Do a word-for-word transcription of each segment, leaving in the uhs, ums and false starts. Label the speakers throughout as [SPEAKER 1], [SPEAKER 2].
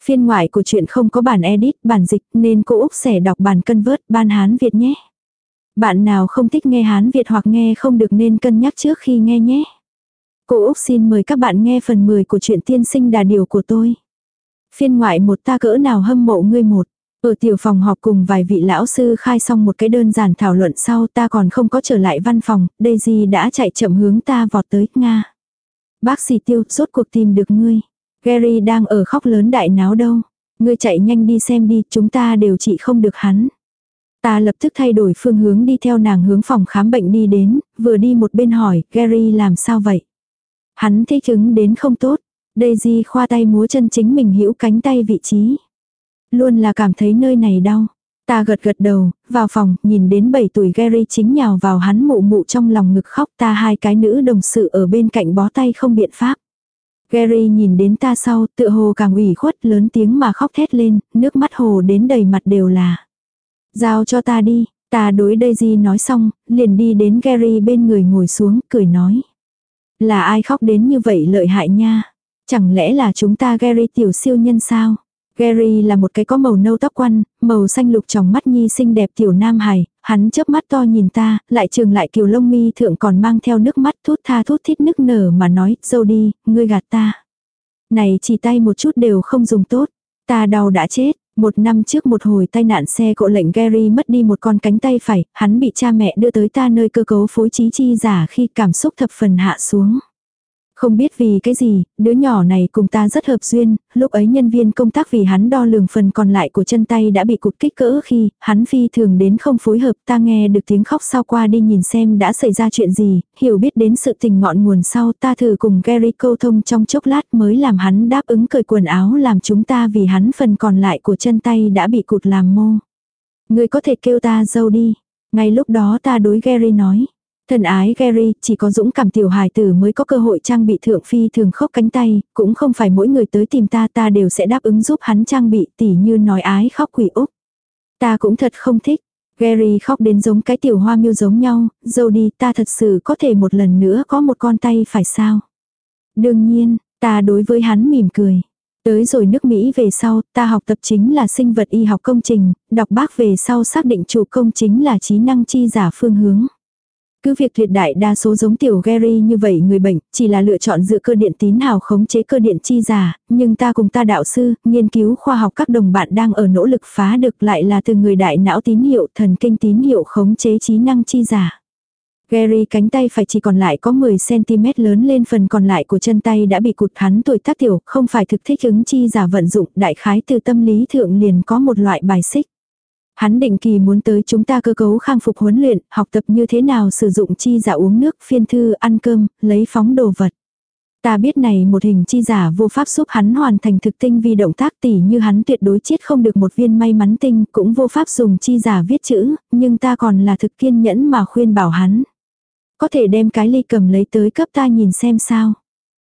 [SPEAKER 1] Phiên ngoại của truyện không có bản edit, bản dịch nên cô Úc sẽ đọc bản convert ban Hán Việt nhé. Bạn nào không thích nghe Hán Việt hoặc nghe không được nên cân nhắc trước khi nghe nhé. Cô Úc xin mời các bạn nghe phần mười của truyện Tiên sinh đà điểu của tôi. Phiên ngoại một ta cỡ nào hâm mộ ngươi một. Ở tiểu phòng họp cùng vài vị lão sư khai xong một cái đơn giản thảo luận sau ta còn không có trở lại văn phòng, Daisy đã chạy chậm hướng ta vọt tới, Nga. Bác sĩ Tiêu, rốt cuộc tìm được ngươi. Gary đang ở khóc lớn đại náo đâu. Ngươi chạy nhanh đi xem đi, chúng ta đều trị không được hắn. Ta lập tức thay đổi phương hướng đi theo nàng hướng phòng khám bệnh đi đến, vừa đi một bên hỏi, Gary làm sao vậy? Hắn thích ứng đến không tốt. Daisy khoa tay múa chân chính mình hữu cánh tay vị trí. Luôn là cảm thấy nơi này đau. Ta gật gật đầu, vào phòng, nhìn đến bảy tuổi Gary chính nhào vào hắn mụ mụ trong lòng ngực khóc, ta hai cái nữ đồng sự ở bên cạnh bó tay không biện pháp. Gary nhìn đến ta sau, tựa hồ càng ủy khuất, lớn tiếng mà khóc thét lên, nước mắt hồ đến đầy mặt đều là. Giao cho ta đi, ta đối Daisy nói xong, liền đi đến Gary bên người ngồi xuống, cười nói. Là ai khóc đến như vậy lợi hại nha? Chẳng lẽ là chúng ta Gary tiểu siêu nhân sao? Gary là một cái có màu nâu tóc quăn, màu xanh lục tròng mắt nhi xinh đẹp tiểu nam hài, hắn chớp mắt to nhìn ta, lại trường lại kiều lông mi thượng còn mang theo nước mắt thút tha thút thít nức nở mà nói, dâu đi, ngươi gạt ta. Này chỉ tay một chút đều không dùng tốt, ta đau đã chết. Một năm trước một hồi tai nạn xe cộ lệnh Gary mất đi một con cánh tay phải, hắn bị cha mẹ đưa tới ta nơi cơ cấu phối trí chi giả khi cảm xúc thập phần hạ xuống. Không biết vì cái gì, đứa nhỏ này cùng ta rất hợp duyên, lúc ấy nhân viên công tác vì hắn đo lường phần còn lại của chân tay đã bị cụt kích cỡ khi hắn phi thường đến không phối hợp, ta nghe được tiếng khóc sau qua đi nhìn xem đã xảy ra chuyện gì, hiểu biết đến sự tình ngọn nguồn sau ta thử cùng Gary câu thông trong chốc lát mới làm hắn đáp ứng cởi quần áo làm chúng ta vì hắn phần còn lại của chân tay đã bị cụt làm mô. Người có thể kêu ta dâu đi. Ngay lúc đó ta đối Gary nói. Thân ái Gary, chỉ có dũng cảm tiểu hài tử mới có cơ hội trang bị thượng phi thường khốc cánh tay, cũng không phải mỗi người tới tìm ta ta đều sẽ đáp ứng giúp hắn trang bị, tỉ như nói ái khóc quỷ Úc. Ta cũng thật không thích. Gary khóc đến giống cái tiểu hoa miêu giống nhau, dâu đi ta thật sự có thể một lần nữa có một con tay phải sao. Đương nhiên, ta đối với hắn mỉm cười. Tới rồi nước Mỹ về sau, ta học tập chính là sinh vật y học công trình, đọc bác về sau xác định chủ công chính là trí năng chi giả phương hướng. Cứ việc tuyệt đại đa số giống tiểu Gary như vậy người bệnh, chỉ là lựa chọn dựa cơ điện tín hào khống chế cơ điện chi giả, nhưng ta cùng ta đạo sư, nghiên cứu khoa học các đồng bạn đang ở nỗ lực phá được lại là từ người đại não tín hiệu thần kinh tín hiệu khống chế trí năng chi giả. Gary cánh tay phải chỉ còn lại có mười xăng-ti-mét lớn lên phần còn lại của chân tay đã bị cụt hắn tuổi tác tiểu, không phải thực thích ứng chi giả vận dụng, đại khái từ tâm lý thượng liền có một loại bài xích. Hắn định kỳ muốn tới chúng ta cơ cấu khang phục huấn luyện, học tập như thế nào sử dụng chi giả uống nước, phiên thư, ăn cơm, lấy phóng đồ vật. Ta biết này một hình chi giả vô pháp giúp hắn hoàn thành thực tinh vi động tác tỉ như hắn tuyệt đối chết không được một viên may mắn tinh, cũng vô pháp dùng chi giả viết chữ, nhưng ta còn là thực kiên nhẫn mà khuyên bảo hắn. Có thể đem cái ly cầm lấy tới cấp ta nhìn xem sao.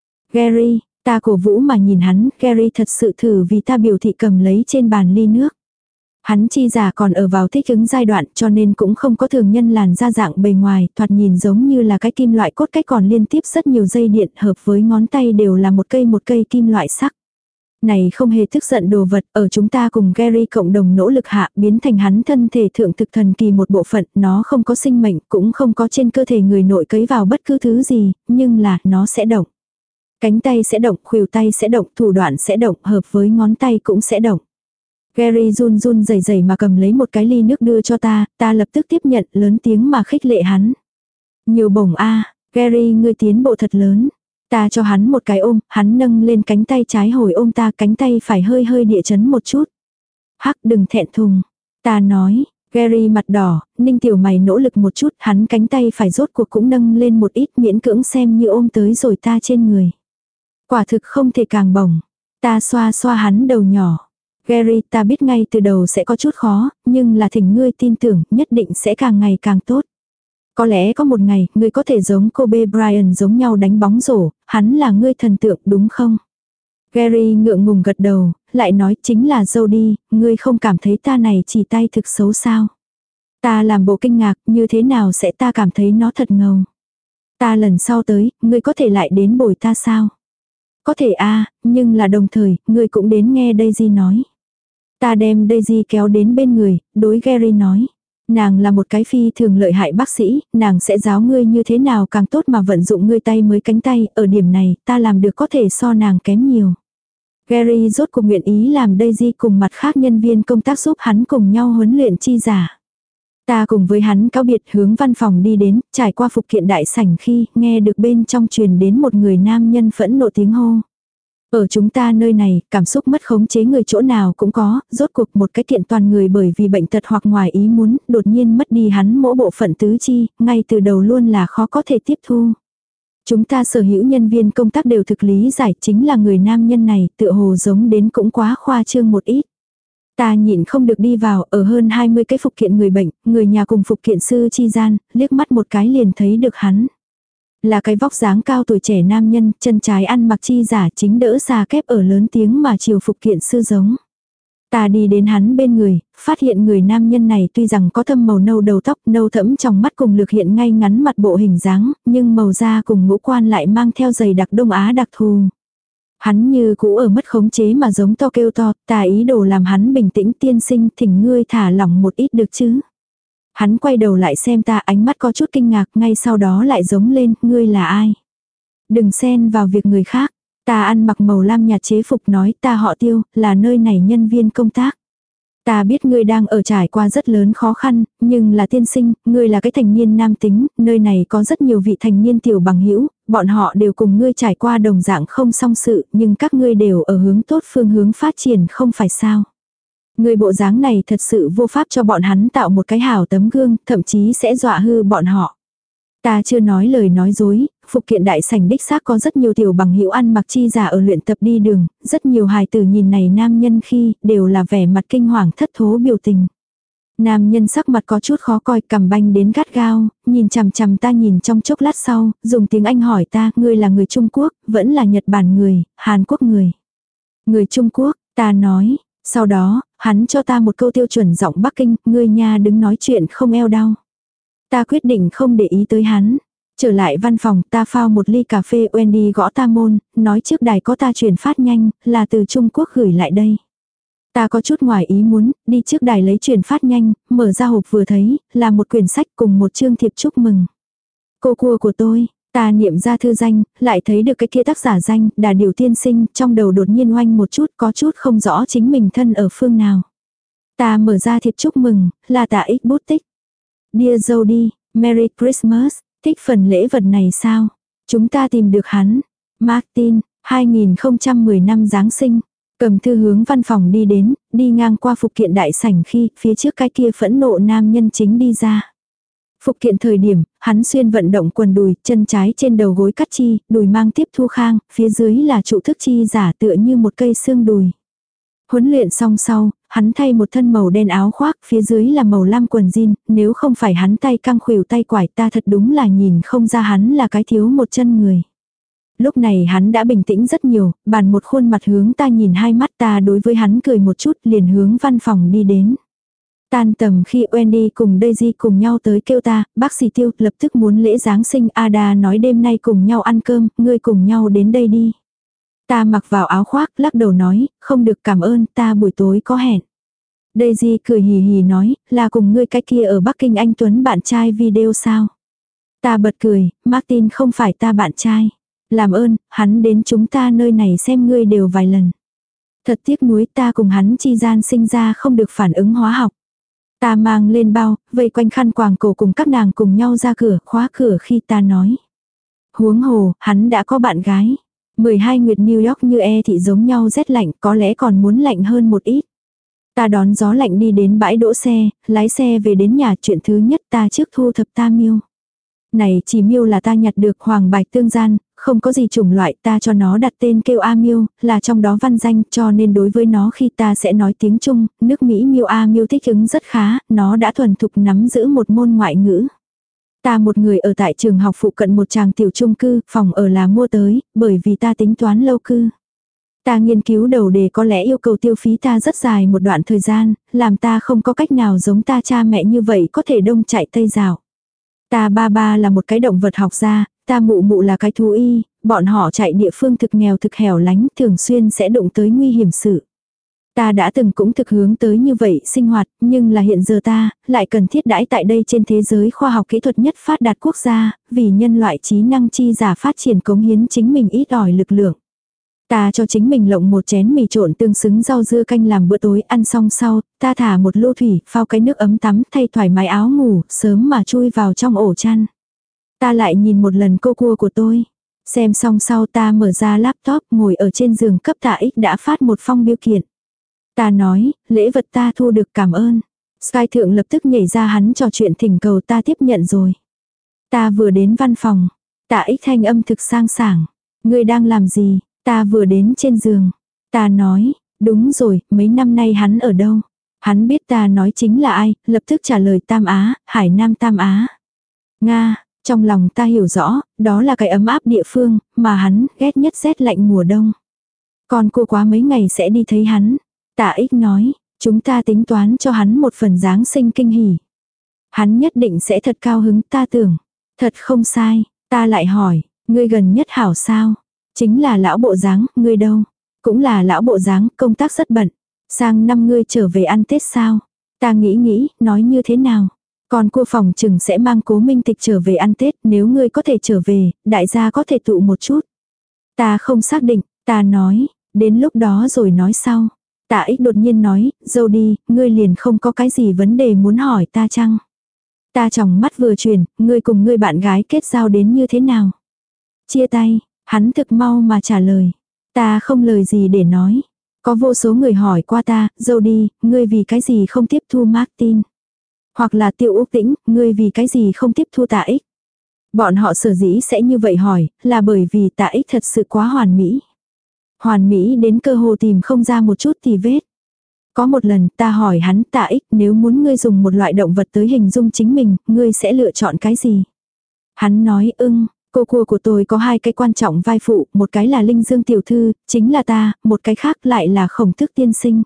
[SPEAKER 1] Gary, ta cổ vũ mà nhìn hắn, Gary thật sự thử vì ta biểu thị cầm lấy trên bàn ly nước. Hắn chi giả còn ở vào thích ứng giai đoạn cho nên cũng không có thường nhân làn da dạng bề ngoài, thoạt nhìn giống như là cái kim loại cốt cách còn liên tiếp rất nhiều dây điện hợp với ngón tay đều là một cây một cây kim loại sắc. Này không hề tức giận đồ vật, ở chúng ta cùng Gary cộng đồng nỗ lực hạ biến thành hắn thân thể thượng thực thần kỳ một bộ phận, nó không có sinh mệnh, cũng không có trên cơ thể người nội cấy vào bất cứ thứ gì, nhưng là nó sẽ động. Cánh tay sẽ động, khuỷu tay sẽ động, thủ đoạn sẽ động, hợp với ngón tay cũng sẽ động. Gary run run rẩy rẩy mà cầm lấy một cái ly nước đưa cho ta, ta lập tức tiếp nhận, lớn tiếng mà khích lệ hắn. Nhiều bổng a, Gary ngươi tiến bộ thật lớn. Ta cho hắn một cái ôm, hắn nâng lên cánh tay trái hồi ôm ta, cánh tay phải hơi hơi địa chấn một chút. Hắc đừng thẹn thùng. Ta nói, Gary mặt đỏ, ninh tiểu mày nỗ lực một chút, hắn cánh tay phải rốt cuộc cũng nâng lên một ít miễn cưỡng xem như ôm tới rồi ta trên người. Quả thực không thể càng bổng. Ta xoa xoa hắn đầu nhỏ. Gary, ta biết ngay từ đầu sẽ có chút khó, nhưng là thỉnh ngươi tin tưởng nhất định sẽ càng ngày càng tốt. Có lẽ có một ngày, ngươi có thể giống Kobe Bryant giống nhau đánh bóng rổ, hắn là ngươi thần tượng đúng không? Gary ngượng ngùng gật đầu, lại nói chính là Jody, ngươi không cảm thấy ta này chỉ tay thực xấu sao? Ta làm bộ kinh ngạc, như thế nào sẽ ta cảm thấy nó thật ngầu? Ta lần sau tới, ngươi có thể lại đến bồi ta sao? Có thể a nhưng là đồng thời, ngươi cũng đến nghe Daisy nói. Ta đem Daisy kéo đến bên người, đối Gary nói. Nàng là một cái phi thường lợi hại bác sĩ, nàng sẽ giáo ngươi như thế nào càng tốt mà vận dụng ngươi tay mới cánh tay, ở điểm này, ta làm được có thể so nàng kém nhiều. Gary rốt cuộc nguyện ý làm Daisy cùng mặt khác nhân viên công tác giúp hắn cùng nhau huấn luyện chi giả. Ta cùng với hắn cáo biệt hướng văn phòng đi đến, trải qua phục kiện đại sảnh khi nghe được bên trong truyền đến một người nam nhân phẫn nộ tiếng hô. Ở chúng ta nơi này, cảm xúc mất khống chế người chỗ nào cũng có, rốt cuộc một cái kiện toàn người bởi vì bệnh tật hoặc ngoài ý muốn, đột nhiên mất đi hắn mỗi bộ phận tứ chi, ngay từ đầu luôn là khó có thể tiếp thu. Chúng ta sở hữu nhân viên công tác đều thực lý giải chính là người nam nhân này, tựa hồ giống đến cũng quá khoa trương một ít. Ta nhịn không được đi vào, ở hơn hai mươi cái phục kiện người bệnh, người nhà cùng phục kiện sư chi gian, liếc mắt một cái liền thấy được hắn. Là cái vóc dáng cao tuổi trẻ nam nhân, chân trái ăn mặc chi giả chính đỡ xà kép ở lớn tiếng mà chiều phục kiện sư giống. Ta đi đến hắn bên người, phát hiện người nam nhân này tuy rằng có thâm màu nâu đầu tóc, nâu thẫm trong mắt cùng lực hiện ngay ngắn mặt bộ hình dáng, nhưng màu da cùng ngũ quan lại mang theo dày đặc Đông Á đặc thù. Hắn như cũ ở mất khống chế mà giống to kêu to, ta ý đồ làm hắn bình tĩnh, tiên sinh, thỉnh ngươi thả lỏng một ít được chứ. Hắn quay đầu lại xem ta, ánh mắt có chút kinh ngạc, ngay sau đó lại giống lên, ngươi là ai? Đừng xen vào việc người khác. Ta ăn mặc màu lam nhạt chế phục nói, ta họ Tiêu, là nơi này nhân viên công tác. Ta biết ngươi đang ở trải qua rất lớn khó khăn, nhưng là tiên sinh, ngươi là cái thành niên nam tính, nơi này có rất nhiều vị thành niên tiểu bằng hữu, bọn họ đều cùng ngươi trải qua đồng dạng không song sự, nhưng các ngươi đều ở hướng tốt phương hướng phát triển không phải sao. Người bộ dáng này thật sự vô pháp cho bọn hắn tạo một cái hảo tấm gương, thậm chí sẽ dọa hư bọn họ. Ta chưa nói lời nói dối, phục kiện đại sảnh đích xác có rất nhiều tiểu bằng hữu ăn mặc chi giả ở luyện tập đi đường, rất nhiều hài tử nhìn này nam nhân khi đều là vẻ mặt kinh hoàng thất thố biểu tình. Nam nhân sắc mặt có chút khó coi, cằm banh đến gắt gao, nhìn chằm chằm ta nhìn trong chốc lát sau, dùng tiếng Anh hỏi ta, ngươi là người Trung Quốc, vẫn là Nhật Bản người, Hàn Quốc người. Người Trung Quốc, ta nói. Sau đó, hắn cho ta một câu tiêu chuẩn giọng Bắc Kinh, ngươi nha đứng nói chuyện không eo đau. Ta quyết định không để ý tới hắn. Trở lại văn phòng, ta phao một ly cà phê, Wendy gõ ta môn, nói trước đài có ta truyền phát nhanh, là từ Trung Quốc gửi lại đây. Ta có chút ngoài ý muốn, đi trước đài lấy truyền phát nhanh, mở ra hộp vừa thấy, là một quyển sách cùng một chương thiệp chúc mừng. Cô cua của tôi. Ta niệm ra thư danh, lại thấy được cái kia tác giả danh, Đà Điều tiên sinh, trong đầu đột nhiên oanh một chút, có chút không rõ chính mình thân ở phương nào. Ta mở ra thiệp chúc mừng, là tạ ích bút tích. Dear Jody, Merry Christmas, thích phần lễ vật này sao? Chúng ta tìm được hắn. Martin, hai nghìn không trăm mười năm Giáng sinh. Cầm thư hướng văn phòng đi đến, đi ngang qua phục kiện đại sảnh khi phía trước cái kia phẫn nộ nam nhân chính đi ra. Phục kiện thời điểm, hắn xuyên vận động quần đùi, chân trái trên đầu gối cắt chi, đùi mang tiếp thu khang, phía dưới là trụ thức chi giả tựa như một cây xương đùi. Huấn luyện xong sau, hắn thay một thân màu đen áo khoác, phía dưới là màu lam quần jean, nếu không phải hắn tay căng khuỷu tay quải ta thật đúng là nhìn không ra hắn là cái thiếu một chân người. Lúc này hắn đã bình tĩnh rất nhiều, bàn một khuôn mặt hướng ta nhìn hai mắt ta đối với hắn cười một chút liền hướng văn phòng đi đến. Tan tầm khi Wendy cùng Daisy cùng nhau tới kêu ta, bác sĩ Tiêu lập tức muốn lễ Giáng sinh, Ada nói đêm nay cùng nhau ăn cơm, ngươi cùng nhau đến đây đi. Ta mặc vào áo khoác, lắc đầu nói, không được cảm ơn, ta buổi tối có hẹn. Daisy cười hì hì nói, là cùng ngươi cái kia ở Bắc Kinh anh Tuấn bạn trai video sao. Ta bật cười, Martin không phải ta bạn trai. Làm ơn, hắn đến chúng ta nơi này xem ngươi đều vài lần. Thật tiếc nuối ta cùng hắn chi gian sinh ra không được phản ứng hóa học. Ta mang lên bao, vây quanh khăn quàng cổ cùng các nàng cùng nhau ra cửa, khóa cửa khi ta nói. Huống hồ, hắn đã có bạn gái. mười hai nguyệt New York như e thị giống nhau rét lạnh, có lẽ còn muốn lạnh hơn một ít. Ta đón gió lạnh đi đến bãi đỗ xe, lái xe về đến nhà, chuyện thứ nhất ta trước thu thập ta miêu. Này chỉ miêu là ta nhặt được hoàng bạch tương gian, không có gì chủng loại, ta cho nó đặt tên kêu A miêu, là trong đó văn danh, cho nên đối với nó khi ta sẽ nói tiếng Trung, nước Mỹ miêu A miêu thích ứng rất khá, nó đã thuần thục nắm giữ một môn ngoại ngữ. Ta một người ở tại trường học phụ cận một tràng tiểu chung cư, phòng ở là mua tới, bởi vì ta tính toán lâu cư. Ta nghiên cứu đầu đề có lẽ yêu cầu tiêu phí ta rất dài một đoạn thời gian, làm ta không có cách nào giống ta cha mẹ như vậy có thể đông chạy tây rào. Ta ba ba là một cái động vật học gia, ta mụ mụ là cái thú y, bọn họ chạy địa phương thực nghèo thực hẻo lánh, thường xuyên sẽ đụng tới nguy hiểm sự. Ta đã từng cũng thực hướng tới như vậy sinh hoạt, nhưng là hiện giờ ta, lại cần thiết đãi tại đây trên thế giới khoa học kỹ thuật nhất phát đạt quốc gia, vì nhân loại trí năng chi giả phát triển cống hiến chính mình ít ỏi lực lượng. Ta cho chính mình lộng một chén mì trộn tương xứng rau dưa canh làm bữa tối, ăn xong sau, ta thả một lô thủy, phao cái nước ấm tắm, thay thoải mái áo ngủ, sớm mà chui vào trong ổ chăn. Ta lại nhìn một lần cô cua của tôi. Xem xong sau ta mở ra laptop, ngồi ở trên giường cấp Tạ Ích đã phát một phong biêu kiện. Ta nói, lễ vật ta thu được, cảm ơn. Sky thượng lập tức nhảy ra hắn trò chuyện thỉnh cầu, ta tiếp nhận rồi. Ta vừa đến văn phòng. Tạ Ích thanh âm thực sang sảng. Ngươi đang làm gì? Ta vừa đến trên giường. Ta nói, đúng rồi, mấy năm nay hắn ở đâu? Hắn biết ta nói chính là ai, lập tức trả lời Tam Á, Hải Nam Tam Á. Nga, trong lòng ta hiểu rõ, đó là cái ấm áp địa phương, mà hắn ghét nhất rét lạnh mùa đông. Còn cô quá mấy ngày sẽ đi thấy hắn. Tạ Ích nói, chúng ta tính toán cho hắn một phần Giáng sinh kinh hỉ. Hắn nhất định sẽ thật cao hứng, ta tưởng. Thật không sai, ta lại hỏi, ngươi gần nhất hảo sao? Chính là lão bộ dáng, ngươi đâu? Cũng là lão bộ dáng, công tác rất bận. Sang năm ngươi trở về ăn Tết sao? Ta nghĩ nghĩ, nói như thế nào? Còn cô phòng chừng sẽ mang Cố Minh Tịch trở về ăn Tết, nếu ngươi có thể trở về, đại gia có thể tụ một chút. Ta không xác định, ta nói, đến lúc đó rồi nói sau. Tạ Ích đột nhiên nói, dâu đi, ngươi liền không có cái gì vấn đề muốn hỏi ta chăng? Ta tròng mắt vừa chuyển, ngươi cùng ngươi bạn gái kết giao đến như thế nào? Chia tay, hắn thực mau mà trả lời. Ta không lời gì để nói. Có vô số người hỏi qua ta, dâu đi, ngươi vì cái gì không tiếp thu Martin? Hoặc là Tiêu Úc Tĩnh, ngươi vì cái gì không tiếp thu Tạ Ích? Bọn họ sở dĩ sẽ như vậy hỏi, là bởi vì Tạ Ích thật sự quá hoàn mỹ. Hoàn mỹ đến cơ hồ tìm không ra một chút tì vết. Có một lần ta hỏi hắn, Tạ Ích, nếu muốn ngươi dùng một loại động vật tới hình dung chính mình, ngươi sẽ lựa chọn cái gì? Hắn nói, ưng, cô cua của tôi có hai cái quan trọng vai phụ, một cái là Linh Dương tiểu thư, chính là ta, một cái khác lại là Khổng Tước tiên sinh.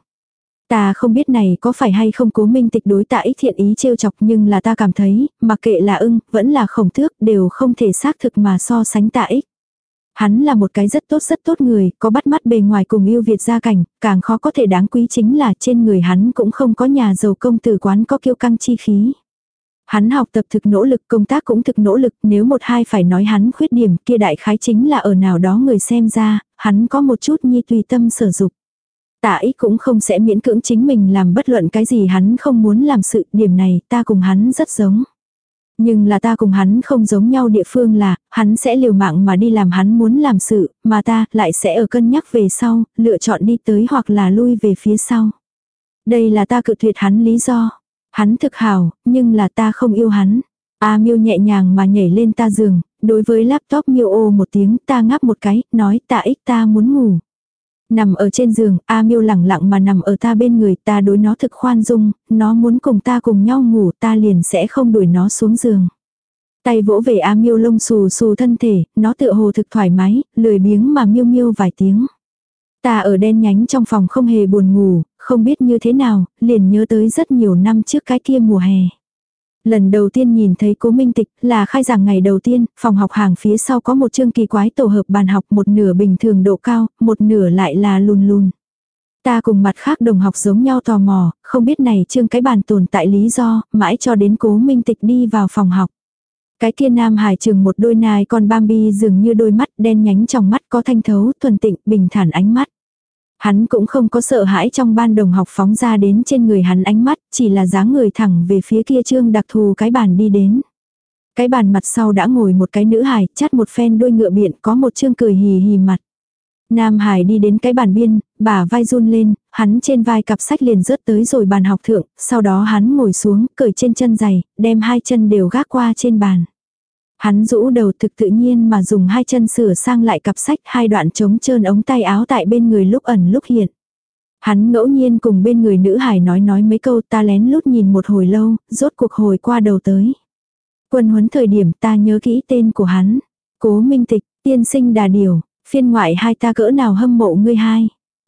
[SPEAKER 1] Ta không biết này có phải hay không Cố Minh Tịch đối Tạ Ích thiện ý trêu chọc, nhưng là ta cảm thấy, mặc kệ là ưng, vẫn là Khổng Tước, đều không thể xác thực mà so sánh Tạ Ích. Hắn là một cái rất tốt rất tốt người, có bắt mắt bề ngoài cùng yêu Việt gia cảnh, càng khó có thể đáng quý chính là trên người hắn cũng không có nhà giàu công tử quán có kiêu căng chi khí. Hắn học tập thực nỗ lực, công tác cũng thực nỗ lực, nếu một hai phải nói hắn khuyết điểm kia đại khái chính là ở nào đó người xem ra, hắn có một chút nhi tùy tâm sở dục. Tạ Ích cũng không sẽ miễn cưỡng chính mình làm bất luận cái gì hắn không muốn làm sự, điểm này ta cùng hắn rất giống. Nhưng là ta cùng hắn không giống nhau địa phương là, hắn sẽ liều mạng mà đi làm hắn muốn làm sự, mà ta lại sẽ ở cân nhắc về sau, lựa chọn đi tới hoặc là lui về phía sau. Đây là ta cự tuyệt hắn lý do. Hắn thực hảo, nhưng là ta không yêu hắn. A Miêu nhẹ nhàng mà nhảy lên ta giường, đối với laptop miêu ô một tiếng, ta ngáp một cái, nói Tạ Ích ta muốn ngủ. Nằm ở trên giường, A Miêu lẳng lặng mà nằm ở ta bên người, ta đối nó thực khoan dung, nó muốn cùng ta cùng nhau ngủ, ta liền sẽ không đuổi nó xuống giường. Tay vỗ về A Miêu lông xù xù thân thể, nó tựa hồ thực thoải mái, lười biếng mà miêu miêu vài tiếng. Ta ở đen nhánh trong phòng không hề buồn ngủ, không biết như thế nào, liền nhớ tới rất nhiều năm trước cái kia mùa hè. Lần đầu tiên nhìn thấy Cố Minh Tịch là khai giảng ngày đầu tiên, phòng học hàng phía sau có một chương kỳ quái tổ hợp bàn học, một nửa bình thường độ cao, một nửa lại là lùn lùn. Ta cùng mặt khác đồng học giống nhau tò mò, không biết này chương cái bàn tồn tại lý do, mãi cho đến Cố Minh Tịch đi vào phòng học. Cái kia nam hài chừng một đôi nai con Bambi dường như đôi mắt đen nhánh trong mắt có thanh thấu, thuần tịnh, bình thản ánh mắt. Hắn cũng không có sợ hãi trong ban đồng học phóng ra đến trên người hắn ánh mắt, chỉ là dáng người thẳng về phía kia trương đặc thù cái bàn đi đến. Cái bàn mặt sau đã ngồi một cái nữ hài, chắt một phen đôi ngựa biện, có một trương cười hì hì mặt. Nam hài đi đến cái bàn biên, bả vai run lên, hắn trên vai cặp sách liền rớt tới rồi bàn học thượng, sau đó hắn ngồi xuống, cởi trên chân giày, đem hai chân đều gác qua trên bàn. Hắn rũ đầu thực tự nhiên mà dùng hai chân sửa sang lại cặp sách, hai đoạn trống trơn ống tay áo tại bên người lúc ẩn lúc hiện. Hắn ngẫu nhiên cùng bên người nữ hài nói nói mấy câu, ta lén lút nhìn một hồi lâu, rốt cuộc hồi qua đầu tới. Quân huấn thời điểm ta nhớ kỹ tên của hắn. Cố Minh Tịch, tiên sinh đà điểu, phiên ngoại hai ta cỡ nào hâm mộ ngươi hai.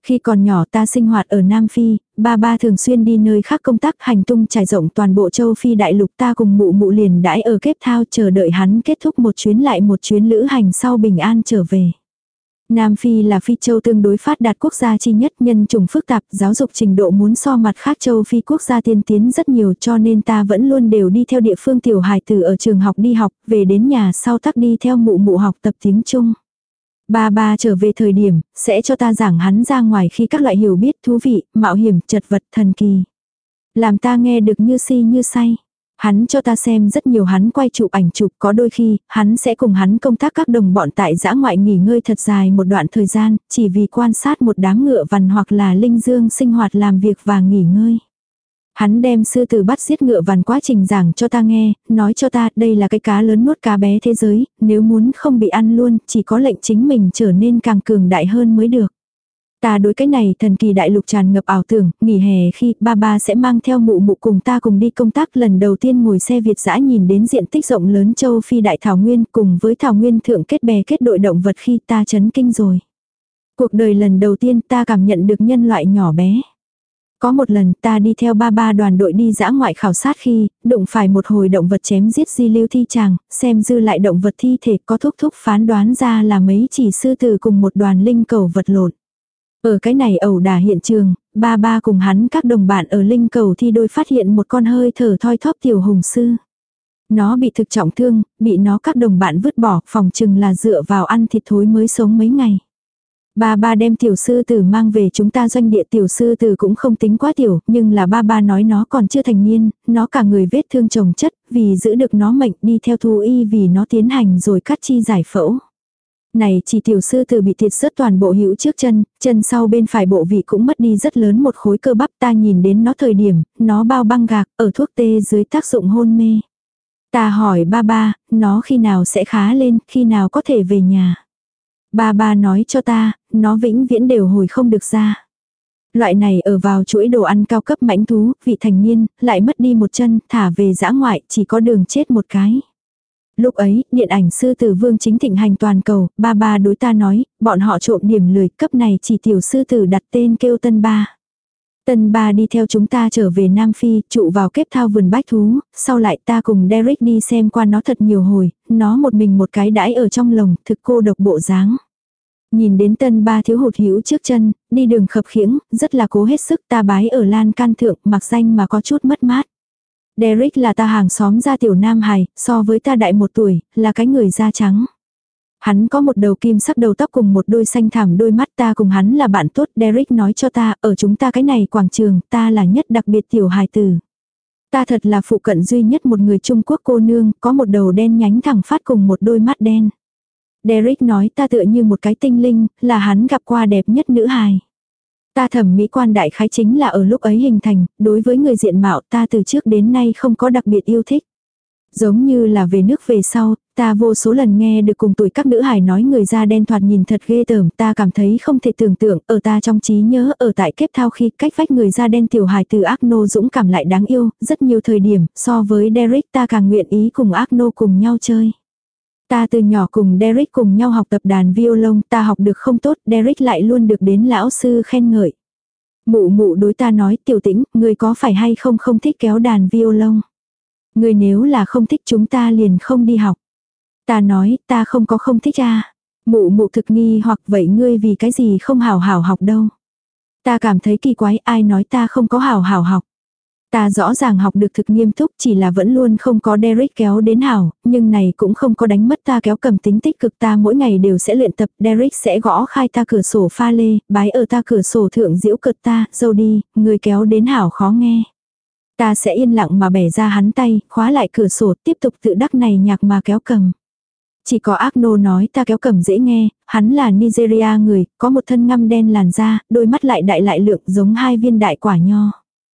[SPEAKER 1] Khi còn nhỏ ta sinh hoạt ở Nam Phi, ba ba thường xuyên đi nơi khác công tác hành tung trải rộng toàn bộ châu Phi đại lục, ta cùng mụ mụ liền đãi ở Cape Town chờ đợi hắn kết thúc một chuyến lại một chuyến lữ hành sau bình an trở về. Nam Phi là Phi châu tương đối phát đạt quốc gia chi nhất, nhân chủng phức tạp, giáo dục trình độ muốn so mặt khác châu Phi quốc gia tiên tiến rất nhiều, cho nên ta vẫn luôn đều đi theo địa phương tiểu hài tử ở trường học đi học, về đến nhà sau tắc đi theo mụ mụ học tập tiếng Trung. Ba ba trở về thời điểm, sẽ cho ta giảng hắn ra ngoài khi các loại hiểu biết thú vị, mạo hiểm, chật vật, thần kỳ. Làm ta nghe được như si như say. Hắn cho ta xem rất nhiều hắn quay chụp ảnh chụp, có đôi khi, hắn sẽ cùng hắn công tác các đồng bọn tại dã ngoại nghỉ ngơi thật dài một đoạn thời gian, chỉ vì quan sát một đám ngựa vằn hoặc là linh dương sinh hoạt làm việc và nghỉ ngơi. Hắn đem sư tử bắt giết ngựa vằn quá trình giảng cho ta nghe, nói cho ta đây là cái cá lớn nuốt cá bé thế giới, nếu muốn không bị ăn luôn, chỉ có lệnh chính mình trở nên càng cường đại hơn mới được. Ta đối cái này thần kỳ đại lục tràn ngập ảo tưởng, nghỉ hè khi ba ba sẽ mang theo mụ mụ cùng ta cùng đi công tác, lần đầu tiên ngồi xe Việt dã nhìn đến diện tích rộng lớn châu Phi đại thảo nguyên cùng với thảo nguyên thượng kết bè kết đội động vật khi ta chấn kinh rồi. Cuộc đời lần đầu tiên ta cảm nhận được nhân loại nhỏ bé. Có một lần ta đi theo ba ba đoàn đội đi dã ngoại khảo sát khi, đụng phải một hồi động vật chém giết di lưu thi tràng, xem dư lại động vật thi thể có thúc thúc phán đoán ra là mấy chỉ sư tử cùng một đoàn linh cầu vật lộn. Ở cái này ẩu đả hiện trường, ba ba cùng hắn các đồng bạn ở linh cầu thi đôi phát hiện một con hơi thở thoi thóp tiểu hùng sư. Nó bị thực trọng thương, bị nó các đồng bạn vứt bỏ, phòng chừng là dựa vào ăn thịt thối mới sống mấy ngày. Ba ba đem tiểu sư tử mang về chúng ta doanh địa, tiểu sư tử cũng không tính quá tiểu, nhưng là ba ba nói nó còn chưa thành niên, nó cả người vết thương chồng chất, vì giữ được nó mệnh đi theo thú y vì nó tiến hành rồi cắt chi giải phẫu. Này chỉ tiểu sư tử bị thiệt rớt toàn bộ hữu trước chân, chân sau bên phải bộ vị cũng mất đi rất lớn một khối cơ bắp, ta nhìn đến nó thời điểm, nó bao băng gạc, ở thuốc tê dưới tác dụng hôn mê. Ta hỏi ba ba, nó khi nào sẽ khá lên, khi nào có thể về nhà. Ba ba nói cho ta, nó vĩnh viễn đều hồi không được ra. Loại này ở vào chuỗi đồ ăn cao cấp mãnh thú, vị thành niên, lại mất đi một chân, thả về dã ngoại, chỉ có đường chết một cái. Lúc ấy, điện ảnh sư tử vương chính thịnh hành toàn cầu, ba ba đối ta nói, bọn họ trộm điểm lười, cấp này chỉ tiểu sư tử đặt tên kêu Tân Ba. Tân Ba đi theo chúng ta trở về Nam Phi, trụ vào Cape Town vườn bách thú, sau lại ta cùng Derek đi xem qua nó thật nhiều hồi, nó một mình một cái đãi ở trong lồng, thực cô độc bộ dáng. Nhìn đến Tân Ba thiếu hụt hữu trước chân, đi đường khập khiễng, rất là cố hết sức, ta bái ở lan can thượng, mặc danh mà có chút mất mát. Derek là ta hàng xóm gia tiểu nam hài, so với ta đại một tuổi, là cái người da trắng. Hắn có một đầu kim sắc đầu tóc cùng một đôi xanh thẳm đôi mắt, ta cùng hắn là bạn tốt. Derek nói cho ta, ở chúng ta cái này quảng trường, ta là nhất đặc biệt tiểu hài tử. Ta thật là phụ cận duy nhất một người Trung Quốc cô nương, có một đầu đen nhánh thẳng phát cùng một đôi mắt đen. Derek nói ta tựa như một cái tinh linh, là hắn gặp qua đẹp nhất nữ hài. Ta thẩm mỹ quan đại khái chính là ở lúc ấy hình thành, đối với người diện mạo ta từ trước đến nay không có đặc biệt yêu thích. Giống như là về nước về sau, ta vô số lần nghe được cùng tuổi các nữ hài nói người da đen thoạt nhìn thật ghê tởm, ta cảm thấy không thể tưởng tượng, ở ta trong trí nhớ ở tại Cape Town khi cách vách người da đen tiểu hài từ Arno dũng cảm lại đáng yêu, rất nhiều thời điểm, so với Derek ta càng nguyện ý cùng Arno cùng nhau chơi. Ta từ nhỏ cùng Derek cùng nhau học tập đàn violon, ta học được không tốt, Derek lại luôn được đến lão sư khen ngợi. Mụ mụ đối ta nói, Tiểu Tĩnh, người có phải hay không không thích kéo đàn violon? Người nếu là không thích chúng ta liền không đi học. Ta nói, ta không có không thích à. Mụ mụ thực nghi hoặc vậy ngươi vì cái gì không hào hào học đâu. Ta cảm thấy kỳ quái, ai nói ta không có hào hào học. Ta rõ ràng học được thực nghiêm túc, chỉ là vẫn luôn không có Derek kéo đến hảo, nhưng này cũng không có đánh mất ta kéo cầm tính tích cực, ta mỗi ngày đều sẽ luyện tập, Derek sẽ gõ khai ta cửa sổ pha lê, bái ở ta cửa sổ thượng giễu cợt ta, dâu đi, người kéo đến hảo khó nghe. Ta sẽ yên lặng mà bẻ ra hắn tay, khóa lại cửa sổ, tiếp tục tự đắc này nhạc mà kéo cầm. Chỉ có Arno nói ta kéo cầm dễ nghe, hắn là Nigeria người, có một thân ngăm đen làn da, đôi mắt lại đại lại lượng giống hai viên đại quả nho.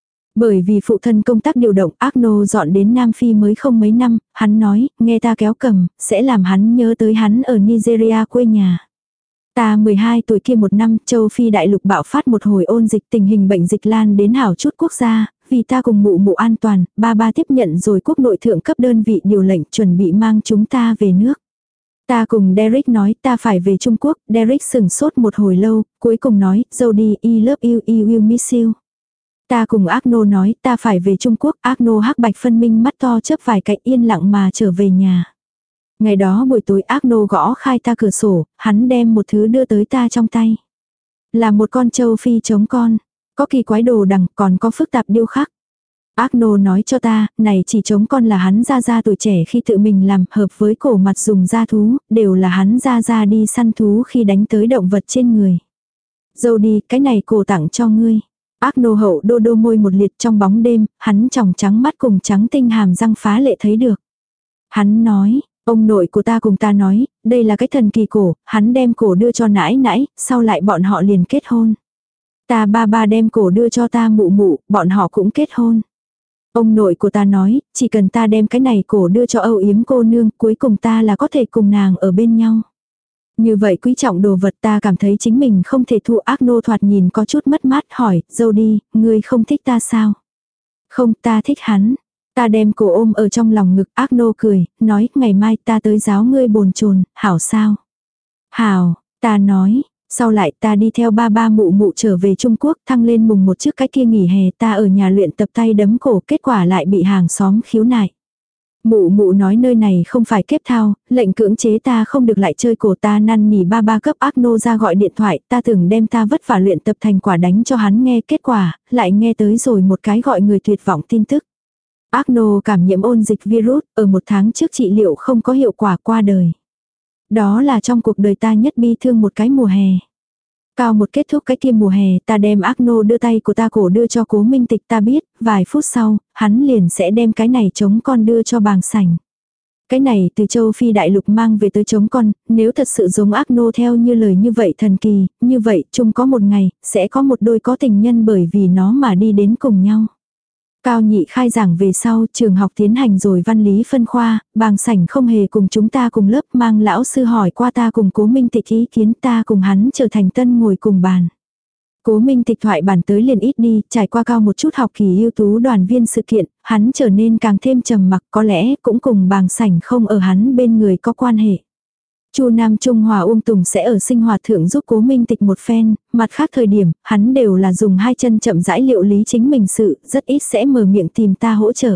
[SPEAKER 1] Bởi vì phụ thân công tác điều động, Arno dọn đến Nam Phi mới không mấy năm, hắn nói, nghe ta kéo cầm, sẽ làm hắn nhớ tới hắn ở Nigeria quê nhà. Ta mười hai tuổi kia một năm, châu Phi đại lục bạo phát một hồi ôn dịch, tình hình bệnh dịch lan đến hảo chút quốc gia, vì ta cùng mụ mụ an toàn, ba ba tiếp nhận rồi quốc nội thượng cấp đơn vị điều lệnh chuẩn bị mang chúng ta về nước. Ta cùng Derek nói ta phải về Trung Quốc, Derek sừng sốt một hồi lâu, cuối cùng nói, Jody, I love you, I will miss you. Ta cùng Agno nói ta phải về Trung Quốc, Agno hắc bạch phân minh mắt to chớp vài cái yên lặng mà trở về nhà. Ngày đó buổi tối Agno gõ khai ta cửa sổ, hắn đem một thứ đưa tới ta trong tay. Là một con châu phi trống con, có kỳ quái đồ đằng còn có phức tạp điêu khắc. Agno nói cho ta, này chỉ trống con là hắn ra ra tuổi trẻ khi tự mình làm, hợp với cổ mặt dùng da thú, đều là hắn ra ra đi săn thú khi đánh tới động vật trên người. Jody, cái này cổ tặng cho ngươi. Agno hậu đô đô môi một liệt trong bóng đêm, hắn tròng trắng mắt cùng trắng tinh hàm răng phá lệ thấy được. Hắn nói, ông nội của ta cùng ta nói, đây là cái thần kỳ cổ, hắn đem cổ đưa cho nãi nãi, sau lại bọn họ liền kết hôn. Ta ba ba đem cổ đưa cho ta mụ mụ, bọn họ cũng kết hôn. Ông nội của ta nói, chỉ cần ta đem cái này cổ đưa cho Âu Yếm cô nương, cuối cùng ta là có thể cùng nàng ở bên nhau. Như vậy quý trọng đồ vật ta cảm thấy chính mình không thể thu. Agno thoạt nhìn có chút mất mát hỏi, Jody, ngươi không thích ta sao? Không, ta thích hắn. Ta đem cổ ôm ở trong lòng ngực. Agno cười, nói, ngày mai ta tới giáo ngươi bồn chồn, hảo sao? Hảo, ta nói. Sau lại ta đi theo ba ba mụ mụ trở về Trung Quốc, thăng lên mùng một trước cái kia nghỉ hè, ta ở nhà luyện tập tay đấm cổ, kết quả lại bị hàng xóm khiếu nại. Mụ mụ nói nơi này không phải kép thao, lệnh cưỡng chế ta không được lại chơi cổ. Ta năn nỉ ba ba cấp Agno ra gọi điện thoại, ta tưởng đem ta vất vả luyện tập thành quả đánh cho hắn nghe, kết quả, lại nghe tới rồi một cái gọi người tuyệt vọng tin tức. Agno cảm nhiễm ôn dịch virus, ở một tháng trước trị liệu không có hiệu quả qua đời. Đó là trong cuộc đời ta nhất bi thương một cái mùa hè. Cao một kết thúc cái kia mùa hè, ta đem Agno đưa tay của ta cổ đưa cho Cố Minh Tịch, ta biết, vài phút sau, hắn liền sẽ đem cái này trống con đưa cho Bàng Sảnh. Cái này từ châu Phi đại lục mang về tới trống con, nếu thật sự giống Agno theo như lời như vậy thần kỳ, như vậy chung có một ngày, sẽ có một đôi có tình nhân bởi vì nó mà đi đến cùng nhau. Cao nhị khai giảng về sau, trường học tiến hành rồi văn lý phân khoa, Bàng Sảnh không hề cùng chúng ta cùng lớp, mang lão sư hỏi qua ta cùng Cố Minh Tịch ý kiến, ta cùng hắn trở thành tân ngồi cùng bàn. Cố Minh Tịch thoại bản tới liền ít đi, trải qua cao một chút học kỳ ưu tú đoàn viên sự kiện, hắn trở nên càng thêm trầm mặc, có lẽ cũng cùng Bàng Sảnh không ở hắn bên người có quan hệ. Chu Nam Trung Hòa Uông Tùng sẽ ở sinh hoạt thượng giúp Cố Minh Tịch một phen, mặt khác thời điểm, hắn đều là dùng hai chân chậm rãi liệu lý chính mình sự, rất ít sẽ mở miệng tìm ta hỗ trợ.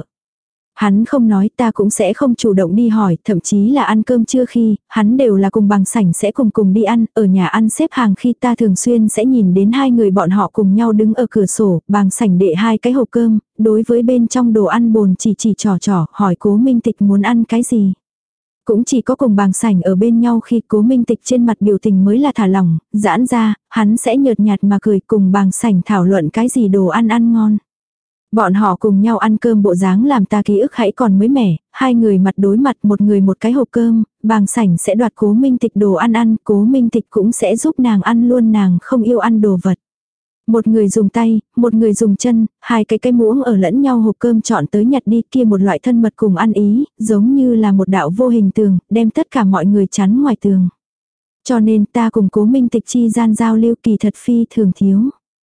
[SPEAKER 1] Hắn không nói, ta cũng sẽ không chủ động đi hỏi, thậm chí là ăn cơm trưa khi, hắn đều là cùng Bàng Sảnh sẽ cùng cùng đi ăn, ở nhà ăn xếp hàng khi ta thường xuyên sẽ nhìn đến hai người bọn họ cùng nhau đứng ở cửa sổ, Bàng Sảnh đệ hai cái hộp cơm, đối với bên trong đồ ăn bồn chỉ chỉ trò trò, hỏi Cố Minh Tịch muốn ăn cái gì. Cũng chỉ có cùng Bàng Sảnh ở bên nhau khi Cố Minh Tịch trên mặt biểu tình mới là thả lỏng, giãn ra, hắn sẽ nhợt nhạt mà cười cùng Bàng Sảnh thảo luận cái gì đồ ăn ăn ngon. Bọn họ cùng nhau ăn cơm bộ dáng làm ta ký ức hãy còn mới mẻ, hai người mặt đối mặt, một người một cái hộp cơm, Bàng Sảnh sẽ đoạt Cố Minh Tịch đồ ăn ăn, Cố Minh Tịch cũng sẽ giúp nàng ăn luôn nàng không yêu ăn đồ vật. Một người dùng tay, một người dùng chân, hai cái cái muỗng ở lẫn nhau hộp cơm chọn tới nhặt đi, kia một loại thân mật cùng ăn ý, giống như là một đạo vô hình tường, đem tất cả mọi người chắn ngoài tường. Cho nên ta cùng Cố Minh Tịch chi gian giao lưu kỳ thật phi thường thiếu.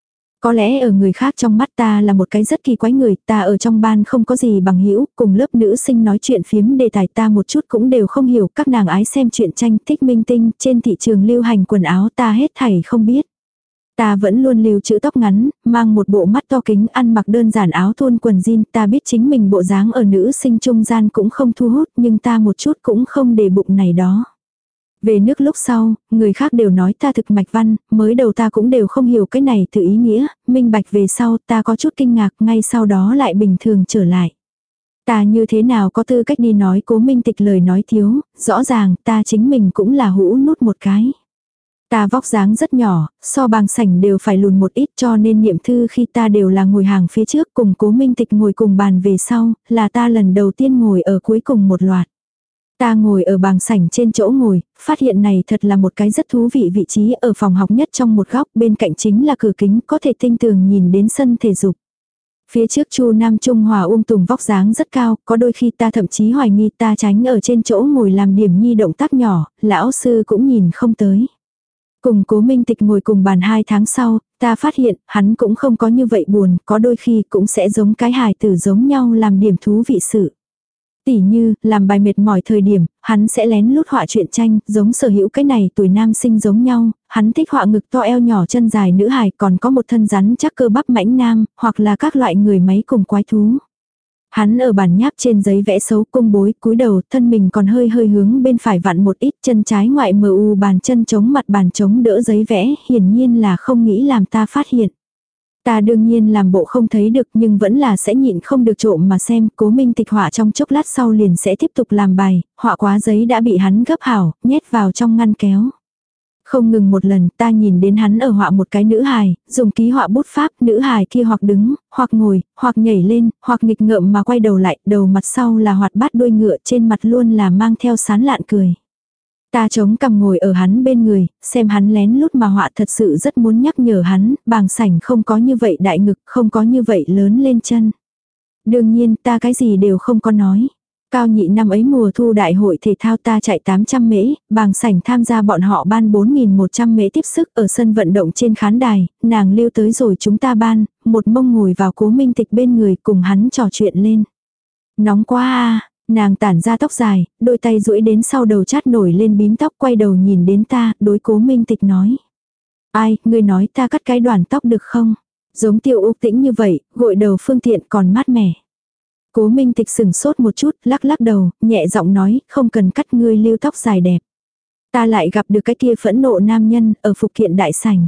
[SPEAKER 1] Có lẽ ở người khác trong mắt ta là một cái rất kỳ quái người, ta ở trong ban không có gì bằng hữu, cùng lớp nữ sinh nói chuyện phiếm đề tài ta một chút cũng đều không hiểu, các nàng ái xem truyện tranh, thích minh tinh, trên thị trường lưu hành quần áo ta hết thảy không biết. Ta vẫn luôn lưu trữ tóc ngắn, mang một bộ mắt to kính, ăn mặc đơn giản áo thun quần jean, ta biết chính mình bộ dáng ở nữ sinh trung gian cũng không thu hút, nhưng ta một chút cũng không để bụng này đó. Về nước lúc sau, người khác đều nói ta thực mạch văn, mới đầu ta cũng đều không hiểu cái này từ ý nghĩa, minh bạch về sau ta có chút kinh ngạc, ngay sau đó lại bình thường trở lại. Ta như thế nào có tư cách đi nói Cố Minh Tịch lời nói thiếu, rõ ràng ta chính mình cũng là hũ nút một cái. Ta vóc dáng rất nhỏ, so Bàng Sảnh đều phải lùn một ít, cho nên niệm thư khi ta đều là ngồi hàng phía trước, cùng Cố Minh Tịch ngồi cùng bàn về sau, là ta lần đầu tiên ngồi ở cuối cùng một loạt. Ta ngồi ở Bàng Sảnh trên chỗ ngồi, phát hiện này thật là một cái rất thú vị vị trí ở phòng học nhất trong một góc, bên cạnh chính là cửa kính, có thể tinh tường nhìn đến sân thể dục. Phía trước Chu Nam Trung Hòa Uông Tùng vóc dáng rất cao, có đôi khi ta thậm chí hoài nghi ta tránh ở trên chỗ ngồi làm điểm nhi động tác nhỏ, lão sư cũng nhìn không tới. Cùng Cố Minh Tịch ngồi cùng bàn hai tháng sau, ta phát hiện hắn cũng không có như vậy buồn, có đôi khi cũng sẽ giống cái hài tử giống nhau làm điểm thú vị sự. Tỉ như, làm bài mệt mỏi thời điểm, hắn sẽ lén lút họa truyện tranh, giống Sở Hữu cái này tuổi nam sinh giống nhau, hắn thích họa ngực to eo nhỏ chân dài nữ hài, còn có một thân rắn chắc cơ bắp mãnh nam, hoặc là các loại người máy cùng quái thú. Hắn ở bàn nháp trên giấy vẽ xấu cung bối, cúi đầu, thân mình còn hơi hơi hướng bên phải vặn một ít, chân trái ngoại mờ u bàn chân chống mặt bàn chống đỡ giấy vẽ, hiển nhiên là không nghĩ làm ta phát hiện. Ta đương nhiên làm bộ không thấy được nhưng vẫn là sẽ nhịn không được trộm mà xem, Cố Minh Tịch họa trong chốc lát sau liền sẽ tiếp tục làm bài, họa quá giấy đã bị hắn gấp hảo, nhét vào trong ngăn kéo. Không ngừng một lần ta nhìn đến hắn ở họa một cái nữ hài, dùng ký họa bút pháp, nữ hài kia hoặc đứng, hoặc ngồi, hoặc nhảy lên, hoặc nghịch ngợm mà quay đầu lại, đầu mặt sau là hoạt bát đuôi ngựa, trên mặt luôn là mang theo sán lạn cười. Ta chống cằm ngồi ở hắn bên người, xem hắn lén lút mà họa thật sự rất muốn nhắc nhở hắn, bàng sảnh không có như vậy đại ngực, không có như vậy lớn lên chân. Đương nhiên ta cái gì đều không có nói. Cao nhị năm ấy mùa thu đại hội thể thao ta chạy tám trăm mễ, bàng sảnh tham gia bọn họ ban bốn nghìn một trăm mễ tiếp sức ở sân vận động trên khán đài, nàng lưu tới rồi chúng ta ban, một mông ngồi vào Cố Minh Tịch bên người cùng hắn trò chuyện lên. Nóng quá à, nàng tản ra tóc dài, đôi tay duỗi đến sau đầu chát nổi lên bím tóc quay đầu nhìn đến ta, đối Cố Minh Tịch nói. Ai, ngươi nói ta cắt cái đoàn tóc được không? Giống Tiêu Úc Tĩnh như vậy, gội đầu phương tiện còn mát mẻ. Cố Minh Tịch sừng sốt một chút, lắc lắc đầu, nhẹ giọng nói, không cần cắt ngươi lưu tóc dài đẹp. Ta lại gặp được cái kia phẫn nộ nam nhân, ở phục kiện đại sảnh.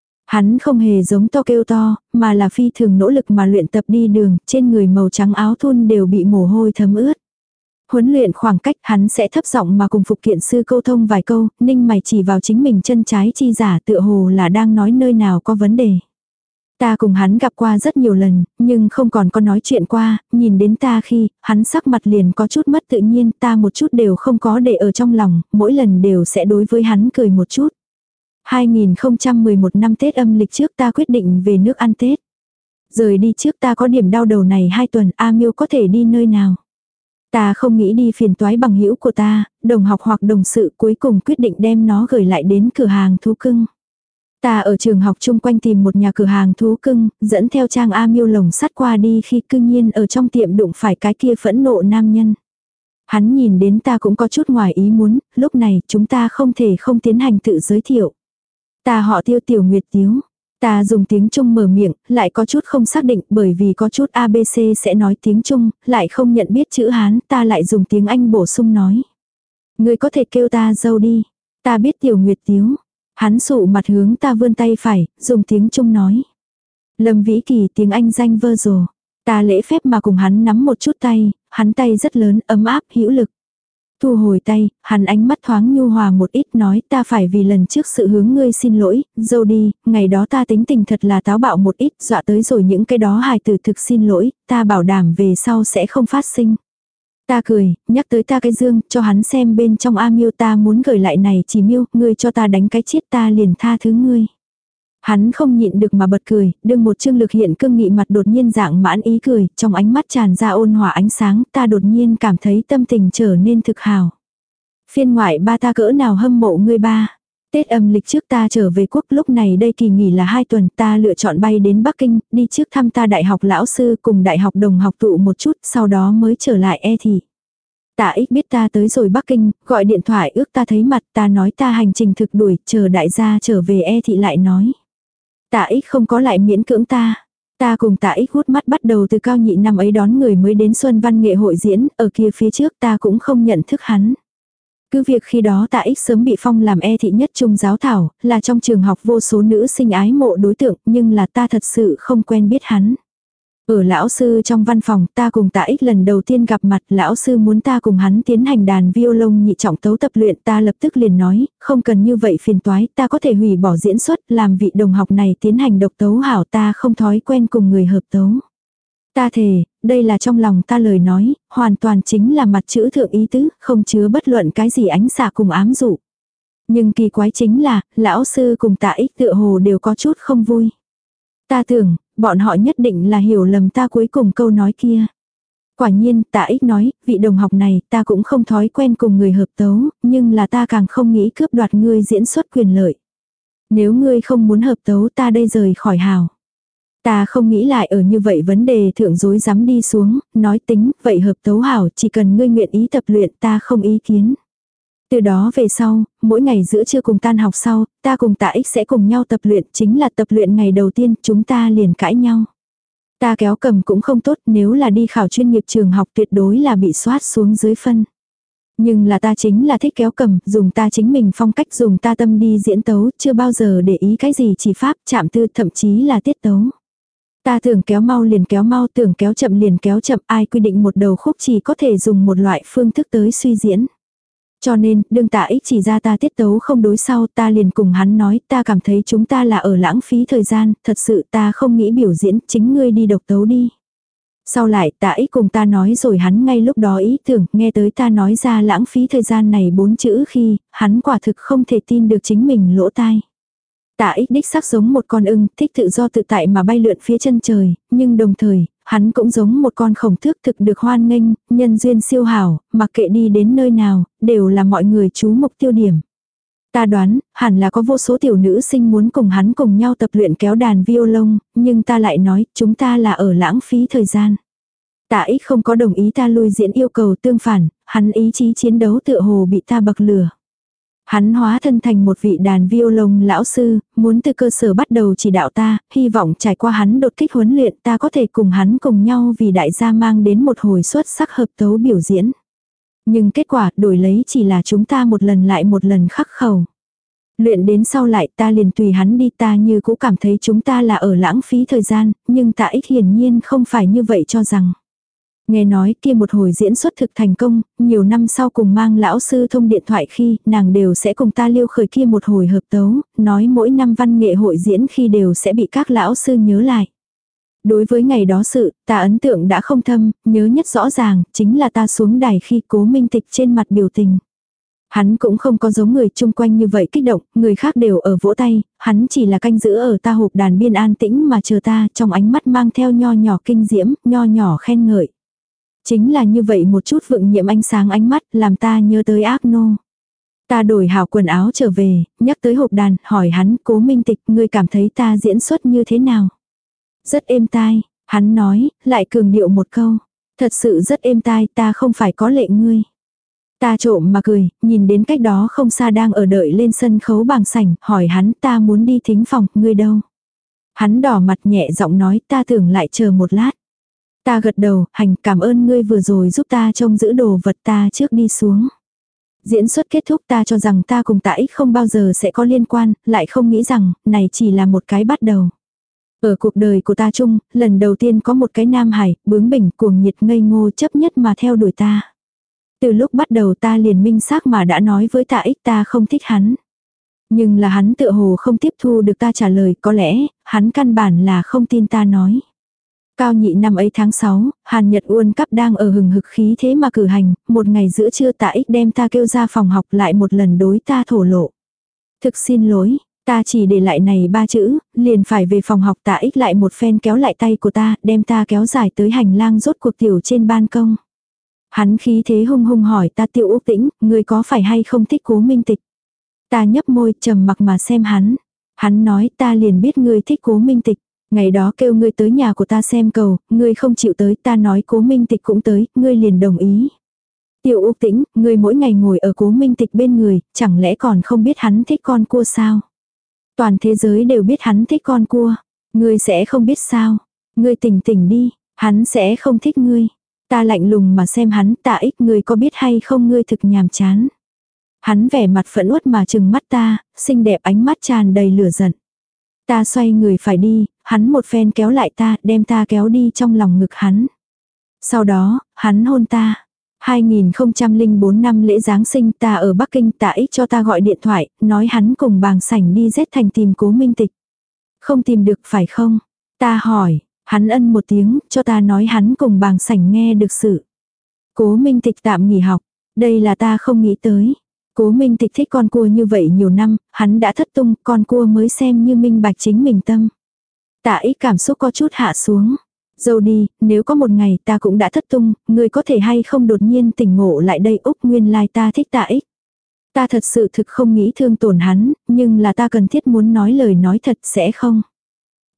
[SPEAKER 1] Hắn không hề giống to kêu to, mà là phi thường nỗ lực mà luyện tập đi đường, trên người màu trắng áo thun đều bị mồ hôi thấm ướt. Huấn luyện khoảng cách hắn sẽ thấp giọng mà cùng phục kiện sư câu thông vài câu, ninh mày chỉ vào chính mình chân trái chi giả tựa hồ là đang nói nơi nào có vấn đề. Ta cùng hắn gặp qua rất nhiều lần, nhưng không còn có nói chuyện qua, nhìn đến ta khi, hắn sắc mặt liền có chút mất tự nhiên, ta một chút đều không có để ở trong lòng, mỗi lần đều sẽ đối với hắn cười một chút. hai nghìn không trăm mười một năm Tết âm lịch trước ta quyết định về nước ăn Tết. Rời đi trước ta có điểm đau đầu này hai tuần, A Miêu có thể đi nơi nào. Ta không nghĩ đi phiền toái bằng hữu của ta, đồng học hoặc đồng sự, cuối cùng quyết định đem nó gửi lại đến cửa hàng thú cưng. Ta ở trường học chung quanh tìm một nhà cửa hàng thú cưng, dẫn theo Trang A Miêu lồng sắt qua đi khi cư nhiên ở trong tiệm đụng phải cái kia phẫn nộ nam nhân. Hắn nhìn đến ta cũng có chút ngoài ý muốn, lúc này chúng ta không thể không tiến hành tự giới thiệu. Ta họ Tiêu, Tiểu Nguyệt Tiếu. Ta dùng tiếng Trung mở miệng, lại có chút không xác định bởi vì có chút a bê xê sẽ nói tiếng Trung, lại không nhận biết chữ Hán, ta lại dùng tiếng Anh bổ sung nói. Người có thể kêu ta dâu đi. Ta biết Tiểu Nguyệt Tiếu. Hắn sụ mặt hướng ta vươn tay phải, dùng tiếng Trung nói. Lâm Vĩ Kỳ, tiếng Anh danh Virgil. Ta lễ phép mà cùng hắn nắm một chút tay, hắn tay rất lớn, ấm áp, hữu lực. Thu hồi tay, hắn ánh mắt thoáng nhu hòa một ít nói ta phải vì lần trước sự hướng ngươi xin lỗi, dâu đi, ngày đó ta tính tình thật là táo bạo một ít, dọa tới rồi những cái đó hài tử thực xin lỗi, ta bảo đảm về sau sẽ không phát sinh. Ta cười, nhắc tới ta cái dương, cho hắn xem bên trong A Miêu ta muốn gửi lại này chỉ Miêu, ngươi cho ta đánh cái chiết ta liền tha thứ ngươi. Hắn không nhịn được mà bật cười, đương một chương lực hiện cương nghị mặt đột nhiên dạng mãn ý cười, trong ánh mắt tràn ra ôn hòa ánh sáng, ta đột nhiên cảm thấy tâm tình trở nên thực hào. Phiên ngoại ba ta cỡ nào hâm mộ ngươi ba. Tết âm lịch trước ta trở về quốc, lúc này đây kỳ nghỉ là hai tuần, ta lựa chọn bay đến Bắc Kinh, đi trước thăm ta đại học lão sư cùng đại học đồng học tụ một chút, sau đó mới trở lại E thị. Tạ Ích biết ta tới rồi Bắc Kinh, gọi điện thoại ước ta thấy mặt, ta nói ta hành trình thực đuổi, chờ đại gia trở về E thị lại nói. Tạ Ích không có lại miễn cưỡng ta. Ta cùng Tạ Ích hút mắt bắt đầu từ cao nhị năm ấy đón người mới đến Xuân Văn Nghệ hội diễn, ở kia phía trước ta cũng không nhận thức hắn. Cứ việc khi đó Tạ Ích sớm bị phong làm E thị nhất trung giáo thảo, là trong trường học vô số nữ sinh ái mộ đối tượng, nhưng là ta thật sự không quen biết hắn. Ở lão sư trong văn phòng, ta cùng Tạ Ích lần đầu tiên gặp mặt, lão sư muốn ta cùng hắn tiến hành đàn violon nhị trọng tấu tập luyện, ta lập tức liền nói, không cần như vậy phiền toái, ta có thể hủy bỏ diễn xuất, làm vị đồng học này tiến hành độc tấu hảo, ta không thói quen cùng người hợp tấu. Ta thề, đây là trong lòng ta lời nói, hoàn toàn chính là mặt chữ thượng ý tứ, không chứa bất luận cái gì ánh xạ cùng ám dụ. Nhưng kỳ quái chính là, lão sư cùng Tạ Ích tựa hồ đều có chút không vui. Ta tưởng, bọn họ nhất định là hiểu lầm ta cuối cùng câu nói kia. Quả nhiên, Tạ Ích nói, vị đồng học này ta cũng không thói quen cùng người hợp tấu, nhưng là ta càng không nghĩ cướp đoạt ngươi diễn xuất quyền lợi. Nếu ngươi không muốn hợp tấu ta đây rời khỏi hào. Ta không nghĩ lại ở như vậy vấn đề thượng dối dám đi xuống, nói tính, vậy hợp tấu hảo, chỉ cần ngươi nguyện ý tập luyện ta không ý kiến. Từ đó về sau, mỗi ngày giữa trưa cùng tan học sau, ta cùng Tạ Ích sẽ cùng nhau tập luyện, chính là tập luyện ngày đầu tiên chúng ta liền cãi nhau. Ta kéo cầm cũng không tốt, nếu là đi khảo chuyên nghiệp trường học tuyệt đối là bị soát xuống dưới phân. Nhưng là ta chính là thích kéo cầm, dùng ta chính mình phong cách, dùng ta tâm đi diễn tấu, chưa bao giờ để ý cái gì chỉ pháp, chạm tư, thậm chí là tiết tấu. Ta tưởng kéo mau liền kéo mau, tưởng kéo chậm liền kéo chậm, ai quy định một đầu khúc chỉ có thể dùng một loại phương thức tới suy diễn. Cho nên, đương Tạ Ích chỉ ra ta tiết tấu không đối sau, ta liền cùng hắn nói, ta cảm thấy chúng ta là ở lãng phí thời gian, thật sự ta không nghĩ biểu diễn, chính ngươi đi độc tấu đi. Sau lại Tạ Ích cùng ta nói rồi hắn ngay lúc đó ý tưởng, nghe tới ta nói ra lãng phí thời gian này bốn chữ khi, hắn quả thực không thể tin được chính mình lỗ tai. Tạ Ích đích sắc giống một con ưng, thích tự do tự tại mà bay lượn phía chân trời, nhưng đồng thời, hắn cũng giống một con khổng tước thực được hoan nghênh, nhân duyên siêu hảo, mặc kệ đi đến nơi nào, đều là mọi người chú mục tiêu điểm. Ta đoán, hẳn là có vô số tiểu nữ sinh muốn cùng hắn cùng nhau tập luyện kéo đàn violon, nhưng ta lại nói, chúng ta là ở lãng phí thời gian. Tạ Ích không có đồng ý ta lui diễn yêu cầu, tương phản, hắn ý chí chiến đấu tựa hồ bị ta bậc lửa. Hắn hóa thân thành một vị đàn violon lão sư, muốn từ cơ sở bắt đầu chỉ đạo ta, hy vọng trải qua hắn đột kích huấn luyện ta có thể cùng hắn cùng nhau vì đại gia mang đến một hồi xuất sắc hợp tấu biểu diễn. Nhưng kết quả đổi lấy chỉ là chúng ta một lần lại một lần khắc khẩu. Luyện đến sau lại ta liền tùy hắn đi, ta như cũ cảm thấy chúng ta là ở lãng phí thời gian, nhưng Tạ Ích hiển nhiên không phải như vậy cho rằng. Nghe nói kia một hồi diễn xuất thực thành công, nhiều năm sau cùng mang lão sư thông điện thoại khi nàng đều sẽ cùng ta liêu khởi kia một hồi hợp tấu, nói mỗi năm văn nghệ hội diễn khi đều sẽ bị các lão sư nhớ lại. Đối với ngày đó sự, ta ấn tượng đã không thâm, nhớ nhất rõ ràng, chính là ta xuống đài khi Cố Minh Tịch trên mặt biểu tình. Hắn cũng không có giống người chung quanh như vậy kích động, người khác đều ở vỗ tay, hắn chỉ là canh giữ ở ta hộp đàn biên an tĩnh mà chờ ta, trong ánh mắt mang theo nho nhỏ kinh diễm, nho nhỏ khen ngợi. Chính là như vậy một chút vượng nhiệm ánh sáng ánh mắt, làm ta nhớ tới ác nô. Ta đổi hảo quần áo trở về, nhắc tới hộp đàn, hỏi hắn, Cố Minh Tịch, ngươi cảm thấy ta diễn xuất như thế nào? Rất êm tai, hắn nói, lại cường điệu một câu. Thật sự rất êm tai, ta không phải có lệ ngươi. Ta trộm mà cười, nhìn đến cách đó không xa đang ở đợi lên sân khấu bảng sảnh, hỏi hắn, ta muốn đi thính phòng, ngươi đâu? Hắn đỏ mặt nhẹ giọng nói, ta tưởng lại chờ một lát. Ta gật đầu, hành, cảm ơn ngươi vừa rồi giúp ta trông giữ đồ vật, ta trước đi xuống. Diễn xuất kết thúc, ta cho rằng ta cùng Tạ Ích không bao giờ sẽ có liên quan, lại không nghĩ rằng, này chỉ là một cái bắt đầu. Ở cuộc đời của ta chung, lần đầu tiên có một cái nam hải, bướng bỉnh, cuồng nhiệt, ngây ngô chấp nhất mà theo đuổi ta. Từ lúc bắt đầu ta liền minh xác mà đã nói với Tạ Ích ta không thích hắn. Nhưng là hắn tựa hồ không tiếp thu được ta trả lời, có lẽ, hắn căn bản là không tin ta nói. Cao nhị năm ấy tháng sáu, Hàn Nhật World Cup đang ở hừng hực khí thế mà cử hành, một ngày giữa trưa Tạ Ích đem ta kêu ra phòng học lại một lần đối ta thổ lộ. Thực xin lỗi, ta chỉ để lại này ba chữ, liền phải về phòng học. Tạ Ích lại một phen kéo lại tay của ta, đem ta kéo dài tới hành lang rốt cuộc tiểu trên ban công. Hắn khí thế hung hung hỏi ta, Tiêu Úc Tĩnh, ngươi có phải hay không thích Cố Minh Tịch? Ta nhấp môi trầm mặc mà xem hắn. Hắn nói, ta liền biết ngươi thích Cố Minh Tịch. Ngày đó kêu ngươi tới nhà của ta xem cầu, ngươi không chịu tới, ta nói Cố Minh Tịch cũng tới, ngươi liền đồng ý. Tiêu Úc Tĩnh, ngươi mỗi ngày ngồi ở Cố Minh Tịch bên người, chẳng lẽ còn không biết hắn thích con cua sao? Toàn thế giới đều biết hắn thích con cua, ngươi sẽ không biết sao? Ngươi tỉnh tỉnh đi, hắn sẽ không thích ngươi. Ta lạnh lùng mà xem hắn, Tạ Ích, ngươi có biết hay không ngươi thực nhàm chán. Hắn vẻ mặt phẫn uất mà trừng mắt ta, xinh đẹp ánh mắt tràn đầy lửa giận. Ta xoay người phải đi, hắn một phen kéo lại ta, đem ta kéo đi trong lòng ngực hắn. Sau đó, hắn hôn ta. hai nghìn không trăm lẻ bốn năm lễ Giáng sinh ta ở Bắc Kinh, Tạ Ích cho ta gọi điện thoại, nói hắn cùng bàng sảnh đi Z thành tìm Cố Minh Tịch. Không tìm được phải không? Ta hỏi, hắn ân một tiếng, cho ta nói hắn cùng bàng sảnh nghe được sự. Cố Minh Tịch tạm nghỉ học, đây là ta không nghĩ tới. Cố Minh Tịch thích con cua như vậy nhiều năm, hắn đã thất tung, con cua mới xem như minh bạch chính mình tâm. Tạ Ích cảm xúc có chút hạ xuống. Dâu đi, nếu có một ngày ta cũng đã thất tung, ngươi có thể hay không đột nhiên tỉnh ngộ lại đây, Úc, nguyên lai ta thích Tạ Ích. Ta thật sự thực không nghĩ thương tổn hắn, nhưng là ta cần thiết muốn nói lời nói thật, sẽ không.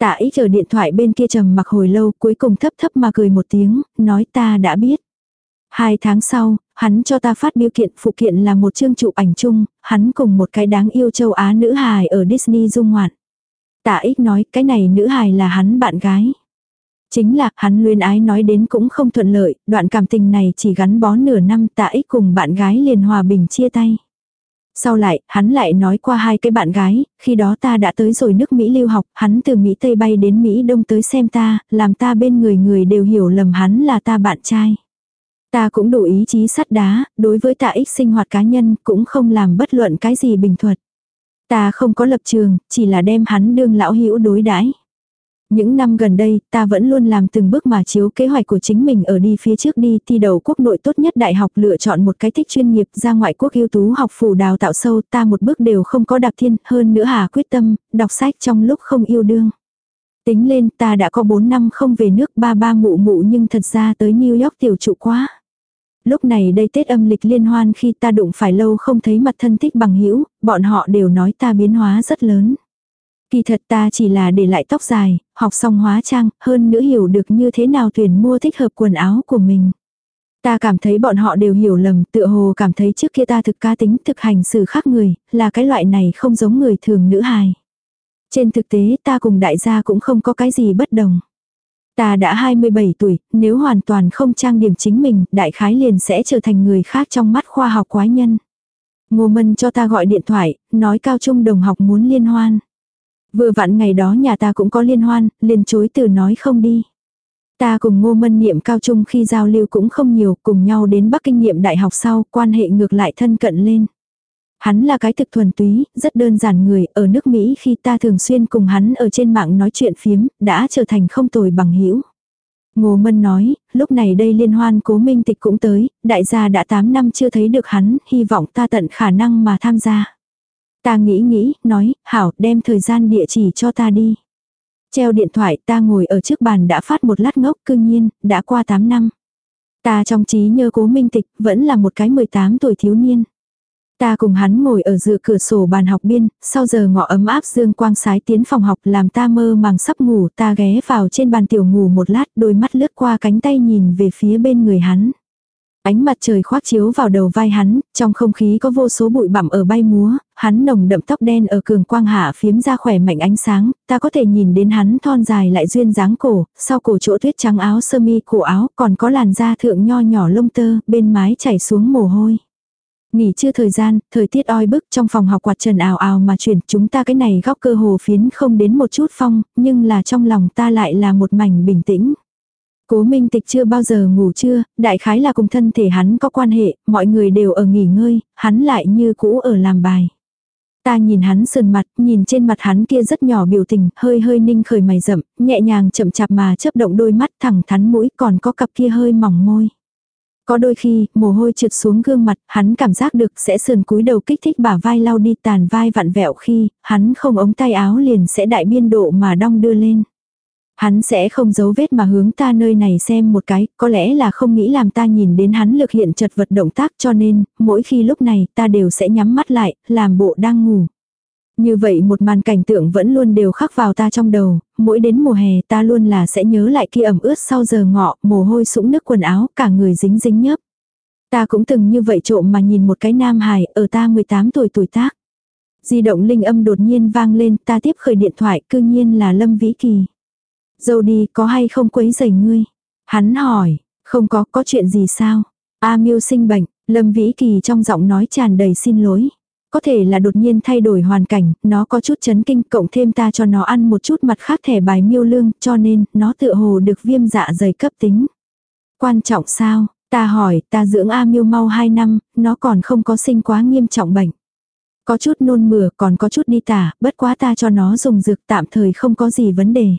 [SPEAKER 1] Tạ Ích ở điện thoại bên kia trầm mặc hồi lâu, cuối cùng thấp thấp mà cười một tiếng, nói ta đã biết. Hai tháng sau, hắn cho ta phát biêu kiện, phụ kiện là một chương chụp ảnh chung, hắn cùng một cái đáng yêu châu Á nữ hài ở Disney dung ngoạn. Tạ Ích nói cái này nữ hài là hắn bạn gái. Chính là hắn luyến ái nói đến cũng không thuận lợi, đoạn cảm tình này chỉ gắn bó nửa năm, Tạ Ích cùng bạn gái liền hòa bình chia tay. Sau lại, hắn lại nói qua hai cái bạn gái, khi đó ta đã tới rồi nước Mỹ lưu học, hắn từ Mỹ Tây bay đến Mỹ Đông tới xem ta, làm ta bên người người đều hiểu lầm hắn là ta bạn trai. Ta cũng đủ ý chí sắt đá, đối với Tạ Ích sinh hoạt cá nhân cũng không làm bất luận cái gì bình thuật. Ta không có lập trường, chỉ là đem hắn đương lão hữu đối đãi. Những năm gần đây, ta vẫn luôn làm từng bước mà chiếu kế hoạch của chính mình ở đi phía trước đi, thi đầu quốc nội tốt nhất đại học, lựa chọn một cái thích chuyên nghiệp, ra ngoại quốc ưu tú học phủ đào tạo sâu, ta một bước đều không có đạp thiên, hơn nữa hà quyết tâm, đọc sách trong lúc không yêu đương. Tính lên ta đã có bốn năm không về nước, ba ba mụ mụ nhưng thật ra tới New York tiểu trụ quá. Lúc này đây Tết âm lịch liên hoan khi ta đụng phải lâu không thấy mặt thân thích bằng hữu, bọn họ đều nói ta biến hóa rất lớn. Kỳ thật ta chỉ là để lại tóc dài, học xong hóa trang, hơn nữa hiểu được như thế nào tuyển mua thích hợp quần áo của mình. Ta cảm thấy bọn họ đều hiểu lầm, tựa hồ cảm thấy trước kia ta thực cá tính, thực hành xử khác người, là cái loại này không giống người thường nữ hài. Trên thực tế ta cùng đại gia cũng không có cái gì bất đồng. Ta đã hai mươi bảy tuổi, nếu hoàn toàn không trang điểm chính mình, đại khái liền sẽ trở thành người khác trong mắt khoa học quái nhân. Ngô Mân cho ta gọi điện thoại, nói cao trung đồng học muốn liên hoan. Vừa vặn ngày đó nhà ta cũng có liên hoan, liền chối từ nói không đi. Ta cùng Ngô Mân niệm cao trung khi giao lưu cũng không nhiều, cùng nhau đến Bắc Kinh niệm đại học sau, quan hệ ngược lại thân cận lên. Hắn là cái thực thuần túy, rất đơn giản người, ở nước Mỹ khi ta thường xuyên cùng hắn ở trên mạng nói chuyện phiếm, đã trở thành không tồi bằng hữu. Ngô Mân nói, lúc này đây liên hoan Cố Minh Tịch cũng tới, đại gia đã tám năm chưa thấy được hắn, hy vọng ta tận khả năng mà tham gia. Ta nghĩ nghĩ, nói, hảo, đem thời gian địa chỉ cho ta đi. Treo điện thoại, ta ngồi ở trước bàn đã phát một lát ngốc, cương nhiên, đã qua tám năm. Ta trong trí nhớ Cố Minh Tịch, vẫn là một cái mười tám tuổi thiếu niên. Ta cùng hắn ngồi ở dựa cửa sổ bàn học biên, sau giờ ngọ ấm áp dương quang sái tiến phòng học làm ta mơ màng sắp ngủ, ta ghé vào trên bàn tiểu ngủ một lát, đôi mắt lướt qua cánh tay nhìn về phía bên người hắn. Ánh mặt trời khoác chiếu vào đầu vai hắn, trong không khí có vô số bụi bặm ở bay múa, hắn nồng đậm tóc đen ở cường quang hạ phiếm ra khỏe mạnh ánh sáng, ta có thể nhìn đến hắn thon dài lại duyên dáng cổ, sau cổ chỗ tuyết trắng áo sơ mi cổ áo, còn có làn da thượng nho nhỏ lông tơ, bên mái chảy xuống mồ hôi. Nghỉ trưa thời gian, thời tiết oi bức, trong phòng học quạt trần ào ào mà chuyển, chúng ta cái này góc cơ hồ phiến không đến một chút phong, nhưng là trong lòng ta lại là một mảnh bình tĩnh. Cố Minh Tịch chưa bao giờ ngủ trưa, đại khái là cùng thân thể hắn có quan hệ, mọi người đều ở nghỉ ngơi, hắn lại như cũ ở làm bài. Ta nhìn hắn sườn mặt, nhìn trên mặt hắn kia rất nhỏ biểu tình, hơi hơi ninh khởi mày rậm, nhẹ nhàng chậm chạp mà chớp động đôi mắt thẳng thắn mũi, còn có cặp kia hơi mỏng môi. Có đôi khi, mồ hôi trượt xuống gương mặt, hắn cảm giác được sẽ sườn cúi đầu kích thích bả vai lau đi tàn vai vặn vẹo khi, hắn không ống tay áo liền sẽ đại biên độ mà đong đưa lên. Hắn sẽ không giấu vết mà hướng ta nơi này xem một cái, có lẽ là không nghĩ làm ta nhìn đến hắn lực hiện chật vật động tác, cho nên, mỗi khi lúc này ta đều sẽ nhắm mắt lại, làm bộ đang ngủ. Như vậy một màn cảnh tượng vẫn luôn đều khắc vào ta trong đầu, mỗi đến mùa hè ta luôn là sẽ nhớ lại kia ẩm ướt sau giờ ngọ, mồ hôi sũng nước quần áo, cả người dính dính nhớp. Ta cũng từng như vậy trộm mà nhìn một cái nam hài ở ta mười tám tuổi tuổi tác. Di động linh âm đột nhiên vang lên, ta tiếp khởi điện thoại, cư nhiên là Lâm Vĩ Kỳ. Dâu đi, có hay không quấy rầy ngươi? Hắn hỏi, không có, có chuyện gì sao? A Miêu sinh bệnh, Lâm Vĩ Kỳ trong giọng nói tràn đầy xin lỗi. Có thể là đột nhiên thay đổi hoàn cảnh, nó có chút chấn kinh, cộng thêm ta cho nó ăn một chút mặt khác thẻ bài miêu lương, cho nên, nó tựa hồ được viêm dạ dày cấp tính. Quan trọng sao? Ta hỏi, ta dưỡng A Miêu mau hai năm, nó còn không có sinh quá nghiêm trọng bệnh. Có chút nôn mửa, còn có chút đi tả, bất quá ta cho nó dùng dược tạm thời không có gì vấn đề.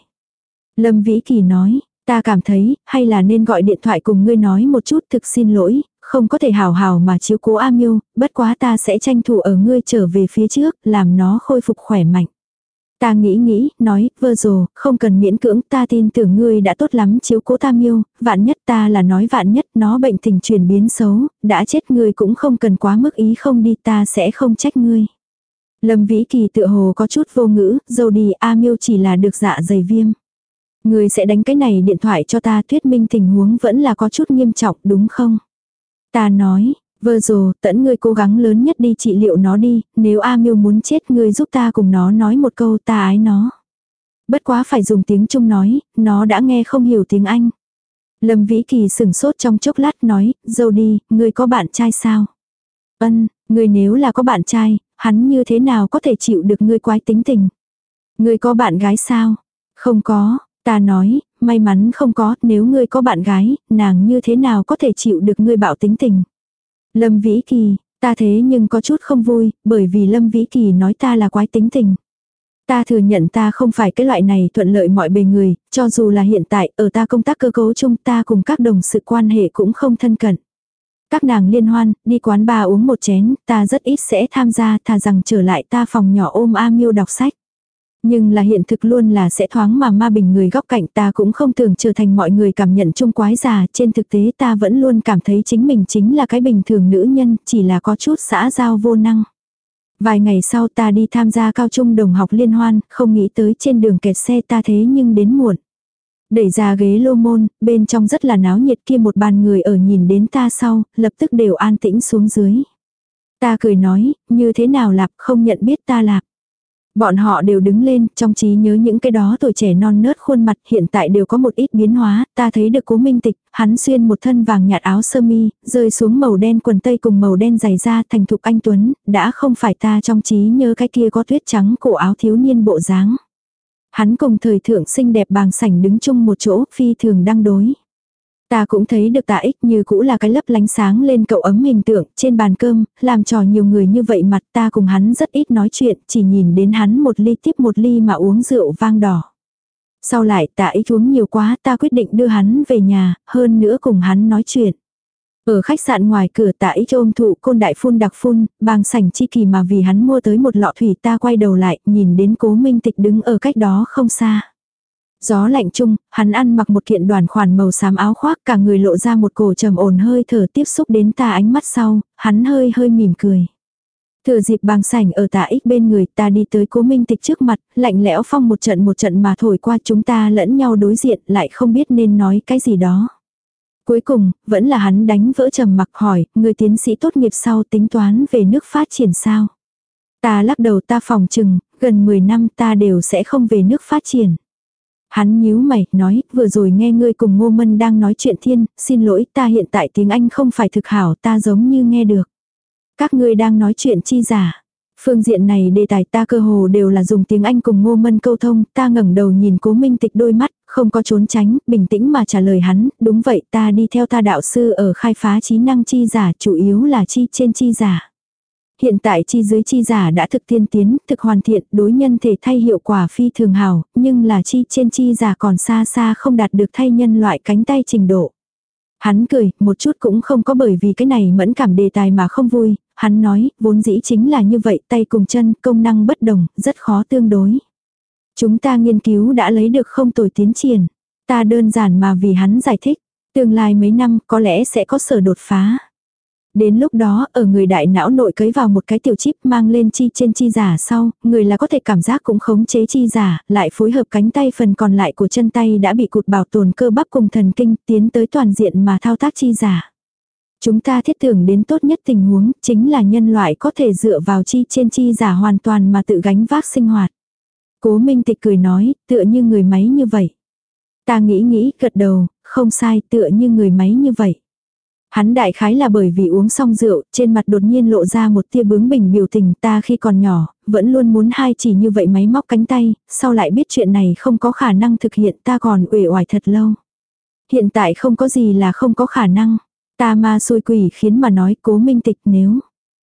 [SPEAKER 1] Lâm Vĩ Kỳ nói, ta cảm thấy, hay là nên gọi điện thoại cùng ngươi nói một chút, thực xin lỗi, không có thể hào hào mà chiếu cố A Miêu, bất quá ta sẽ tranh thủ ở ngươi trở về phía trước, làm nó khôi phục khỏe mạnh. Ta nghĩ nghĩ, nói, vơ rồ, không cần miễn cưỡng, ta tin tưởng ngươi đã tốt lắm chiếu cố ta Miêu, vạn nhất ta là nói vạn nhất, nó bệnh tình chuyển biến xấu, đã chết ngươi cũng không cần quá mức ý không đi, ta sẽ không trách ngươi. Lâm Vĩ Kỳ tựa hồ có chút vô ngữ, dâu đi A Miêu chỉ là được dạ dày viêm. Người sẽ đánh cái này điện thoại cho ta thuyết minh tình huống vẫn là có chút nghiêm trọng đúng không? Ta nói, vơ rồ, tẫn ngươi cố gắng lớn nhất đi trị liệu nó đi, nếu A Miêu muốn chết ngươi giúp ta cùng nó nói một câu ta ái nó. Bất quá phải dùng tiếng Trung nói, nó đã nghe không hiểu tiếng Anh. Lâm Vĩ Kỳ sừng sốt trong chốc lát nói, dâu đi, ngươi có bạn trai sao? Ân, ngươi nếu là có bạn trai, hắn như thế nào có thể chịu được ngươi quái tính tình? Ngươi có bạn gái sao? Không có, ta nói, may mắn không có, nếu ngươi có bạn gái, nàng như thế nào có thể chịu được ngươi bạo tính tình? Lâm Vĩ Kỳ, ta thế nhưng có chút không vui, bởi vì Lâm Vĩ Kỳ nói ta là quái tính tình. Ta thừa nhận ta không phải cái loại này thuận lợi mọi bề người, cho dù là hiện tại ở ta công tác cơ cấu chung ta cùng các đồng sự quan hệ cũng không thân cận. Các nàng liên hoan, đi quán bar uống một chén, ta rất ít sẽ tham gia, thà rằng trở lại ta phòng nhỏ ôm A Miêu đọc sách. Nhưng là hiện thực luôn là sẽ thoáng mà ma bình người góc cạnh, ta cũng không tưởng trở thành mọi người cảm nhận chung quái già, trên thực tế ta vẫn luôn cảm thấy chính mình chính là cái bình thường nữ nhân, chỉ là có chút xã giao vô năng. Vài ngày sau ta đi tham gia cao trung đồng học liên hoan, không nghĩ tới trên đường kẹt xe ta thế nhưng đến muộn. Đẩy ra ghế lô môn, bên trong rất là náo nhiệt, kia một bàn người ở nhìn đến ta sau, lập tức đều an tĩnh xuống dưới. Ta cười nói, như thế nào Lạp, không nhận biết ta Lạp. Bọn họ đều đứng lên, trong trí nhớ những cái đó tuổi trẻ non nớt khuôn mặt hiện tại đều có một ít biến hóa, ta thấy được Cố Minh Tịch, hắn xuyên một thân vàng nhạt áo sơ mi, rơi xuống màu đen quần tây cùng màu đen giày da thành thục anh tuấn, đã không phải ta trong trí nhớ cái kia có tuyết trắng cổ áo thiếu niên bộ dáng. Hắn cùng thời thượng xinh đẹp bàng sảnh đứng chung một chỗ, phi thường đăng đối. Ta cũng thấy được Tạ Ích như cũ là cái lấp lánh sáng lên cậu ấm hình tượng trên bàn cơm, làm trò nhiều người như vậy mặt ta cùng hắn rất ít nói chuyện, chỉ nhìn đến hắn một ly tiếp một ly mà uống rượu vang đỏ. Sau lại Tạ Ích uống nhiều quá ta quyết định đưa hắn về nhà, hơn nữa cùng hắn nói chuyện. Ở khách sạn ngoài cửa Tạ Ích ôm thụ côn đại phun đặc phun, bàng sảnh chi kỳ mà vì hắn mua tới một lọ thủy ta quay đầu lại, nhìn đến Cố Minh Tịch đứng ở cách đó không xa. Gió lạnh chung, hắn ăn mặc một kiện đoàn khoản màu xám áo khoác, cả người lộ ra một cổ trầm ổn hơi thở tiếp xúc đến ta ánh mắt sau, hắn hơi hơi mỉm cười. Thừa dịp bàng sảnh ở Tạ Ích bên người ta đi tới Cố Minh Tịch trước mặt, lạnh lẽo phong một trận một trận mà thổi qua chúng ta lẫn nhau đối diện lại không biết nên nói cái gì đó. Cuối cùng, vẫn là hắn đánh vỡ trầm mặc hỏi, người tiến sĩ tốt nghiệp sau tính toán về nước phát triển sao? Ta lắc đầu ta phòng chừng, gần mười năm ta đều sẽ không về nước phát triển. Hắn nhíu mày, nói, vừa rồi nghe ngươi cùng Ngô Mân đang nói chuyện thiên, xin lỗi ta hiện tại tiếng Anh không phải thực hảo ta giống như nghe được. Các ngươi đang nói chuyện chi giả. Phương diện này đề tài ta cơ hồ đều là dùng tiếng Anh cùng Ngô Mân câu thông, ta ngẩng đầu nhìn Cố Minh Tịch đôi mắt, không có trốn tránh, bình tĩnh mà trả lời hắn, đúng vậy ta đi theo ta đạo sư ở khai phá trí năng chi giả, chủ yếu là chi trên chi giả. Hiện tại chi dưới chi giả đã thực tiên tiến, thực hoàn thiện, đối nhân thể thay hiệu quả phi thường hảo, nhưng là chi trên chi giả còn xa xa không đạt được thay nhân loại cánh tay trình độ. Hắn cười, một chút cũng không có bởi vì cái này mẫn cảm đề tài mà không vui, hắn nói, vốn dĩ chính là như vậy, tay cùng chân, công năng bất đồng, rất khó tương đối. Chúng ta nghiên cứu đã lấy được không tồi tiến triển. Ta đơn giản mà vì hắn giải thích, tương lai mấy năm có lẽ sẽ có sở đột phá. Đến lúc đó, ở người đại não nội cấy vào một cái tiểu chip mang lên chi trên chi giả sau, người là có thể cảm giác cũng khống chế chi giả, lại phối hợp cánh tay phần còn lại của chân tay đã bị cụt bảo tồn cơ bắp cùng thần kinh tiến tới toàn diện mà thao tác chi giả. Chúng ta thiết tưởng đến tốt nhất tình huống chính là nhân loại có thể dựa vào chi trên chi giả hoàn toàn mà tự gánh vác sinh hoạt. Cố Minh Tịch cười nói, tựa như người máy như vậy. Ta nghĩ nghĩ, gật đầu, không sai, tựa như người máy như vậy. Hắn đại khái là bởi vì uống xong rượu, trên mặt đột nhiên lộ ra một tia bướng bỉnh biểu tình ta khi còn nhỏ, vẫn luôn muốn hai chỉ như vậy máy móc cánh tay, sau lại biết chuyện này không có khả năng thực hiện ta còn uể oải thật lâu. Hiện tại không có gì là không có khả năng. Ta ma xui quỷ khiến mà nói Cố Minh Tịch nếu.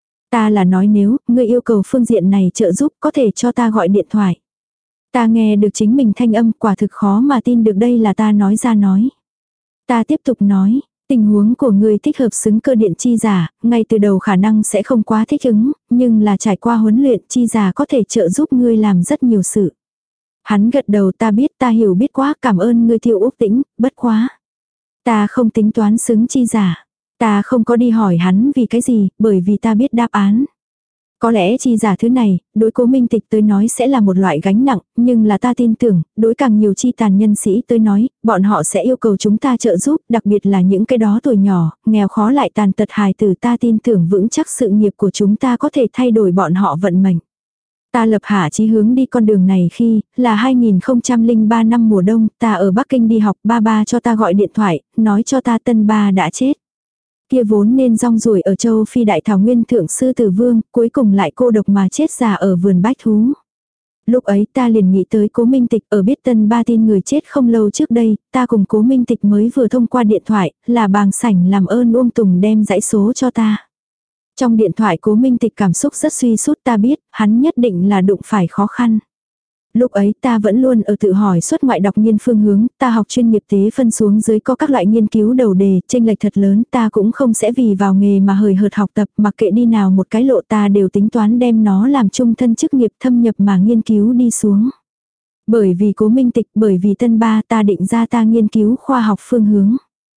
[SPEAKER 1] Ta là nói nếu, ngươi yêu cầu phương diện này trợ giúp có thể cho ta gọi điện thoại. Ta nghe được chính mình thanh âm quả thực khó mà tin được đây là ta nói ra nói. Ta tiếp tục nói. Tình huống của ngươi thích hợp xứng cơ điện chi giả, ngay từ đầu khả năng sẽ không quá thích ứng, nhưng là trải qua huấn luyện chi giả có thể trợ giúp ngươi làm rất nhiều sự. Hắn gật đầu ta biết ta hiểu biết quá cảm ơn ngươi Tiêu Úc Tĩnh, bất quá. Ta không tính toán xứng chi giả. Ta không có đi hỏi hắn vì cái gì, bởi vì ta biết đáp án. Có lẽ chi giả thứ này, đối Cố Minh Tịch tới nói sẽ là một loại gánh nặng, nhưng là ta tin tưởng, đối càng nhiều chi tàn nhân sĩ tới nói, bọn họ sẽ yêu cầu chúng ta trợ giúp, đặc biệt là những cái đó tuổi nhỏ, nghèo khó lại tàn tật hài tử, ta tin tưởng vững chắc sự nghiệp của chúng ta có thể thay đổi bọn họ vận mệnh. Ta lập hạ chí hướng đi con đường này khi, là hai nghìn không trăm lẻ ba năm mùa đông, ta ở Bắc Kinh đi học, ba ba cho ta gọi điện thoại, nói cho ta tân ba đã chết. Kia vốn nên rong ruổi ở châu Phi đại thảo nguyên thượng sư tử vương, cuối cùng lại cô độc mà chết già ở vườn bách thú. Lúc ấy ta liền nghĩ tới Cố Minh Tịch, ở biết tân ba tin người chết không lâu trước đây, ta cùng Cố Minh Tịch mới vừa thông qua điện thoại, là bàng sảnh làm ơn Uông Tùng đem dãy số cho ta. Trong điện thoại Cố Minh Tịch cảm xúc rất suy sút, ta biết, hắn nhất định là đụng phải khó khăn. Lúc ấy ta vẫn luôn ở tự hỏi xuất ngoại đọc nghiên phương hướng, ta học chuyên nghiệp tế phân xuống dưới có các loại nghiên cứu đầu đề, chênh lệch thật lớn, ta cũng không sẽ vì vào nghề mà hời hợt học tập, mặc kệ đi nào một cái lộ ta đều tính toán đem nó làm chung thân chức nghiệp thâm nhập mà nghiên cứu đi xuống. Bởi vì Cố Minh Tịch, bởi vì tân ba ta định ra ta nghiên cứu khoa học phương hướng.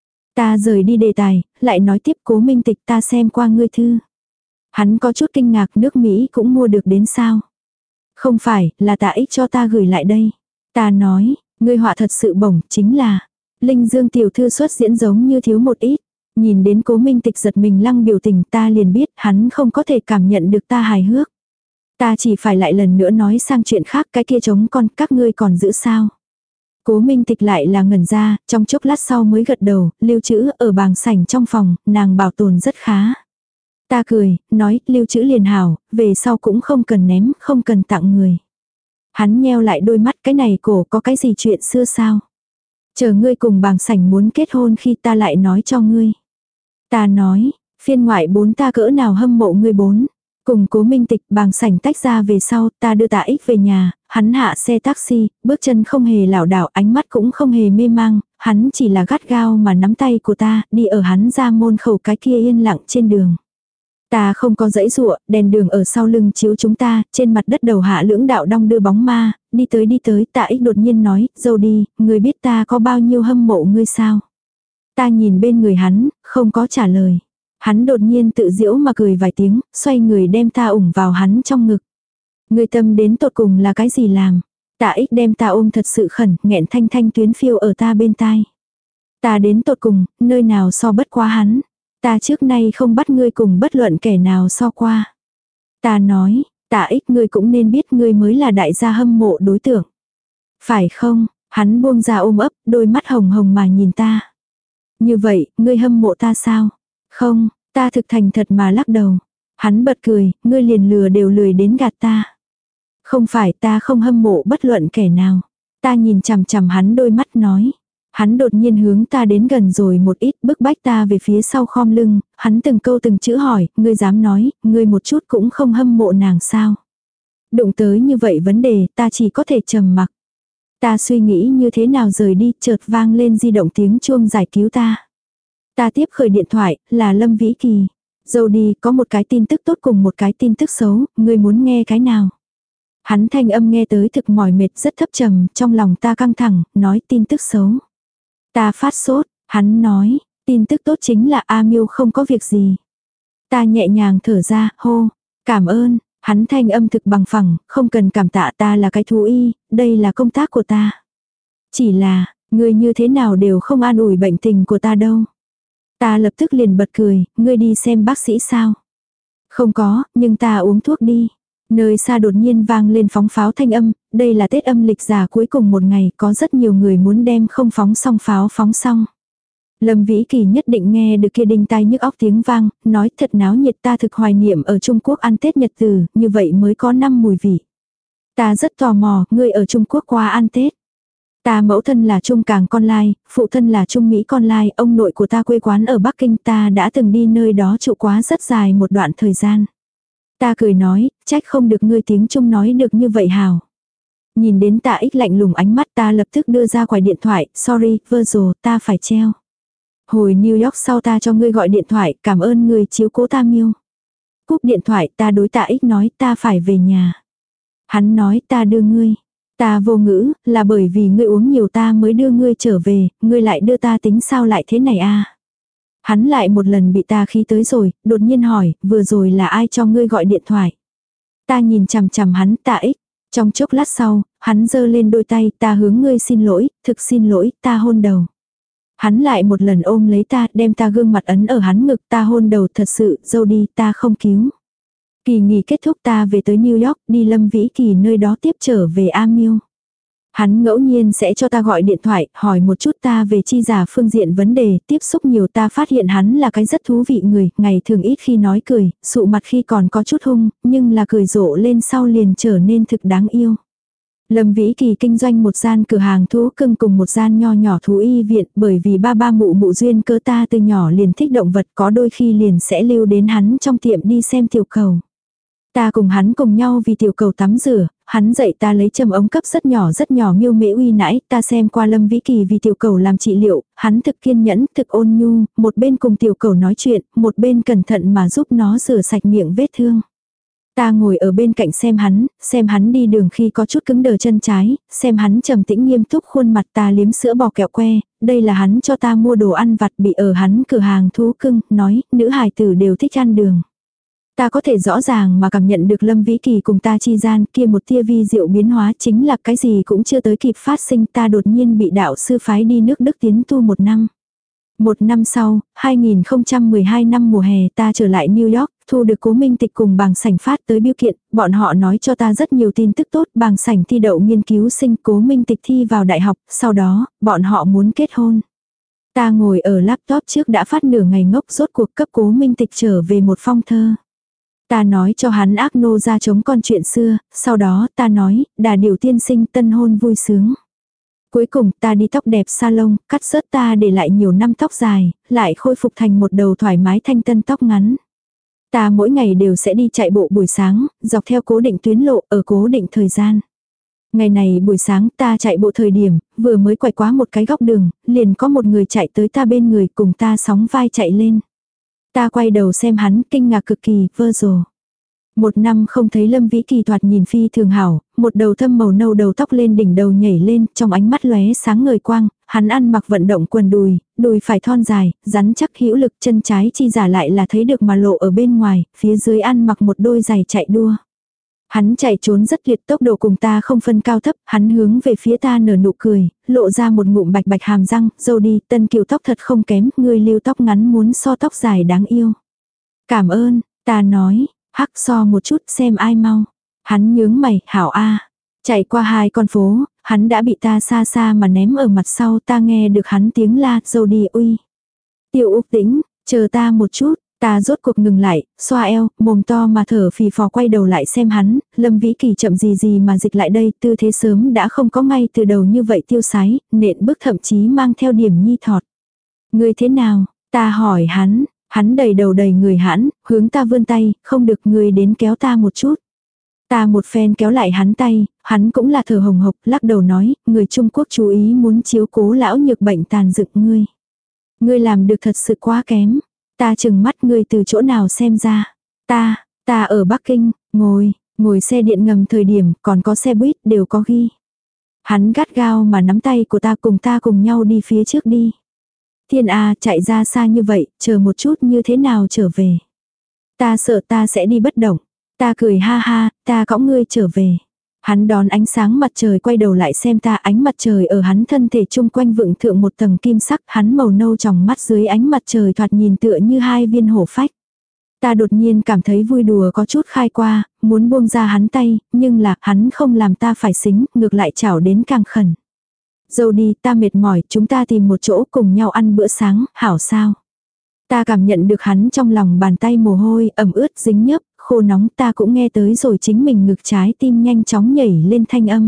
[SPEAKER 1] Ta rời đi đề tài, lại nói tiếp Cố Minh Tịch ta xem qua ngươi thư. Hắn có chút kinh ngạc, nước Mỹ cũng mua được đến sao? Không phải, là Tạ Ích cho ta gửi lại đây. Ta nói, ngươi họa thật sự bổng, chính là Linh Dương tiểu thư xuất diễn giống như thiếu một ít. Nhìn đến Cố Minh Tịch giật mình lăng biểu tình, ta liền biết hắn không có thể cảm nhận được ta hài hước. Ta chỉ phải lại lần nữa nói sang chuyện khác, cái kia trống con, các ngươi còn giữ sao? Cố Minh Tịch lại là ngẩn ra, trong chốc lát sau mới gật đầu, lưu trữ ở bàng sảnh trong phòng, nàng bảo tồn rất khá. Ta cười, nói, lưu trữ liền hảo, về sau cũng không cần ném, không cần tặng người. Hắn nheo lại đôi mắt, cái này cổ có cái gì chuyện xưa sao? Chờ ngươi cùng bàng sảnh muốn kết hôn khi ta lại nói cho ngươi. Ta nói, phiên ngoại bốn ta cỡ nào hâm mộ ngươi bốn. Cùng Cố Minh Tịch bàng sảnh tách ra về sau, ta đưa Tạ Ích về nhà, hắn hạ xe taxi, bước chân không hề lảo đảo, ánh mắt cũng không hề mê mang, hắn chỉ là gắt gao mà nắm tay của ta, đi ở hắn ra môn khẩu cái kia yên lặng trên đường. Ta không có dãy dụa, đèn đường ở sau lưng chiếu chúng ta, trên mặt đất đầu hạ lưỡng đạo đong đưa bóng ma, đi tới đi tới, Tạ Ích đột nhiên nói, dâu đi, người biết ta có bao nhiêu hâm mộ ngươi sao? Ta nhìn bên người hắn, không có trả lời. Hắn đột nhiên tự giễu mà cười vài tiếng, xoay người đem ta ủng vào hắn trong ngực. Ngươi tâm đến tột cùng là cái gì làm? Tạ Ích đem ta ôm thật sự khẩn, nghẹn thanh thanh tuyến phiêu ở ta bên tai. Ta đến tột cùng, nơi nào so bất quá hắn. Ta trước nay không bắt ngươi cùng bất luận kẻ nào so qua. Ta nói, Tạ Ích ngươi cũng nên biết ngươi mới là đại gia hâm mộ đối tượng. Phải không? Hắn buông ra ôm ấp, đôi mắt hồng hồng mà nhìn ta. Như vậy, ngươi hâm mộ ta sao? Không, ta thực thành thật mà lắc đầu. Hắn bật cười, ngươi liền lừa đều lười đến gạt ta. Không phải, ta không hâm mộ bất luận kẻ nào. Ta nhìn chằm chằm hắn đôi mắt nói. Hắn đột nhiên hướng ta đến gần rồi một ít, bức bách ta về phía sau khom lưng, hắn từng câu từng chữ hỏi, ngươi dám nói, ngươi một chút cũng không hâm mộ nàng sao? Đụng tới như vậy vấn đề, ta chỉ có thể trầm mặc. Ta suy nghĩ như thế nào rời đi, chợt vang lên di động tiếng chuông giải cứu ta. Ta tiếp khởi điện thoại, là Lâm Vĩ Kỳ. Dâu đi, có một cái tin tức tốt cùng một cái tin tức xấu, ngươi muốn nghe cái nào? Hắn thanh âm nghe tới thực mỏi mệt rất thấp trầm, trong lòng ta căng thẳng, nói tin tức xấu. Ta phát sốt, hắn nói, tin tức tốt chính là A Miêu không có việc gì. Ta nhẹ nhàng thở ra, hô, cảm ơn, hắn thanh âm thực bằng phẳng, không cần cảm tạ, ta là cái thú y, đây là công tác của ta. Chỉ là, ngươi như thế nào đều không an ủi bệnh tình của ta đâu. Ta lập tức liền bật cười, ngươi đi xem bác sĩ sao? Không có, nhưng ta uống thuốc đi. Nơi xa đột nhiên vang lên phóng pháo thanh âm, đây là Tết âm lịch giả cuối cùng một ngày, có rất nhiều người muốn đem không phóng xong pháo phóng xong. Lâm Vĩ Kỳ nhất định nghe được kia đinh tai nhức óc tiếng vang, nói thật náo nhiệt, ta thực hoài niệm ở Trung Quốc ăn Tết Nhật Tử, như vậy mới có năm mùi vị. Ta rất tò mò, ngươi ở Trung Quốc qua ăn Tết. Ta mẫu thân là Trung Càng con lai, phụ thân là Trung Mỹ con lai, ông nội của ta quê quán ở Bắc Kinh, ta đã từng đi nơi đó trụ quá rất dài một đoạn thời gian. Ta cười nói, trách không được ngươi tiếng Trung nói được như vậy hào. Nhìn đến Tạ Ích lạnh lùng ánh mắt, ta lập tức đưa ra quài điện thoại, sorry, Virgil, ta phải treo. Hồi New York sau ta cho ngươi gọi điện thoại, cảm ơn ngươi chiếu cố ta Miêu. Cúp điện thoại, ta đối Tạ Ích nói ta phải về nhà. Hắn nói ta đưa ngươi. Ta vô ngữ, là bởi vì ngươi uống nhiều ta mới đưa ngươi trở về, ngươi lại đưa ta tính sao lại thế này a? Hắn lại một lần bị ta khí tới rồi, đột nhiên hỏi, vừa rồi là ai cho ngươi gọi điện thoại? Ta nhìn chằm chằm hắn, ta ích. Trong chốc lát sau, hắn giơ lên đôi tay, ta hướng ngươi xin lỗi, thực xin lỗi, ta hôn đầu. Hắn lại một lần ôm lấy ta, đem ta gương mặt ấn ở hắn ngực, ta hôn đầu, thật sự, dâu đi, ta không cứu. Kỳ nghỉ kết thúc ta về tới New York, đi Lâm Vĩ Kỳ nơi đó tiếp trở về Amil. Hắn ngẫu nhiên sẽ cho ta gọi điện thoại, hỏi một chút ta về chi giả phương diện vấn đề, tiếp xúc nhiều, ta phát hiện hắn là cái rất thú vị người, ngày thường ít khi nói cười, sụ mặt khi còn có chút hung, nhưng là cười rộ lên sau liền trở nên thực đáng yêu. Lâm Vĩ Kỳ kinh doanh một gian cửa hàng thú cưng cùng một gian nho nhỏ thú y viện, bởi vì ba ba mụ mụ duyên cớ ta từ nhỏ liền thích động vật, có đôi khi liền sẽ lưu đến hắn trong tiệm đi xem tiểu cầu. Ta cùng hắn cùng nhau vì tiểu cầu tắm rửa, hắn dạy ta lấy châm ống cấp rất nhỏ rất nhỏ miêu mễ uy nãi, ta xem qua Lâm Vĩ Kỳ vì tiểu cầu làm trị liệu, hắn thực kiên nhẫn, thực ôn nhu, một bên cùng tiểu cầu nói chuyện, một bên cẩn thận mà giúp nó rửa sạch miệng vết thương. Ta ngồi ở bên cạnh xem hắn, xem hắn đi đường khi có chút cứng đờ chân trái, xem hắn trầm tĩnh nghiêm túc khuôn mặt, ta liếm sữa bò kẹo que, đây là hắn cho ta mua đồ ăn vặt bị ở hắn cửa hàng thú cưng, nói, nữ hài tử đều thích ăn đường. Ta có thể rõ ràng mà cảm nhận được Lâm Vĩ Kỳ cùng ta chi gian kia một tia vi diệu biến hóa, chính là cái gì cũng chưa tới kịp phát sinh, ta đột nhiên bị đạo sư phái đi nước Đức tiến tu một năm. Một năm sau, hai nghìn không trăm mười hai năm mùa hè ta trở lại New York, thu được Cố Minh Tịch cùng Bàng Sảnh phát tới bưu kiện, bọn họ nói cho ta rất nhiều tin tức tốt, Bàng Sảnh thi đậu nghiên cứu sinh, Cố Minh Tịch thi vào đại học, sau đó, bọn họ muốn kết hôn. Ta ngồi ở laptop trước đã phát nửa ngày ngốc, rốt cuộc cấp Cố Minh Tịch trở về một phong thơ. Ta nói cho hắn ác nô ra chống con chuyện xưa, sau đó ta nói, đà điều tiên sinh tân hôn vui sướng. Cuối cùng ta đi tóc đẹp salon, cắt rớt ta để lại nhiều năm tóc dài, lại khôi phục thành một đầu thoải mái thanh tân tóc ngắn. Ta mỗi ngày đều sẽ đi chạy bộ buổi sáng, dọc theo cố định tuyến lộ ở cố định thời gian. Ngày này buổi sáng ta chạy bộ thời điểm, vừa mới quay qua một cái góc đường, liền có một người chạy tới ta bên người cùng ta sóng vai chạy lên. Ta quay đầu xem hắn, kinh ngạc cực kỳ, vơ rồ. Một năm không thấy Lâm Vĩ Kỳ thoạt nhìn phi thường hảo, một đầu thâm màu nâu đầu tóc lên đỉnh đầu nhảy lên, trong ánh mắt lóe sáng ngời quang, hắn ăn mặc vận động quần đùi, đùi phải thon dài, rắn chắc hữu lực, chân trái chi giả lại là thấy được mà lộ ở bên ngoài, phía dưới ăn mặc một đôi giày chạy đua. Hắn chạy trốn rất liệt, tốc độ cùng ta không phân cao thấp, hắn hướng về phía ta nở nụ cười, lộ ra một ngụm bạch bạch hàm răng, dâu đi, tân kiều tóc thật không kém, người lưu tóc ngắn muốn so tóc dài đáng yêu. Cảm ơn, ta nói, hắc so một chút xem ai mau. Hắn nhướng mày, hảo a. Chạy qua hai con phố, hắn đã bị ta xa xa mà ném ở mặt sau, ta nghe được hắn tiếng la, dâu đi uy. Tiêu Úc Tĩnh, chờ ta một chút. Ta rốt cuộc ngừng lại, xoa eo, mồm to mà thở phì phò quay đầu lại xem hắn, Lâm Vĩ Kỳ chậm gì gì mà dịch lại đây, tư thế sớm đã không có ngay từ đầu như vậy tiêu sái, nện bước thậm chí mang theo điểm nhi thọt. Người thế nào? Ta hỏi hắn, hắn đầy đầu đầy người hãn, hướng ta vươn tay, không được người đến kéo ta một chút. Ta một phen kéo lại hắn tay, hắn cũng là thở hồng hộc, lắc đầu nói, người Trung Quốc chú ý muốn chiếu cố lão nhược bệnh tàn dựng ngươi. Ngươi làm được thật sự quá kém. Ta chừng mắt ngươi từ chỗ nào xem ra. Ta, ta ở Bắc Kinh, ngồi, ngồi xe điện ngầm thời điểm, còn có xe buýt đều có ghi. Hắn gắt gao mà nắm tay của ta cùng ta cùng nhau đi phía trước đi. Thiên A chạy ra xa như vậy, chờ một chút như thế nào trở về. Ta sợ ta sẽ đi bất động. Ta cười ha ha, ta cõng ngươi trở về. Hắn đón ánh sáng mặt trời quay đầu lại xem ta, ánh mặt trời ở hắn thân thể chung quanh vựng thượng một tầng kim sắc, hắn màu nâu trong mắt dưới ánh mặt trời thoạt nhìn tựa như hai viên hổ phách. Ta đột nhiên cảm thấy vui đùa có chút khai qua, muốn buông ra hắn tay, nhưng là hắn không làm ta phải xính, ngược lại chảo đến càng khẩn. Dâu đi, ta mệt mỏi, chúng ta tìm một chỗ cùng nhau ăn bữa sáng, hảo sao? Ta cảm nhận được hắn trong lòng bàn tay mồ hôi, ẩm ướt, dính nhớp, khô nóng, ta cũng nghe tới rồi chính mình ngực trái tim nhanh chóng nhảy lên thanh âm.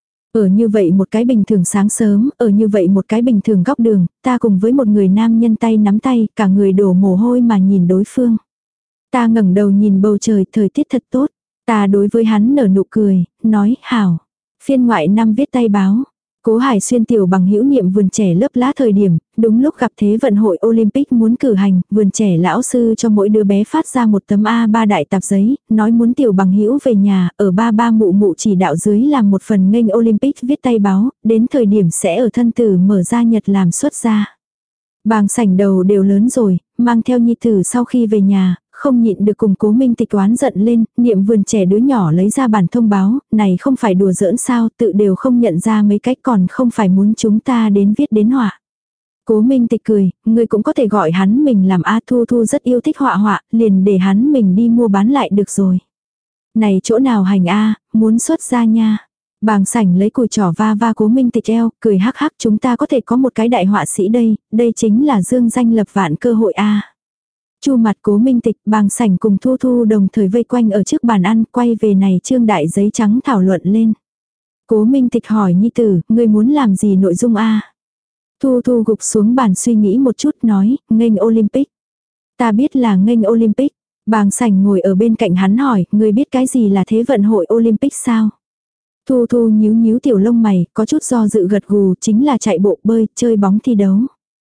[SPEAKER 1] Ở như vậy một cái bình thường sáng sớm, ở như vậy một cái bình thường góc đường, ta cùng với một người nam nhân tay nắm tay, cả người đổ mồ hôi mà nhìn đối phương. Ta ngẩng đầu nhìn bầu trời, thời tiết thật tốt. Ta đối với hắn nở nụ cười, nói, hảo. Phiên ngoại năm viết tay báo. Cố Hải Xuyên tiểu bằng hữu niệm vườn trẻ lớp lá thời điểm, đúng lúc gặp Thế vận hội Olympic muốn cử hành, vườn trẻ lão sư cho mỗi đứa bé phát ra một tấm A ba đại tạp giấy, nói muốn tiểu bằng hữu về nhà, ở ba ba mụ mụ chỉ đạo dưới làm một phần nghênh Olympic viết tay báo, đến thời điểm sẽ ở thân tử mở ra nhật làm xuất ra. Bàng Sảnh đầu đều lớn rồi, mang theo nhi tử sau khi về nhà, không nhịn được cùng Cố Minh Tịch oán giận lên, niệm vườn trẻ đứa nhỏ lấy ra bản thông báo, này không phải đùa giỡn sao, tự đều không nhận ra mấy cách còn không phải muốn chúng ta đến viết đến họa. Cố Minh Tịch cười, người cũng có thể gọi hắn mình làm A Thu Thu rất yêu thích họa họa, liền để hắn mình đi mua bán lại được rồi. Này chỗ nào hành A, muốn xuất ra nha. Bàng Sảnh lấy cùi trỏ va va Cố Minh Tịch eo, cười hắc hắc, chúng ta có thể có một cái đại họa sĩ đây, đây chính là dương danh lập vạn cơ hội A. Chu mặt Cố Minh Tịch, Bàng Sảnh cùng Thu Thu đồng thời vây quanh ở trước bàn ăn, quay về này trương đại giấy trắng thảo luận lên. Cố Minh Tịch hỏi nhi tử, ngươi muốn làm gì nội dung A? Thu Thu gục xuống bàn suy nghĩ một chút nói, nghênh Olympic. Ta biết là nghênh Olympic. Bàng Sảnh ngồi ở bên cạnh hắn hỏi, ngươi biết cái gì là Thế vận hội Olympic sao? Thu Thu nhíu nhíu tiểu lông mày, có chút do dự gật gù, chính là chạy bộ, bơi, chơi bóng thi đấu.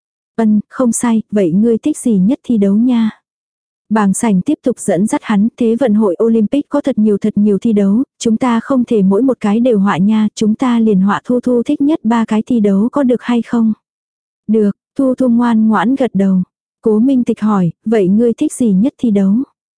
[SPEAKER 1] Ân, không sai, vậy ngươi thích gì nhất thi đấu nha? Bàng Sảnh tiếp tục dẫn dắt hắn, Thế vận hội Olympic có thật nhiều thật nhiều thi đấu, chúng ta không thể mỗi một cái đều họa nha, chúng ta liền họa Thu Thu thích nhất ba cái thi đấu có được hay không? Được, Thu Thu ngoan ngoãn gật đầu. Cố Minh Tịch hỏi, vậy ngươi thích gì nhất thi đấu?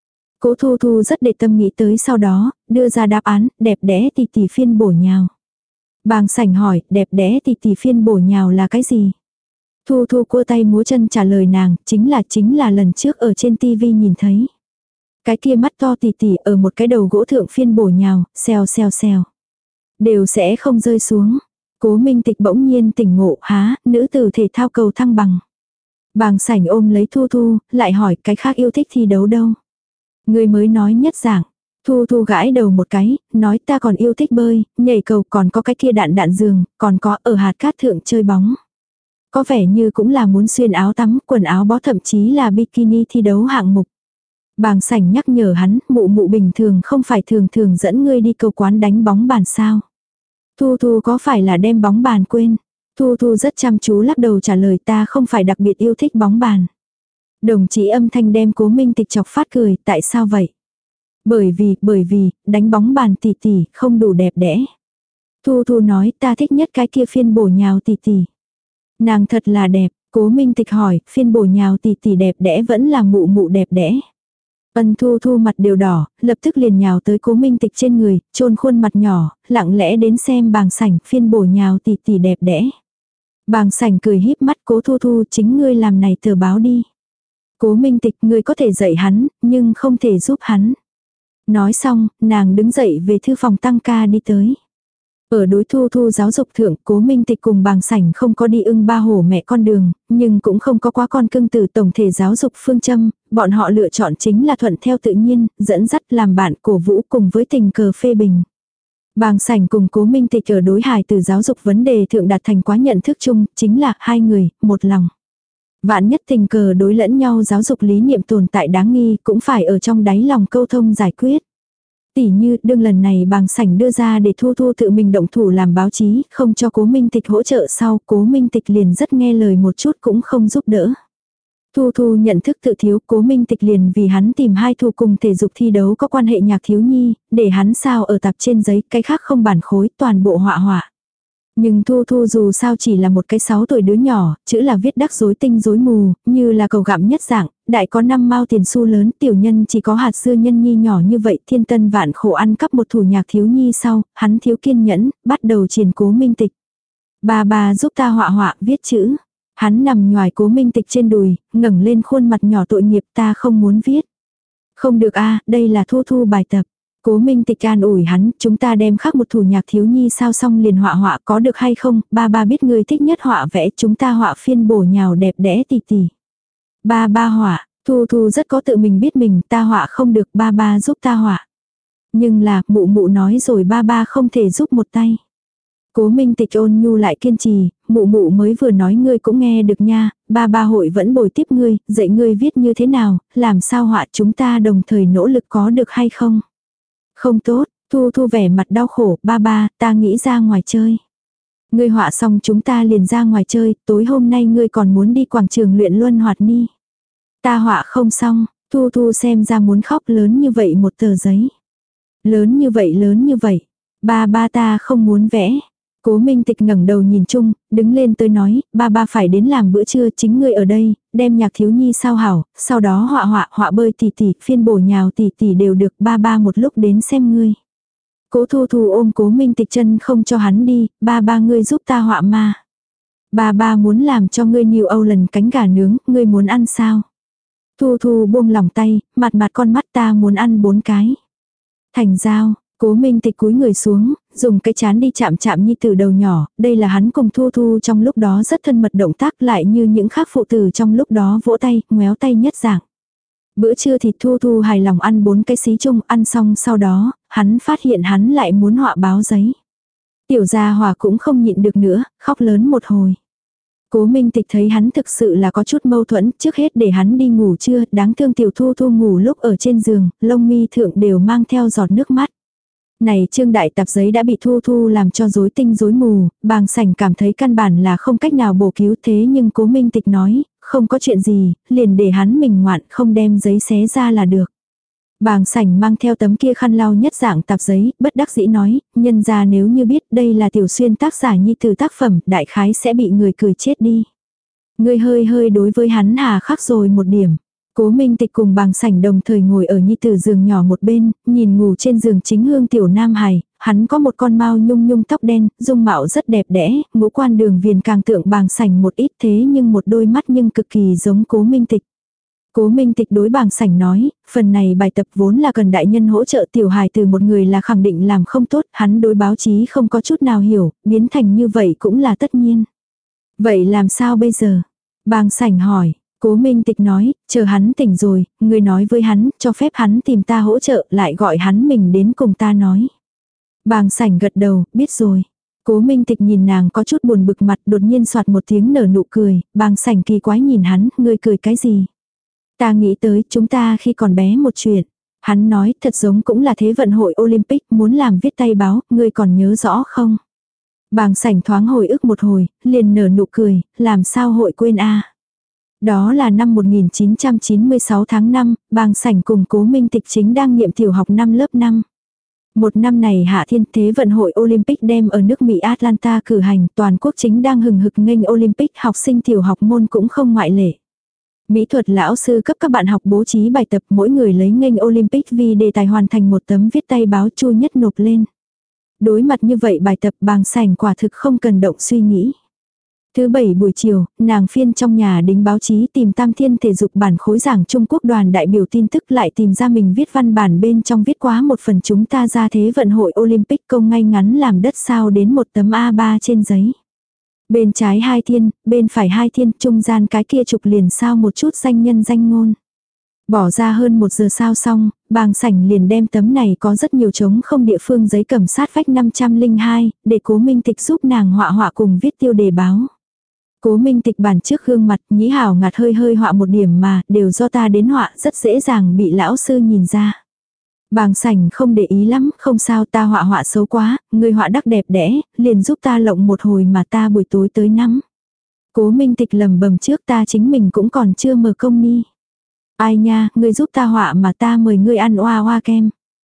[SPEAKER 1] Cố Thu Thu rất để tâm nghĩ tới sau đó, đưa ra đáp án, đẹp đẽ tỉ tỉ phiên bổ nhào. Bàng Sảnh hỏi, đẹp đẽ tỉ tỉ phiên bổ nhào là cái gì? Thu Thu cua tay múa chân trả lời nàng, chính là chính là lần trước ở trên tivi nhìn thấy. Cái kia mắt to tỉ tỉ ở một cái đầu gỗ thượng phiên bổ nhào, xèo xèo xèo. Đều sẽ không rơi xuống. Cố Minh Tịch bỗng nhiên tỉnh ngộ, há, nữ tử thể thao cầu thăng bằng. Bàng Sảnh ôm lấy Thu Thu, lại hỏi cái khác yêu thích thi đấu đâu. Người mới nói nhất giảng. Thu Thu gãi đầu một cái, nói ta còn yêu thích bơi, nhảy cầu, còn có cái kia đạn đạn giường, còn có ở hạt cát thượng chơi bóng. Có vẻ như cũng là muốn xuyên áo tắm, quần áo bó, thậm chí là bikini thi đấu hạng mục. Bàng Sảnh nhắc nhở hắn, mụ mụ bình thường không phải thường thường dẫn ngươi đi cầu quán đánh bóng bàn sao. Thu Thu có phải là đem bóng bàn quên? Thu Thu rất chăm chú lắc đầu trả lời, ta không phải đặc biệt yêu thích bóng bàn. Đồng chí âm thanh đem Cố Minh Tịch chọc phát cười, tại sao vậy? Bởi vì, bởi vì, đánh bóng bàn tỉ tỉ, không đủ đẹp đẽ. Thu Thu nói, ta thích nhất cái kia phiên bổ nhào tỉ tỉ. Nàng thật là đẹp, Cố Minh Tịch hỏi, phiên bổ nhào tỉ tỉ đẹp đẽ vẫn là mụ mụ đẹp đẽ. Ân Thu Thu mặt đều đỏ, lập tức liền nhào tới Cố Minh Tịch trên người, chôn khuôn mặt nhỏ, lặng lẽ đến xem Bàng Sảnh, phiên bổ nhào tỉ tỉ đẹp đẽ. Bàng Sảnh cười híp mắt, Cố Thu Thu, chính ngươi làm này tờ báo đi. Cố Minh Tịch, ngươi có thể dạy hắn, nhưng không thể giúp hắn. Nói xong, nàng đứng dậy về thư phòng tăng ca đi tới. Ở đối Thu Thu giáo dục thượng, Cố Minh Tịch cùng Bàng Sảnh không có đi ưng ba hổ mẹ con đường, nhưng cũng không có quá con cưng từ tổng thể giáo dục phương châm, bọn họ lựa chọn chính là thuận theo tự nhiên, dẫn dắt làm bạn cổ vũ cùng với tình cờ phê bình. Bàng Sảnh cùng Cố Minh Tịch ở đối hài từ giáo dục vấn đề thượng đạt thành quá nhận thức chung, chính là hai người, một lòng. Vạn nhất tình cờ đối lẫn nhau giáo dục lý niệm tồn tại đáng nghi cũng phải ở trong đáy lòng câu thông giải quyết. Tỉ như đương lần này Bàng Sảnh đưa ra để Thu Thu tự mình động thủ làm báo chí, không cho Cố Minh Tịch hỗ trợ sau, Cố Minh Tịch liền rất nghe lời một chút cũng không giúp đỡ. Thu Thu nhận thức tự thiếu, Cố Minh Tịch liền vì hắn tìm hai Thu cùng thể dục thi đấu có quan hệ nhạc thiếu nhi, để hắn sao ở tập trên giấy, cái khác không bản khối, toàn bộ họa họa. Nhưng Thu Thu dù sao chỉ là một cái sáu tuổi đứa nhỏ, chữ là viết đắc rối tinh rối mù, như là cầu gặm nhất dạng, đại có năm mao tiền xu lớn, tiểu nhân chỉ có hạt xưa nhân nhi nhỏ như vậy, thiên tân vạn khổ ăn cắp một thủ nhạc thiếu nhi sau, hắn thiếu kiên nhẫn, bắt đầu triền Cố Minh Tịch. Ba ba giúp ta họa họa, viết chữ. Hắn nằm nhoài Cố Minh Tịch trên đùi, ngẩng lên khuôn mặt nhỏ tội nghiệp, ta không muốn viết. Không được a, đây là Thu Thu bài tập. Cố Minh Tịch an ủi hắn, chúng ta đem khắc một thủ nhạc thiếu nhi sao xong liền họa họa có được hay không, ba ba biết người thích nhất họa vẽ, chúng ta họa phiên bổ nhào đẹp đẽ tỉ tỉ. Ba ba họa, Thu Thu rất có tự mình biết mình, ta họa không được, ba ba giúp ta họa. Nhưng là, mụ mụ nói rồi ba ba không thể giúp một tay. Cố Minh Tịch ôn nhu lại kiên trì, mụ mụ mới vừa nói ngươi cũng nghe được nha, ba ba hội vẫn bồi tiếp ngươi, dạy ngươi viết như thế nào, làm sao họa chúng ta đồng thời nỗ lực có được hay không. Không tốt, Thu Thu vẻ mặt đau khổ, ba ba, ta nghĩ ra ngoài chơi. Ngươi họa xong chúng ta liền ra ngoài chơi, tối hôm nay ngươi còn muốn đi quảng trường luyện luân hoạt ni. Ta họa không xong, Thu Thu xem ra muốn khóc lớn như vậy một tờ giấy. Lớn như vậy lớn như vậy, ba ba ta không muốn vẽ. Cố Minh Tịch ngẩng đầu nhìn chung, đứng lên tới nói, ba ba phải đến làm bữa trưa, chính ngươi ở đây, đem nhạc thiếu nhi sao hảo, sau đó họa họa, họa bơi tỉ tỉ, phiên bổ nhào tỉ tỉ đều được, ba ba một lúc đến xem ngươi. Cố Thu Thu ôm Cố Minh Tịch chân không cho hắn đi, ba ba ngươi giúp ta họa ma. Ba ba muốn làm cho ngươi New Orleans cánh gà nướng, ngươi muốn ăn sao? Thu Thu buông lỏng tay, mặt mặt con mắt ta muốn ăn bốn cái. Thành giao. Cố Minh Tịch cúi người xuống, dùng cái chán đi chạm chạm nhi tử đầu nhỏ, đây là hắn cùng Thu Thu trong lúc đó rất thân mật động tác lại như những khác phụ tử trong lúc đó vỗ tay, ngoéo tay nhất dạng. Bữa trưa thì Thu Thu hài lòng ăn bốn cái xí chung, ăn xong sau đó, hắn phát hiện hắn lại muốn họa báo giấy. Tiểu Gia Hòa cũng không nhịn được nữa, khóc lớn một hồi. Cố Minh Tịch thấy hắn thực sự là có chút mâu thuẫn, trước hết để hắn đi ngủ trưa, đáng thương Tiểu Thu Thu ngủ lúc ở trên giường, lông mi thượng đều mang theo giọt nước mắt. Này trương đại tạp giấy đã bị Thu Thu làm cho rối tinh rối mù, Bàng Sảnh cảm thấy căn bản là không cách nào bổ cứu thế nhưng Cố Minh Tịch nói, không có chuyện gì, liền để hắn mình ngoạn không đem giấy xé ra là được. Bàng Sảnh mang theo tấm kia khăn lau nhất dạng tạp giấy, bất đắc dĩ nói, nhân ra nếu như biết đây là Tiểu Xuyên tác giả nhi từ tác phẩm, đại khái sẽ bị người cười chết đi. Người hơi hơi đối với hắn hà khắc rồi một điểm. Cố Minh Tịch cùng Bàng Sảnh đồng thời ngồi ở nhi tử giường nhỏ một bên, nhìn ngủ trên giường chính hương tiểu nam hài, hắn có một con mao nhung nhung tóc đen, dung mạo rất đẹp đẽ, ngũ quan đường viền càng tượng Bàng Sảnh một ít thế nhưng một đôi mắt nhưng cực kỳ giống Cố Minh Tịch. Cố Minh Tịch đối Bàng Sảnh nói, phần này bài tập vốn là cần đại nhân hỗ trợ tiểu hài từ một người là khẳng định làm không tốt, hắn đối báo chí không có chút nào hiểu, biến thành như vậy cũng là tất nhiên. Vậy làm sao bây giờ? Bàng Sảnh hỏi. Cố Minh Tịch nói, chờ hắn tỉnh rồi, người nói với hắn, cho phép hắn tìm ta hỗ trợ, lại gọi hắn mình đến cùng ta nói. Bàng Sảnh gật đầu, biết rồi. Cố Minh Tịch nhìn nàng có chút buồn bực mặt, đột nhiên soạt một tiếng nở nụ cười, Bàng Sảnh kỳ quái nhìn hắn, ngươi cười cái gì? Ta nghĩ tới, chúng ta khi còn bé một chuyện. Hắn nói, thật giống cũng là thế vận hội Olympic, muốn làm viết tay báo, ngươi còn nhớ rõ không? Bàng Sảnh thoáng hồi ức một hồi, liền nở nụ cười, làm sao hội quên a? Đó là năm một nghìn chín trăm chín mươi sáu tháng năm, Bàng Sảnh cùng Cố Minh Tịch chính đang niệm tiểu học năm lớp năm. Một năm này Hạ Thiên Thế vận hội Olympic đem ở nước Mỹ Atlanta cử hành, toàn quốc chính đang hừng hực nghênh Olympic, học sinh tiểu học môn cũng không ngoại lệ. Mỹ thuật lão sư cấp các bạn học bố trí bài tập, mỗi người lấy nghênh Olympic vì đề tài hoàn thành một tấm viết tay báo chu nhất nộp lên. Đối mặt như vậy bài tập Bàng Sảnh quả thực không cần động suy nghĩ. Thứ bảy buổi chiều, nàng phiên trong nhà đính báo chí tìm Tam Thiên thể dục bản khối giảng Trung Quốc đoàn đại biểu tin tức lại tìm ra mình viết văn bản bên trong viết quá một phần chúng ta ra thế vận hội Olympic công ngay ngắn làm đất sao đến một tấm A ba trên giấy. Bên trái hai thiên, bên phải hai thiên, trung gian cái kia trục liền sao một chút danh nhân danh ngôn. Bỏ ra hơn một giờ sao xong, Bàng Sảnh liền đem tấm này có rất nhiều trống không địa phương giấy cầm sát vách năm trăm lẻ hai, để Cố Minh Tịch giúp nàng họa họa cùng viết tiêu đề báo. Cố Minh Tịch bản trước gương mặt nhĩ hảo ngạt hơi hơi họa một điểm mà, đều do ta đến họa rất dễ dàng bị lão sư nhìn ra. Bàng Sảnh không để ý lắm, không sao ta họa họa xấu quá, người họa đắc đẹp đẽ, liền giúp ta lộng một hồi mà ta buổi tối tới nắm. Cố Minh Tịch lầm bầm trước ta chính mình cũng còn chưa mở công ni. Ai nha, ngươi giúp ta họa mà ta mời ngươi ăn oa oa kem.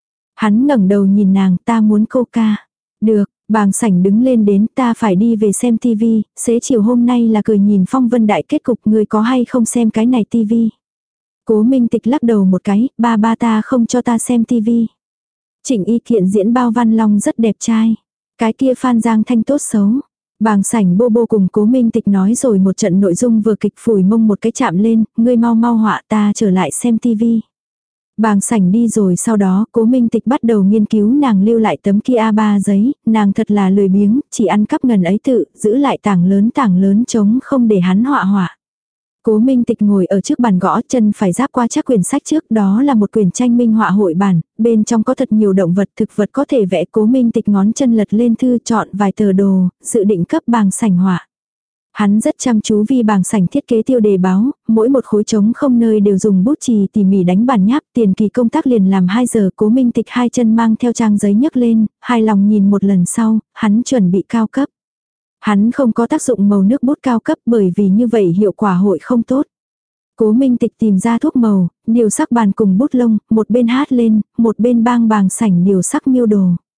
[SPEAKER 1] Hắn ngẩng đầu nhìn nàng, ta muốn coca. Được. Bàng Sảnh đứng lên đến ta phải đi về xem tivi, xế chiều hôm nay là cười nhìn phong vân đại kết cục người có hay không xem cái này tivi. Cố Minh Tịch lắc đầu một cái, ba ba ta không cho ta xem tivi. Trịnh Y Kiện diễn Bao Văn Long rất đẹp trai. Cái kia Phan Giang Thanh tốt xấu. Bàng Sảnh bô bô cùng Cố Minh Tịch nói rồi một trận nội dung vừa kịch phủi mông một cái chạm lên, ngươi mau mau họa ta trở lại xem tivi. Bàng Sảnh đi rồi sau đó Cố Minh Tịch bắt đầu nghiên cứu nàng lưu lại tấm kia A ba giấy, nàng thật là lười biếng, chỉ ăn cắp ngần ấy tự, giữ lại tảng lớn tảng lớn trống không để hắn họa họa. Cố Minh Tịch ngồi ở trước bàn gõ chân phải giáp qua chắc quyển sách trước đó là một quyển tranh minh họa hội bản, bên trong có thật nhiều động vật thực vật có thể vẽ. Cố Minh Tịch ngón chân lật lên thư chọn vài tờ đồ, dự định cấp Bàng Sảnh họa. Hắn rất chăm chú vì Bàng Sảnh thiết kế tiêu đề báo, mỗi một khối trống không nơi đều dùng bút chì tỉ mỉ đánh bản nháp, tiền kỳ công tác liền làm hai giờ. Cố Minh Tịch hai chân mang theo trang giấy nhấc lên, hài lòng nhìn một lần sau, hắn chuẩn bị cao cấp. Hắn không có tác dụng màu nước bút cao cấp bởi vì như vậy hiệu quả hội không tốt. Cố Minh Tịch tìm ra thuốc màu, điều sắc bàn cùng bút lông, một bên hát lên, một bên bang Bàng Sảnh điều sắc miêu đồ.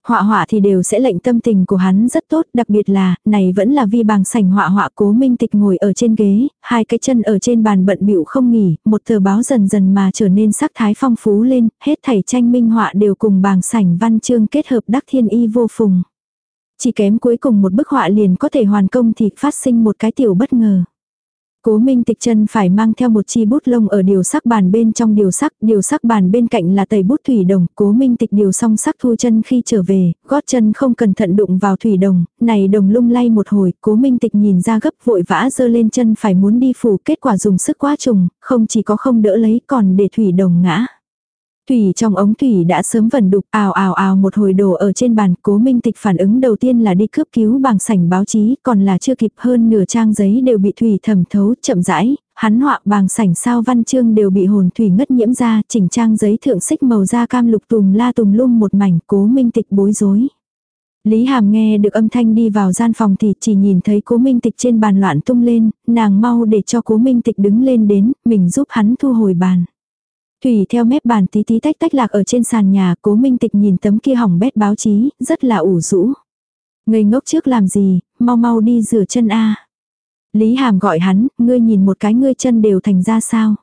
[SPEAKER 1] Họa họa thì đều sẽ lệnh tâm tình của hắn rất tốt, đặc biệt là, này vẫn là vi bàng sảnh họa họa. Cố Minh Tịch ngồi ở trên ghế, hai cái chân ở trên bàn bận bịu không nghỉ, một tờ báo dần dần mà trở nên sắc thái phong phú lên, hết thảy tranh minh họa đều cùng bàng sảnh văn chương kết hợp đắc thiên y vô phùng. Chỉ kém cuối cùng một bức họa liền có thể hoàn công thì phát sinh một cái tiểu bất ngờ. Cố Minh Tịch chân phải mang theo một chi bút lông ở điều sắc bàn bên trong điều sắc, điều sắc bàn bên cạnh là tẩy bút thủy đồng. Cố Minh Tịch điều xong sắc thu chân khi trở về, gót chân không cẩn thận đụng vào thủy đồng, này đồng lung lay một hồi, Cố Minh Tịch nhìn ra gấp vội vã giơ lên chân phải muốn đi phủ, kết quả dùng sức quá trùng, không chỉ có không đỡ lấy còn để thủy đồng ngã. Thủy trong ống thủy đã sớm vẩn đục, ào ào ào một hồi đổ ở trên bàn. Cố Minh Tịch phản ứng đầu tiên là đi cướp cứu bàng sảnh báo chí, còn là chưa kịp, hơn nửa trang giấy đều bị thủy thẩm thấu. Chậm rãi, hắn họa bàng sảnh sao văn chương đều bị hồn thủy ngất nhiễm ra, chỉnh trang giấy thượng xích màu da cam lục tùm la tùm lum một mảnh. Cố Minh Tịch bối rối. Lý Hàm nghe được âm thanh đi vào gian phòng thì chỉ nhìn thấy Cố Minh Tịch trên bàn loạn tung lên, nàng mau để cho Cố Minh Tịch đứng lên đến, mình giúp hắn thu hồi bàn. Thủy theo mép bàn tí tí tách tách lạc ở trên sàn nhà. Cố Minh Tịch nhìn tấm kia hỏng bét báo chí, rất là ủ rũ. Ngây ngốc trước làm gì, mau mau đi rửa chân a. Lý Hàm gọi hắn, ngươi nhìn một cái ngươi chân đều thành ra sao.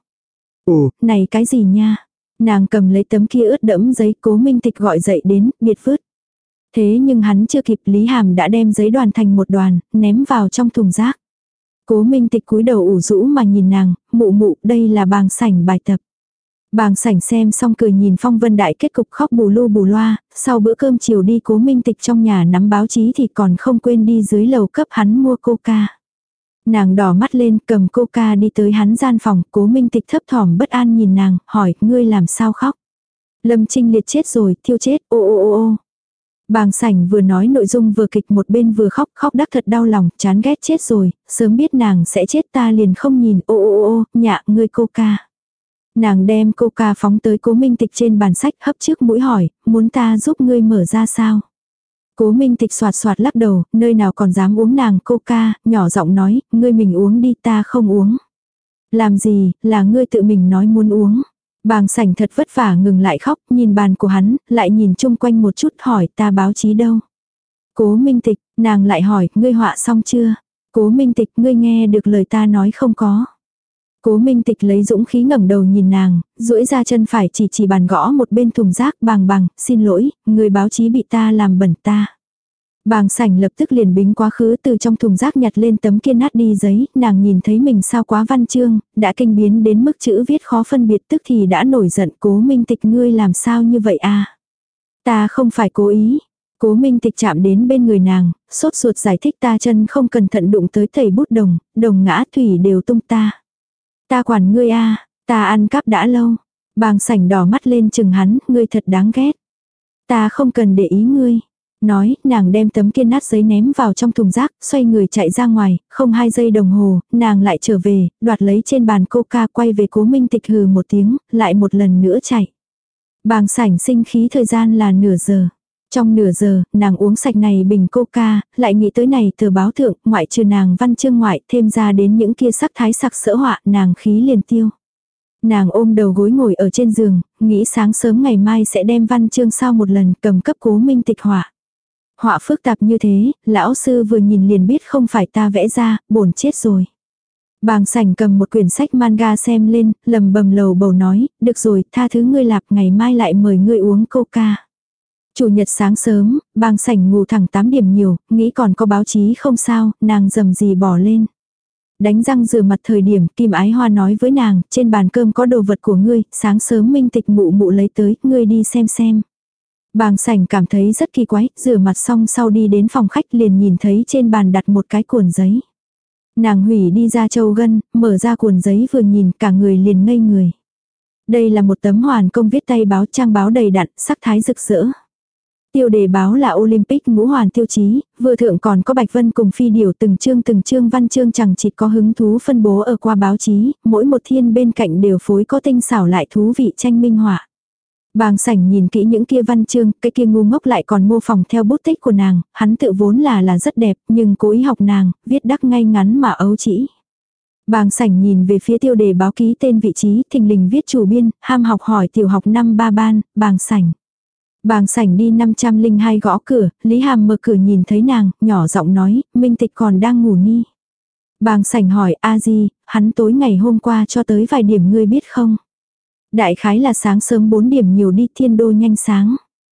[SPEAKER 1] Ồ, này cái gì nha. Nàng cầm lấy tấm kia ướt đẫm giấy. Cố Minh Tịch gọi dậy đến, biệt vứt. Thế nhưng hắn chưa kịp, Lý Hàm đã đem giấy đoàn thành một đoàn, ném vào trong thùng rác. Cố Minh Tịch cúi đầu ủ rũ mà nhìn nàng, mụ mụ, đây là bàng sảnh bài tập. Bàng sảnh xem xong cười nhìn phong vân đại kết cục khóc bù lu bù loa. Sau bữa cơm chiều đi Cố Minh Tịch trong nhà nắm báo chí thì còn không quên đi dưới lầu cấp hắn mua coca. Nàng đỏ mắt lên cầm coca đi tới hắn gian phòng. Cố Minh Tịch thấp thỏm bất an nhìn nàng, hỏi ngươi làm sao khóc. Lâm Trinh Liệt chết rồi, thiêu chết, ô ô ô ô. Bàng sảnh vừa nói nội dung vừa kịch một bên vừa khóc, khóc đắc thật đau lòng, chán ghét chết rồi, sớm biết nàng sẽ chết ta liền không nhìn, ô ô ô, nhạ ngươi coca. Nàng đem coca phóng tới Cố Minh Tịch trên bàn sách, hấp trước mũi hỏi, muốn ta giúp ngươi mở ra sao? Cố Minh Tịch xoạt xoạt lắc đầu, nơi nào còn dám uống nàng coca, nhỏ giọng nói, ngươi mình uống đi, ta không uống. Làm gì, là ngươi tự mình nói muốn uống. Bàng sảnh thật vất vả ngừng lại khóc, nhìn bàn của hắn, lại nhìn chung quanh một chút hỏi ta báo chí đâu. Cố Minh Tịch, nàng lại hỏi, ngươi họa xong chưa? Cố Minh Tịch, ngươi nghe được lời ta nói không có? Cố Minh Tịch lấy dũng khí ngẩng đầu nhìn nàng, duỗi ra chân phải chỉ chỉ bàn gõ một bên thùng rác. Bàng bàng, xin lỗi, người báo chí bị ta làm bẩn ta. Bàng sảnh lập tức liền bính quá khứ, từ trong thùng rác nhặt lên tấm kia nát đi giấy. Nàng nhìn thấy mình sao quá văn chương, đã kinh biến đến mức chữ viết khó phân biệt, tức thì đã nổi giận. Cố Minh Tịch, ngươi làm sao như vậy à? Ta không phải cố ý. Cố Minh Tịch chạm đến bên người nàng, sốt ruột giải thích, ta chân không cẩn thận đụng tới thầy bút đồng, đồng ngã thủy đều tung ta. Ta quản ngươi a, ta ăn cắp đã lâu. Bàng sảnh đỏ mắt lên chừng hắn, ngươi thật đáng ghét. Ta không cần để ý ngươi. Nói, nàng đem tấm kia nát giấy ném vào trong thùng rác, xoay người chạy ra ngoài, không hai giây đồng hồ, nàng lại trở về, đoạt lấy trên bàn coca, quay về Cố Minh Tịch hừ một tiếng, lại một lần nữa chạy. Bàng sảnh sinh khí thời gian là nửa giờ. Trong nửa giờ, nàng uống sạch này bình coca, lại nghĩ tới này tờ báo thượng, ngoại trừ nàng văn chương ngoại, thêm ra đến những kia sắc thái sặc sỡ họa, nàng khí liền tiêu. Nàng ôm đầu gối ngồi ở trên giường, nghĩ sáng sớm ngày mai sẽ đem văn chương sau một lần, cầm cấp Cố Minh Tịch họa. Họa phức tạp như thế, lão sư vừa nhìn liền biết không phải ta vẽ ra, bổn chết rồi. Bàng sảnh cầm một quyển sách manga xem lên, lầm bầm lầu bầu nói, được rồi, tha thứ ngươi lạp, ngày mai lại mời ngươi uống coca. Chủ nhật sáng sớm, Bàng sảnh ngủ thẳng tám điểm nhiều, nghĩ còn có báo chí không sao, nàng dầm gì bỏ lên. Đánh răng rửa mặt thời điểm, Kim Ái Hoa nói với nàng, trên bàn cơm có đồ vật của ngươi, sáng sớm Minh Tịch mụ mụ lấy tới, ngươi đi xem xem. Bàng sảnh cảm thấy rất kỳ quái, rửa mặt xong sau đi đến phòng khách liền nhìn thấy trên bàn đặt một cái cuộn giấy. Nàng hủy đi ra châu gân, mở ra cuộn giấy vừa nhìn cả người liền ngây người. Đây là một tấm hoàn công viết tay báo, trang báo đầy đặn, sắc thái rực rỡ. Tiêu đề báo là Olympic ngũ hoàn tiêu chí, vừa thượng còn có bạch vân cùng phi điểu, từng chương từng chương văn chương chẳng chịt có hứng thú phân bố ở qua báo chí, mỗi một thiên bên cạnh đều phối có tinh xảo lại thú vị tranh minh họa. Bàng sảnh nhìn kỹ những kia văn chương, cái kia ngu ngốc lại còn mô phỏng theo bút tích của nàng, hắn tự vốn là là rất đẹp, nhưng cố ý học nàng, viết đắc ngay ngắn mà ấu trĩ. Bàng sảnh nhìn về phía tiêu đề báo ký tên vị trí, thình lình viết chủ biên, ham học hỏi tiểu học năm ba ban, bàng sảnh. Bàng sảnh đi năm trăm linh hai gõ cửa, Lý Hàm mở cửa nhìn thấy nàng, nhỏ giọng nói, Minh Tịch còn đang ngủ ni. Bàng sảnh hỏi, a di, hắn tối ngày hôm qua cho tới vài điểm ngươi biết không? Đại khái là sáng sớm bốn điểm nhiều đi, thiên đô nhanh sáng.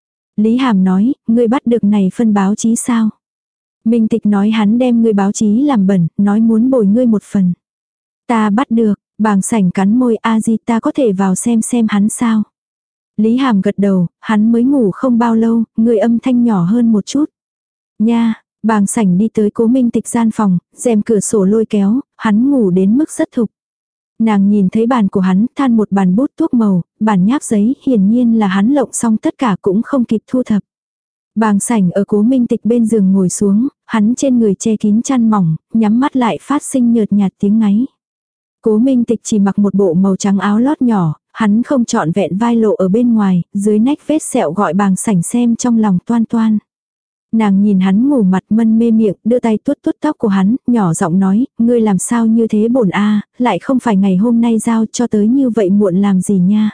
[SPEAKER 1] Lý Hàm nói, ngươi bắt được này phân báo chí sao? Minh Tịch nói hắn đem ngươi báo chí làm bẩn, nói muốn bồi ngươi một phần. Ta bắt được, bàng sảnh cắn môi, a di ta có thể vào xem xem hắn sao? Lý Hàm gật đầu, hắn mới ngủ không bao lâu, người âm thanh nhỏ hơn một chút. Nha, bàng sảnh đi tới Cố Minh Tịch gian phòng, rèm cửa sổ lôi kéo, hắn ngủ đến mức rất thục. Nàng nhìn thấy bàn của hắn, than một bàn bút thuốc màu, bàn nháp giấy, hiển nhiên là hắn lộng xong tất cả cũng không kịp thu thập. Bàng sảnh ở Cố Minh Tịch bên giường ngồi xuống, hắn trên người che kín chăn mỏng, nhắm mắt lại phát sinh nhợt nhạt tiếng ngáy. Cố Minh Tịch chỉ mặc một bộ màu trắng áo lót nhỏ, hắn không trọn vẹn vai lộ ở bên ngoài, dưới nách vết sẹo gọi bàng sảnh xem trong lòng toan toan. Nàng nhìn hắn ngủ mặt mân mê miệng, đưa tay tuốt tuốt tóc của hắn, nhỏ giọng nói, ngươi làm sao như thế bổn a, lại không phải ngày hôm nay giao cho tới như vậy muộn làm gì nha.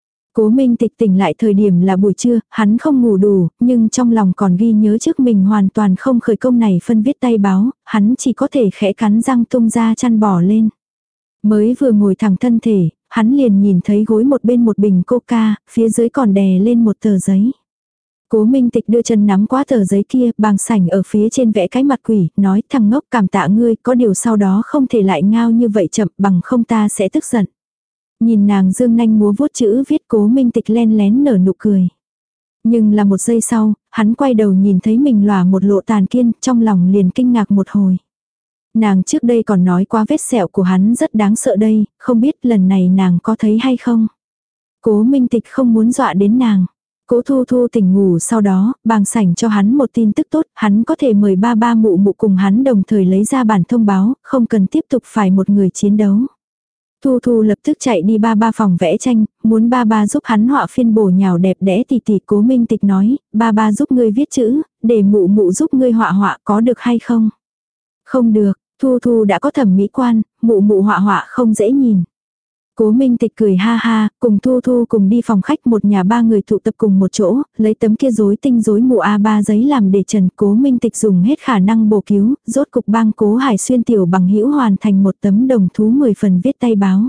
[SPEAKER 1] Cố Minh Tịch tỉnh lại thời điểm là buổi trưa, hắn không ngủ đủ, nhưng trong lòng còn ghi nhớ trước mình hoàn toàn không khởi công này phân viết tay báo, hắn chỉ có thể khẽ cắn răng tung ra chăn bỏ lên. Mới vừa ngồi thẳng thân thể, hắn liền nhìn thấy gối một bên một bình coca, phía dưới còn đè lên một tờ giấy. Cố Minh Tịch đưa chân nắm qua tờ giấy kia, bàng sảnh ở phía trên vẽ cái mặt quỷ, nói thằng ngốc cảm tạ ngươi, có điều sau đó không thể lại ngao như vậy chậm, bằng không ta sẽ tức giận. Nhìn nàng dương nanh múa vuốt chữ viết, Cố Minh Tịch len lén nở nụ cười. Nhưng là một giây sau, hắn quay đầu nhìn thấy mình lòa một lộ tàn kiên, trong lòng liền kinh ngạc một hồi. Nàng trước đây còn nói qua vết sẹo của hắn rất đáng sợ đây, không biết lần này nàng có thấy hay không. Cố Minh Tịch không muốn dọa đến nàng. Cố Thu Thu tỉnh ngủ sau đó, bàng sảnh cho hắn một tin tức tốt, hắn có thể mời ba ba mụ mụ cùng hắn đồng thời lấy ra bản thông báo, không cần tiếp tục phải một người chiến đấu. Thu Thu lập tức chạy đi ba ba phòng vẽ tranh, muốn ba ba giúp hắn họa phiên bổ nhào đẹp đẽ tỉ tỉ. Cố Minh Tịch nói, ba ba giúp ngươi viết chữ, để mụ mụ giúp ngươi họa họa có được hay không? Không được, Thu Thu đã có thẩm mỹ quan, mụ mụ họa họa không dễ nhìn. Cố Minh Tịch cười ha ha, cùng Thu Thu cùng đi phòng khách, một nhà ba người tụ tập cùng một chỗ, lấy tấm kia rối tinh rối mù a ba giấy làm để trần. Cố Minh Tịch dùng hết khả năng bổ cứu, rốt cục bang Cố Hải Xuyên tiểu bằng hữu hoàn thành một tấm đồng thú mười phần viết tay báo.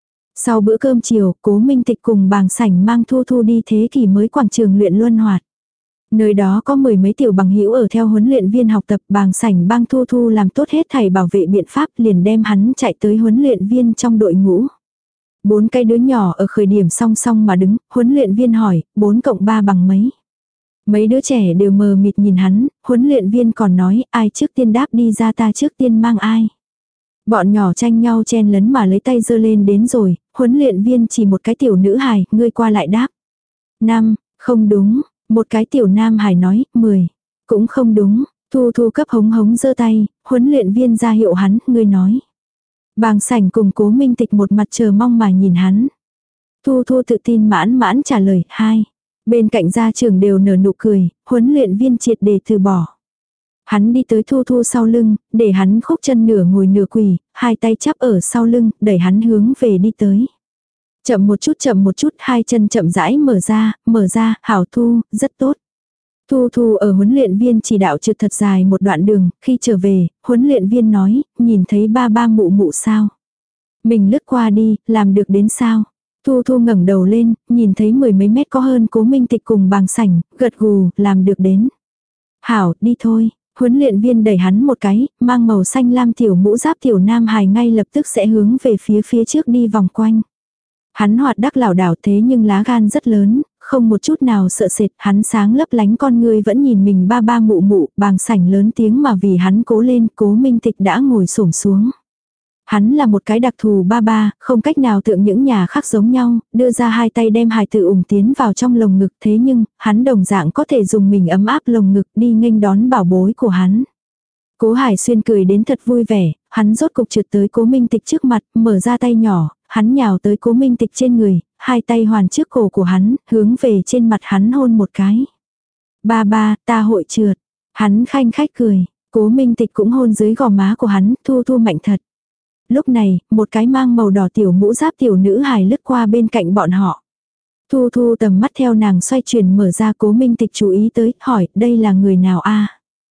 [SPEAKER 1] Sau bữa cơm chiều, Cố Minh Tịch cùng bàng sảnh mang Thu Thu đi thế kỷ mới quảng trường luyện luân hoạt. Nơi đó có mười mấy tiểu bằng hữu ở theo huấn luyện viên học tập, bàng sảnh bang Thu Thu làm tốt hết thảy bảo vệ biện pháp, liền đem hắn chạy tới huấn luyện viên trong đội ngũ. Bốn cái đứa nhỏ ở khởi điểm song song mà đứng, huấn luyện viên hỏi, bốn cộng ba bằng mấy? Mấy đứa trẻ đều mờ mịt nhìn hắn, huấn luyện viên còn nói, ai trước tiên đáp đi ra ta trước tiên mang ai. Bọn nhỏ tranh nhau chen lấn mà lấy tay giơ lên đến rồi, huấn luyện viên chỉ một cái tiểu nữ hài, ngươi qua lại đáp. Năm, không đúng, một cái tiểu nam hài nói, mười, cũng không đúng, Thu Thu cấp hống hống giơ tay, huấn luyện viên ra hiệu hắn, ngươi nói. Bàng sảnh cùng Cố Minh Tịch một mặt chờ mong mà nhìn hắn. Thu Thu tự tin mãn mãn trả lời, hai. Bên cạnh gia trưởng đều nở nụ cười, huấn luyện viên triệt để từ bỏ. Hắn đi tới Thu Thu sau lưng, để hắn khúc chân nửa ngồi nửa quỳ, hai tay chắp ở sau lưng, đẩy hắn hướng về đi tới. Chậm một chút chậm một chút, hai chân chậm rãi mở ra, mở ra, hảo Thu, rất tốt. Thu Thu ở huấn luyện viên chỉ đạo trượt thật dài một đoạn đường, khi trở về, huấn luyện viên nói, nhìn thấy ba ba mụ mụ sao. Mình lướt qua đi, làm được đến sao. Thu Thu ngẩng đầu lên, nhìn thấy mười mấy mét có hơn Cố Minh Tịch cùng bàng sảnh, gật gù, làm được đến. Hảo, đi thôi. Huấn luyện viên đẩy hắn một cái, mang màu xanh lam tiểu mũ giáp tiểu nam hài ngay lập tức sẽ hướng về phía phía trước đi vòng quanh. Hắn hoạt đắc lảo đảo thế nhưng lá gan rất lớn, không một chút nào sợ sệt, hắn sáng lấp lánh con người vẫn nhìn mình ba ba mụ mụ, bàng sảnh lớn tiếng mà vì hắn cố lên, Cố Minh Tịch đã ngồi xổm xuống. Hắn là một cái đặc thù ba ba, không cách nào tượng những nhà khác giống nhau, đưa ra hai tay đem hài tử ủng tiến vào trong lồng ngực, thế nhưng, hắn đồng dạng có thể dùng mình ấm áp lồng ngực đi nghênh đón bảo bối của hắn. Cố Hải Xuyên cười đến thật vui vẻ, hắn rốt cục trượt tới Cố Minh Tịch trước mặt, mở ra tay nhỏ, hắn nhào tới Cố Minh Tịch trên người, hai tay hoàn trước cổ của hắn, hướng về trên mặt hắn hôn một cái. Ba ba, ta hội trượt. Hắn khanh khách cười, Cố Minh Tịch cũng hôn dưới gò má của hắn, Thu Thu mạnh thật. Lúc này, một cái mang màu đỏ tiểu mũ giáp tiểu nữ hài lướt qua bên cạnh bọn họ. Thu Thu tầm mắt theo nàng xoay chuyển mở ra, Cố Minh Tịch chú ý tới, hỏi, đây là người nào a?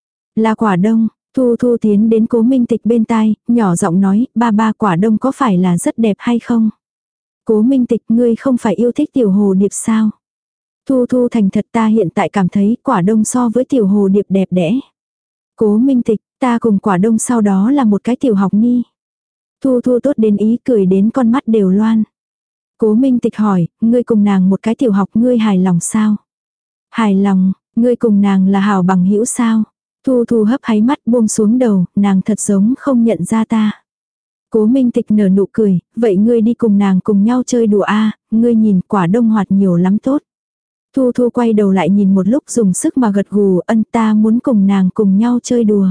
[SPEAKER 1] Là Quả Đông. Thu Thu tiến đến Cố Minh Tịch bên tai, nhỏ giọng nói, ba ba Quả Đông có phải là rất đẹp hay không? Cố Minh Tịch, ngươi không phải yêu thích tiểu hồ điệp sao? Thu Thu thành thật, ta hiện tại cảm thấy Quả Đông so với tiểu hồ điệp đẹp đẽ. Cố Minh Tịch, ta cùng Quả Đông sau đó là một cái tiểu học nhi. Thu Thu tốt đến ý, cười đến con mắt đều loan. Cố Minh Tịch hỏi, ngươi cùng nàng một cái tiểu học, ngươi hài lòng sao? Hài lòng, ngươi cùng nàng là hảo bằng hữu sao? Thu Thu hấp háy mắt buông xuống đầu, nàng thật giống không nhận ra ta. Cố Minh Tịch nở nụ cười, vậy ngươi đi cùng nàng cùng nhau chơi đùa a, ngươi nhìn Quả Đông hoạt nhiều lắm tốt. Thu Thu quay đầu lại nhìn một lúc dùng sức mà gật gù, ân ta muốn cùng nàng cùng nhau chơi đùa.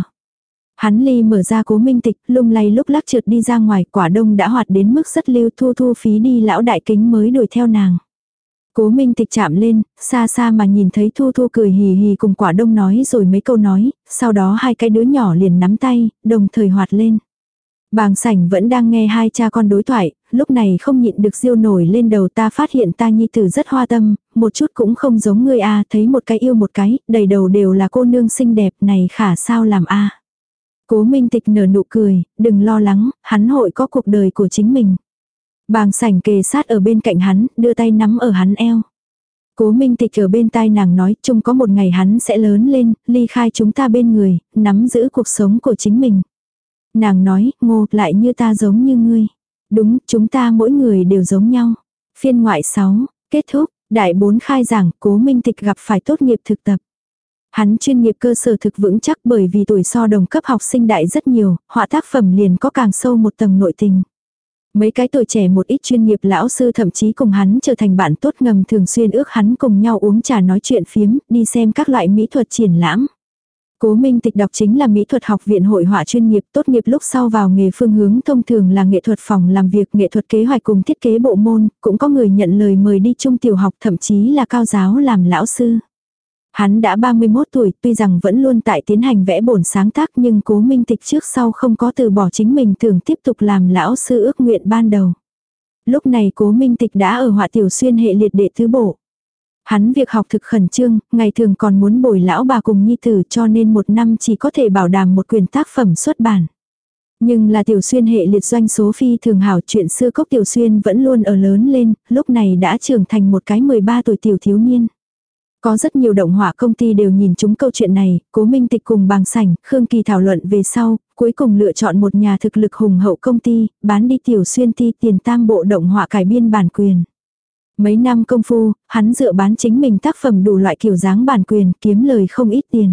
[SPEAKER 1] Hắn ly mở ra Cố Minh Tịch, lung lay lúc lắc trượt đi ra ngoài, Quả Đông đã hoạt đến mức rất lưu. Thu Thu phí đi lão đại kính mới đuổi theo nàng. Cố Minh Tịch chạm lên, xa xa mà nhìn thấy Thu Thu cười hì hì cùng Quả Đông nói rồi mấy câu nói, sau đó hai cái đứa nhỏ liền nắm tay, đồng thời hoạt lên. Bàng Sảnh vẫn đang nghe hai cha con đối thoại, lúc này không nhịn được riêu nổi lên đầu, ta phát hiện ta nhi tử rất hoa tâm, một chút cũng không giống ngươi a, thấy một cái yêu một cái, đầy đầu đều là cô nương xinh đẹp, này khả sao làm a. Cố Minh Tịch nở nụ cười, đừng lo lắng, hắn hội có cuộc đời của chính mình. Bàng Sảnh kề sát ở bên cạnh hắn, đưa tay nắm ở hắn eo. Cố Minh Tịch ở bên tai nàng nói, chung có một ngày hắn sẽ lớn lên, ly khai chúng ta bên người, nắm giữ cuộc sống của chính mình. Nàng nói, Ngô, lại như ta giống như ngươi. Đúng, chúng ta mỗi người đều giống nhau. Phiên ngoại sáu, kết thúc, đại bốn khai giảng, Cố Minh Tịch gặp phải tốt nghiệp thực tập. Hắn chuyên nghiệp cơ sở thực vững chắc, bởi vì tuổi so đồng cấp học sinh đại rất nhiều, họa tác phẩm liền có càng sâu một tầng nội tình. Mấy cái tuổi trẻ một ít chuyên nghiệp lão sư thậm chí cùng hắn trở thành bạn tốt, ngầm thường xuyên ước hắn cùng nhau uống trà nói chuyện phiếm, đi xem các loại mỹ thuật triển lãm. Cố Minh Tịch đọc chính là mỹ thuật học viện hội họa chuyên nghiệp, tốt nghiệp lúc sau vào nghề phương hướng thông thường là nghệ thuật phòng làm việc, nghệ thuật kế hoạch cùng thiết kế bộ môn, cũng có người nhận lời mời đi trung tiểu học, thậm chí là cao giáo làm lão sư. Hắn đã ba mươi mốt tuổi, tuy rằng vẫn luôn tại tiến hành vẽ bổn sáng tác, nhưng Cố Minh Tịch trước sau không có từ bỏ chính mình tưởng tiếp tục làm lão sư ước nguyện ban đầu. Lúc này Cố Minh Tịch đã ở họa tiểu xuyên hệ liệt đệ tứ bộ. Hắn việc học thực khẩn trương, ngày thường còn muốn bồi lão bà cùng nhi tử, cho nên một năm chỉ có thể bảo đảm một quyển tác phẩm xuất bản. Nhưng là tiểu xuyên hệ liệt doanh số phi thường hảo, chuyện xưa cốc tiểu xuyên vẫn luôn ở lớn lên, lúc này đã trưởng thành một cái mười ba tuổi tiểu thiếu niên. Có rất nhiều động họa công ty đều nhìn trúng câu chuyện này, Cố Minh Tịch cùng Bàng Sảnh, Khương Kỳ thảo luận về sau, cuối cùng lựa chọn một nhà thực lực hùng hậu công ty, bán đi tiểu xuyên ti tiền tam bộ động họa cải biên bản quyền. Mấy năm công phu, hắn dựa bán chính mình tác phẩm đủ loại kiểu dáng bản quyền, kiếm lời không ít tiền.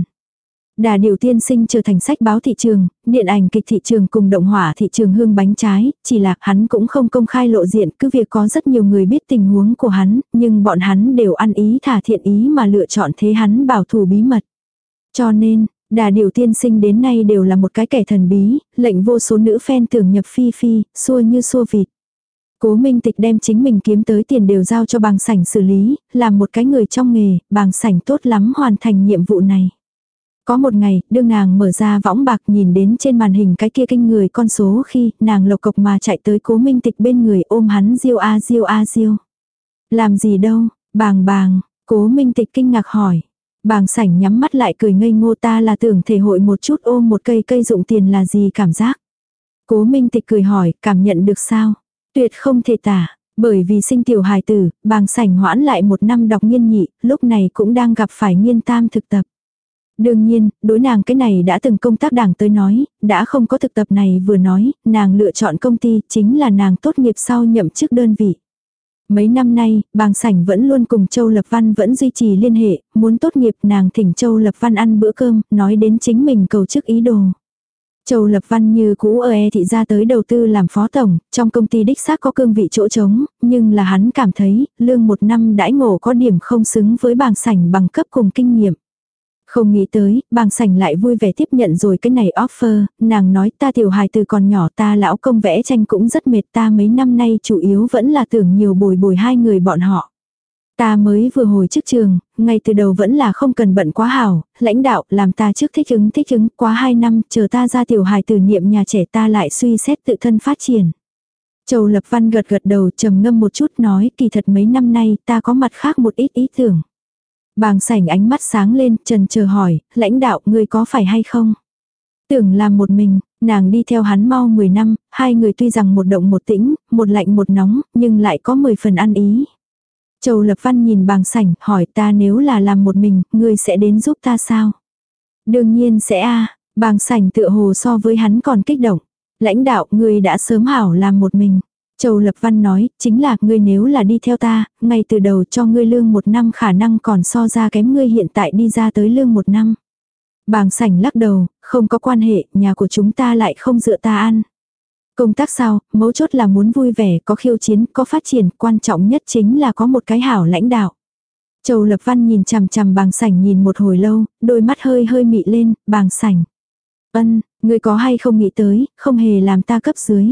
[SPEAKER 1] Đà Điểu Tiên Sinh trở thành sách báo thị trường, điện ảnh kịch thị trường cùng động họa thị trường hương bánh trái, chỉ là hắn cũng không công khai lộ diện, cứ việc có rất nhiều người biết tình huống của hắn, nhưng bọn hắn đều ăn ý thả thiện ý mà lựa chọn thế hắn bảo thủ bí mật. Cho nên, Đà Điểu Tiên Sinh đến nay đều là một cái kẻ thần bí, lệnh vô số nữ fan tưởng nhập phi phi, xua như xua vịt. Cố Minh Tịch đem chính mình kiếm tới tiền đều giao cho Bàng Sảnh xử lý, làm một cái người trong nghề, Bàng Sảnh tốt lắm hoàn thành nhiệm vụ này. Có một ngày, đương nàng mở ra võng bạc nhìn đến trên màn hình cái kia kinh người con số khi nàng lộc cộc mà chạy tới Cố Minh Tịch bên người ôm hắn riêu a riêu a riêu. Làm gì đâu, Bàng Bàng, Cố Minh Tịch kinh ngạc hỏi. Bàng Sảnh nhắm mắt lại cười ngây ngô, ta là tưởng thể hội một chút ôm một cây cây dụng tiền là gì cảm giác. Cố Minh Tịch cười hỏi, cảm nhận được sao? Tuyệt không thể tả, bởi vì sinh tiểu hài tử, Bàng Sảnh hoãn lại một năm đọc nghiên nhị, lúc này cũng đang gặp phải nghiên tam thực tập. Đương nhiên, đối nàng cái này đã từng công tác đảng tới nói, đã không có thực tập này vừa nói, nàng lựa chọn công ty chính là nàng tốt nghiệp sau nhậm chức đơn vị. Mấy năm nay, Bàng Sảnh vẫn luôn cùng Châu Lập Văn vẫn duy trì liên hệ, muốn tốt nghiệp nàng thỉnh Châu Lập Văn ăn bữa cơm, nói đến chính mình cầu chức ý đồ. Châu Lập Văn như cũ ở E thị ra tới đầu tư làm phó tổng, trong công ty đích xác có cương vị chỗ trống, nhưng là hắn cảm thấy, lương một năm đãi ngộ có điểm không xứng với Bàng Sảnh bằng cấp cùng kinh nghiệm. Không nghĩ tới, Bàng Sảnh lại vui vẻ tiếp nhận rồi cái này offer, nàng nói ta tiểu hài từ còn nhỏ, ta lão công vẽ tranh cũng rất mệt, ta mấy năm nay chủ yếu vẫn là tưởng nhiều bồi bồi hai người bọn họ. Ta mới vừa hồi chức trường, ngay từ đầu vẫn là không cần bận quá hảo, lãnh đạo làm ta trước thích ứng thích ứng, quá hai năm, chờ ta ra tiểu hài từ niệm nhà trẻ ta lại suy xét tự thân phát triển. Châu Lập Văn gật gật đầu, trầm ngâm một chút nói, kỳ thật mấy năm nay ta có mặt khác một ít ý tưởng. Bàng Sảnh ánh mắt sáng lên, trần chờ hỏi, lãnh đạo ngươi có phải hay không? Tưởng làm một mình, nàng đi theo hắn mau mười năm, hai người tuy rằng một động một tĩnh, một lạnh một nóng, nhưng lại có mười phần ăn ý. Châu Lập Văn nhìn Bàng Sảnh, hỏi ta nếu là làm một mình, ngươi sẽ đến giúp ta sao? Đương nhiên sẽ a. Bàng Sảnh tựa hồ so với hắn còn kích động. Lãnh đạo, ngươi đã sớm hảo làm một mình. Châu Lập Văn nói, chính là ngươi nếu là đi theo ta, ngay từ đầu cho ngươi lương một năm khả năng còn so ra kém ngươi hiện tại đi ra tới lương một năm. Bàng Sảnh lắc đầu, không có quan hệ, nhà của chúng ta lại không dựa ta ăn. Công tác sao, mấu chốt là muốn vui vẻ, có khiêu chiến, có phát triển, quan trọng nhất chính là có một cái hảo lãnh đạo. Châu Lập Văn nhìn chằm chằm Bàng Sảnh nhìn một hồi lâu, đôi mắt hơi hơi mị lên, Bàng Sảnh. Ân, ngươi có hay không nghĩ tới, không hề làm ta cấp dưới.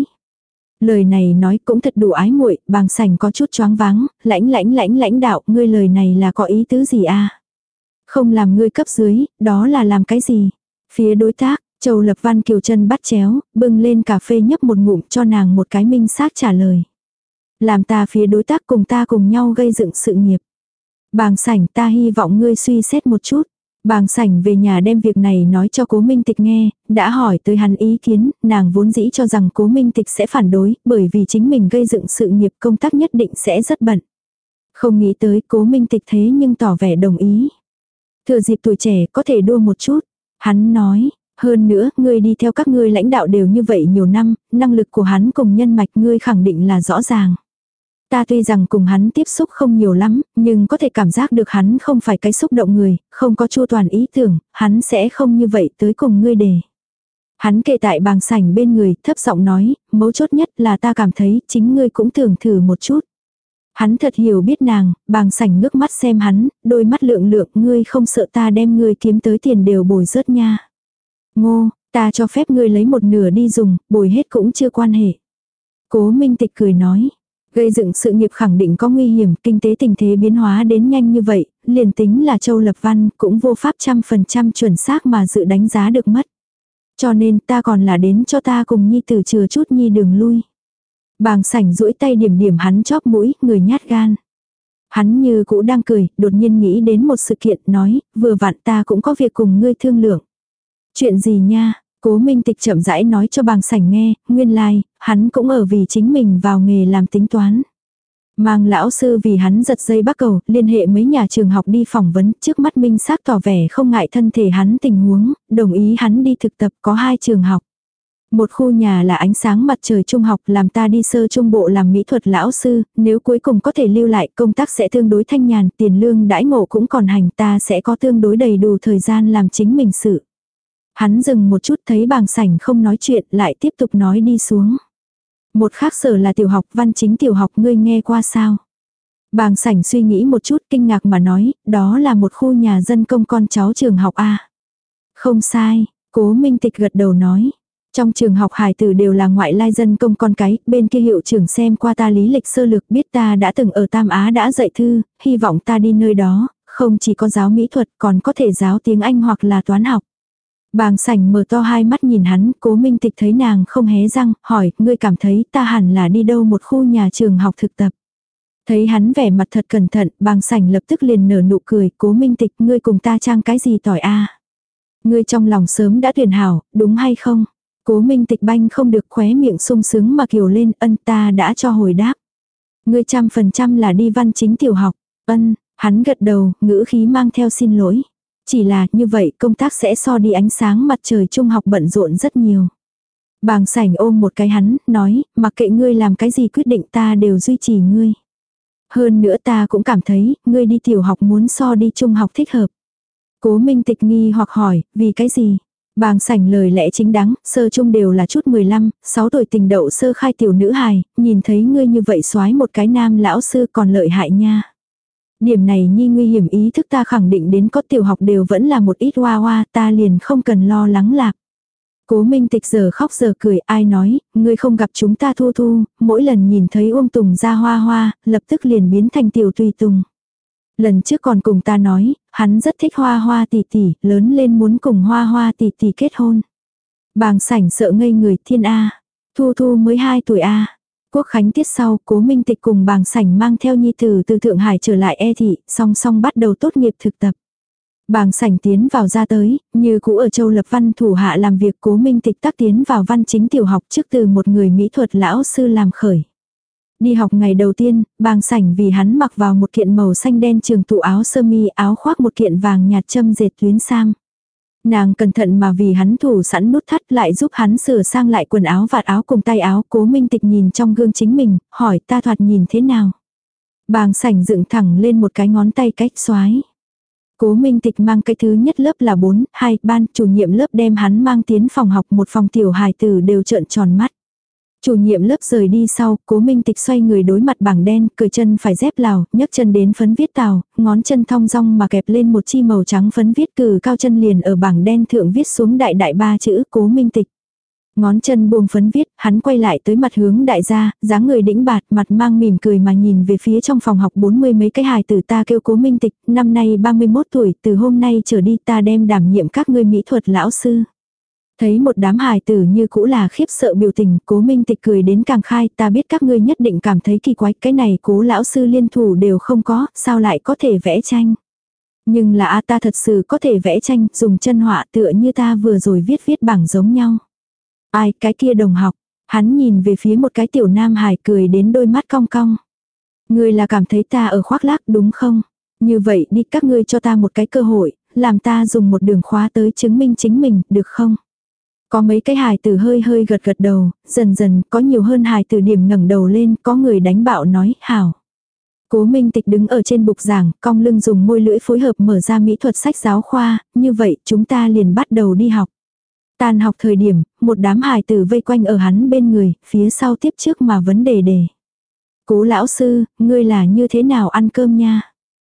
[SPEAKER 1] Lời này nói cũng thật đủ ái muội, Bàng Sảnh có chút choáng váng, lãnh lãnh lãnh lãnh đạo, ngươi lời này là có ý tứ gì a? Không làm ngươi cấp dưới, đó là làm cái gì? Phía đối tác, Châu Lập Văn kiều chân bắt chéo, bưng lên cà phê nhấp một ngụm cho nàng một cái minh xác trả lời. Làm ta phía đối tác cùng ta cùng nhau gây dựng sự nghiệp. Bàng Sảnh, ta hy vọng ngươi suy xét một chút. Bàng Sảnh về nhà đem việc này nói cho Cố Minh Tịch nghe, đã hỏi tới hắn ý kiến, nàng vốn dĩ cho rằng Cố Minh Tịch sẽ phản đối, bởi vì chính mình gây dựng sự nghiệp công tác nhất định sẽ rất bận. Không nghĩ tới Cố Minh Tịch thế nhưng tỏ vẻ đồng ý. Thừa dịp tuổi trẻ có thể đua một chút. Hắn nói, hơn nữa, ngươi đi theo các ngươi lãnh đạo đều như vậy nhiều năm, năng lực của hắn cùng nhân mạch ngươi khẳng định là rõ ràng. Ta tuy rằng cùng hắn tiếp xúc không nhiều lắm, nhưng có thể cảm giác được hắn không phải cái xúc động người, không có chu toàn ý tưởng, hắn sẽ không như vậy tới cùng ngươi để. Hắn kề tại Bàng Sảnh bên người, thấp giọng nói, mấu chốt nhất là ta cảm thấy chính ngươi cũng tưởng thử một chút. Hắn thật hiểu biết nàng, Bàng Sảnh ngước mắt xem hắn, đôi mắt lượng lượng, ngươi không sợ ta đem ngươi kiếm tới tiền đều bồi rớt nha. Ngô, ta cho phép ngươi lấy một nửa đi dùng, bồi hết cũng chưa quan hệ. Cố Minh Tịch cười nói. Gây dựng sự nghiệp khẳng định có nguy hiểm, kinh tế tình thế biến hóa đến nhanh như vậy, liền tính là Châu Lập Văn cũng vô pháp trăm phần trăm chuẩn xác mà dự đánh giá được mất. Cho nên ta còn là đến cho ta cùng nhi tử chừa chút nhi đường lui. Bàng Sảnh duỗi tay điểm điểm hắn chóp mũi, người nhát gan. Hắn như cũ đang cười, đột nhiên nghĩ đến một sự kiện, nói, vừa vặn ta cũng có việc cùng ngươi thương lượng. Chuyện gì nha? Cố Minh Tịch chậm rãi nói cho Bàng Sảnh nghe, nguyên lai, like, hắn cũng ở vì chính mình vào nghề làm tính toán. Mang lão sư vì hắn giật dây bắt cầu, liên hệ mấy nhà trường học đi phỏng vấn, trước mắt minh xác tỏ vẻ không ngại thân thể hắn tình huống, đồng ý hắn đi thực tập có hai trường học. Một khu nhà là ánh sáng mặt trời trung học, làm ta đi sơ trung bộ làm mỹ thuật lão sư, nếu cuối cùng có thể lưu lại công tác sẽ tương đối thanh nhàn, tiền lương đãi ngộ cũng còn hành, ta sẽ có tương đối đầy đủ thời gian làm chính mình sự. Hắn dừng một chút thấy Bàng Sảnh không nói chuyện lại tiếp tục nói đi xuống. Một khác sở là tiểu học, Văn Chính tiểu học, ngươi nghe qua sao? Bàng Sảnh suy nghĩ một chút kinh ngạc mà nói, đó là một khu nhà dân công con cháu trường học A. Không sai, Cố Minh Tịch gật đầu nói. Trong trường học hài tử đều là ngoại lai dân công con cái, bên kia hiệu trưởng xem qua ta lý lịch sơ lược biết ta đã từng ở Tam Á đã dạy thư, hy vọng ta đi nơi đó, không chỉ có giáo mỹ thuật còn có thể giáo tiếng Anh hoặc là toán học. Bàng Sảnh mở to hai mắt nhìn hắn, Cố Minh Tịch thấy nàng không hé răng, hỏi, ngươi cảm thấy ta hẳn là đi đâu một khu nhà trường học thực tập. Thấy hắn vẻ mặt thật cẩn thận, Bàng Sảnh lập tức liền nở nụ cười, Cố Minh Tịch, ngươi cùng ta trang cái gì tỏi a? Ngươi trong lòng sớm đã tuyển hảo, đúng hay không? Cố Minh Tịch banh không được khóe miệng sung sướng mà kiều lên, ân ta đã cho hồi đáp. Ngươi trăm phần trăm là đi Văn Chính tiểu học, ân, hắn gật đầu, ngữ khí mang theo xin lỗi. Chỉ là như vậy công tác sẽ so đi ánh sáng mặt trời trung học bận rộn rất nhiều. Bàng Sảnh ôm một cái hắn, nói, mặc kệ ngươi làm cái gì quyết định ta đều duy trì ngươi. Hơn nữa ta cũng cảm thấy, ngươi đi tiểu học muốn so đi trung học thích hợp. Cố Minh Tịch nghi hoặc hỏi, vì cái gì? Bàng Sảnh lời lẽ chính đáng, sơ trung đều là chút mười lăm, sáu tuổi tình đậu sơ khai tiểu nữ hài, nhìn thấy ngươi như vậy soái một cái nam lão sư còn lợi hại nha. Điểm này nhi nguy hiểm ý thức ta khẳng định đến có tiểu học đều vẫn là một ít hoa hoa, ta liền không cần lo lắng lạc. Cố Minh Tịch giờ khóc giờ cười, ai nói, ngươi không gặp chúng ta Thu Thu, mỗi lần nhìn thấy Uông Tùng ra hoa hoa, lập tức liền biến thành tiểu Tùy Tùng. Lần trước còn cùng ta nói, hắn rất thích hoa hoa tỷ tỷ, lớn lên muốn cùng hoa hoa tỷ tỷ kết hôn. Bàng Sảnh sợ ngây người, thiên A. Thu Thu mới hai tuổi A. Quốc khánh tiết sau, Cố Minh Tịch cùng Bàng Sảnh mang theo nhi tử từ Thượng Hải trở lại E thị, song song bắt đầu tốt nghiệp thực tập. Bàng Sảnh tiến vào ra tới, như cũ ở Châu Lập Văn thủ hạ làm việc. Cố Minh Tịch tác tiến vào văn chính tiểu học trước từ một người mỹ thuật lão sư làm khởi. Đi học ngày đầu tiên, Bàng Sảnh vì hắn mặc vào một kiện màu xanh đen trường tụ áo sơ mi, áo khoác một kiện vàng nhạt châm dệt tuyến sam. Nàng cẩn thận mà vì hắn thủ sẵn nút thắt, lại giúp hắn sửa sang lại quần áo vạt áo cùng tay áo. Cố Minh Tịch nhìn trong gương chính mình, hỏi ta thoạt nhìn thế nào. Bàng Sảnh dựng thẳng lên một cái ngón tay cách xoái. Cố Minh Tịch mang cái thứ nhất lớp là bốn, hai, ban, chủ nhiệm lớp đem hắn mang tiến phòng học, một phòng tiểu hài tử đều trợn tròn mắt. Chủ nhiệm lớp rời đi sau, Cố Minh Tịch xoay người đối mặt bảng đen, cởi chân phải dép Lào, nhấc chân đến phấn viết Tào, ngón chân thong dong mà kẹp lên một chi màu trắng phấn viết cử cao chân liền ở bảng đen thượng viết xuống đại đại ba chữ Cố Minh Tịch. Ngón chân buông phấn viết, hắn quay lại tới mặt hướng đại gia, dáng người đĩnh bạt, mặt mang mỉm cười mà nhìn về phía trong phòng học bốn mươi mấy cái hài tử. Ta kêu Cố Minh Tịch, năm nay ba mươi mốt tuổi, từ hôm nay trở đi ta đem đảm nhiệm các ngươi mỹ thuật lão sư. Thấy một đám hài tử như cũ là khiếp sợ biểu tình, Cố Minh Tịch cười đến càng khai, ta biết các ngươi nhất định cảm thấy kỳ quái, cái này Cố lão sư liên thủ đều không có, sao lại có thể vẽ tranh. Nhưng là a ta thật sự có thể vẽ tranh, dùng chân họa tựa như ta vừa rồi viết viết bảng giống nhau. Ai, cái kia đồng học, hắn nhìn về phía một cái tiểu nam hài cười đến đôi mắt cong cong. Ngươi là cảm thấy ta ở khoác lác đúng không? Như vậy đi, các ngươi cho ta một cái cơ hội, làm ta dùng một đường khóa tới chứng minh chính mình, được không? Có mấy cái hài tử hơi hơi gật gật đầu, dần dần có nhiều hơn hài tử điểm ngẩng đầu lên, có người đánh bạo nói, hảo. Cố Minh Tịch đứng ở trên bục giảng, cong lưng dùng môi lưỡi phối hợp mở ra mỹ thuật sách giáo khoa, như vậy chúng ta liền bắt đầu đi học. Tan học thời điểm, một đám hài tử vây quanh ở hắn bên người, phía sau tiếp trước mà vấn đề đề. Cố lão sư, ngươi là như thế nào ăn cơm nha?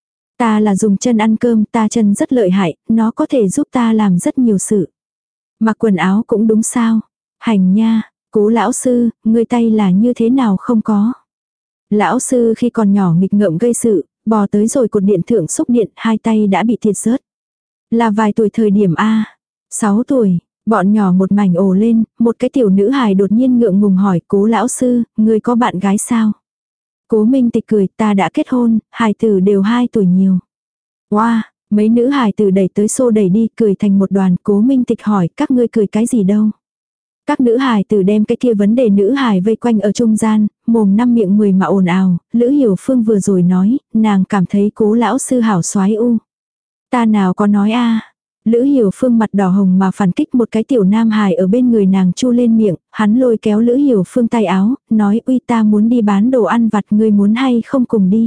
[SPEAKER 1] Ta là dùng chân ăn cơm, ta chân rất lợi hại, nó có thể giúp ta làm rất nhiều sự. Mặc quần áo cũng đúng sao? Hành nha, Cố lão sư, ngươi tay là như thế nào không có? Lão sư khi còn nhỏ nghịch ngợm gây sự, bò tới rồi cột điện thượng xúc điện, hai tay đã bị thiệt rớt. Là vài tuổi thời điểm A. sáu tuổi, bọn nhỏ một mảnh ồ lên, một cái tiểu nữ hài đột nhiên ngượng ngùng hỏi, Cố lão sư, ngươi có bạn gái sao? Cố Minh Tịch cười, ta đã kết hôn, hài tử đều hai tuổi nhiều. Wow, mấy nữ hài tử đẩy tới xô đẩy đi, cười thành một đoàn. Cố Minh Tịch hỏi, các ngươi cười cái gì đâu? Các nữ hài tử đem cái kia vấn đề nữ hài vây quanh ở trung gian, mồm năm miệng mười mà ồn ào. Lữ Hiểu Phương vừa rồi nói, nàng cảm thấy Cố lão sư hảo soái u. Ta nào có nói a. Lữ Hiểu Phương mặt đỏ hồng mà phản kích, một cái tiểu nam hài ở bên người nàng chu lên miệng, hắn lôi kéo Lữ Hiểu Phương tay áo, nói uy ta muốn đi bán đồ ăn vặt, ngươi muốn hay không cùng đi.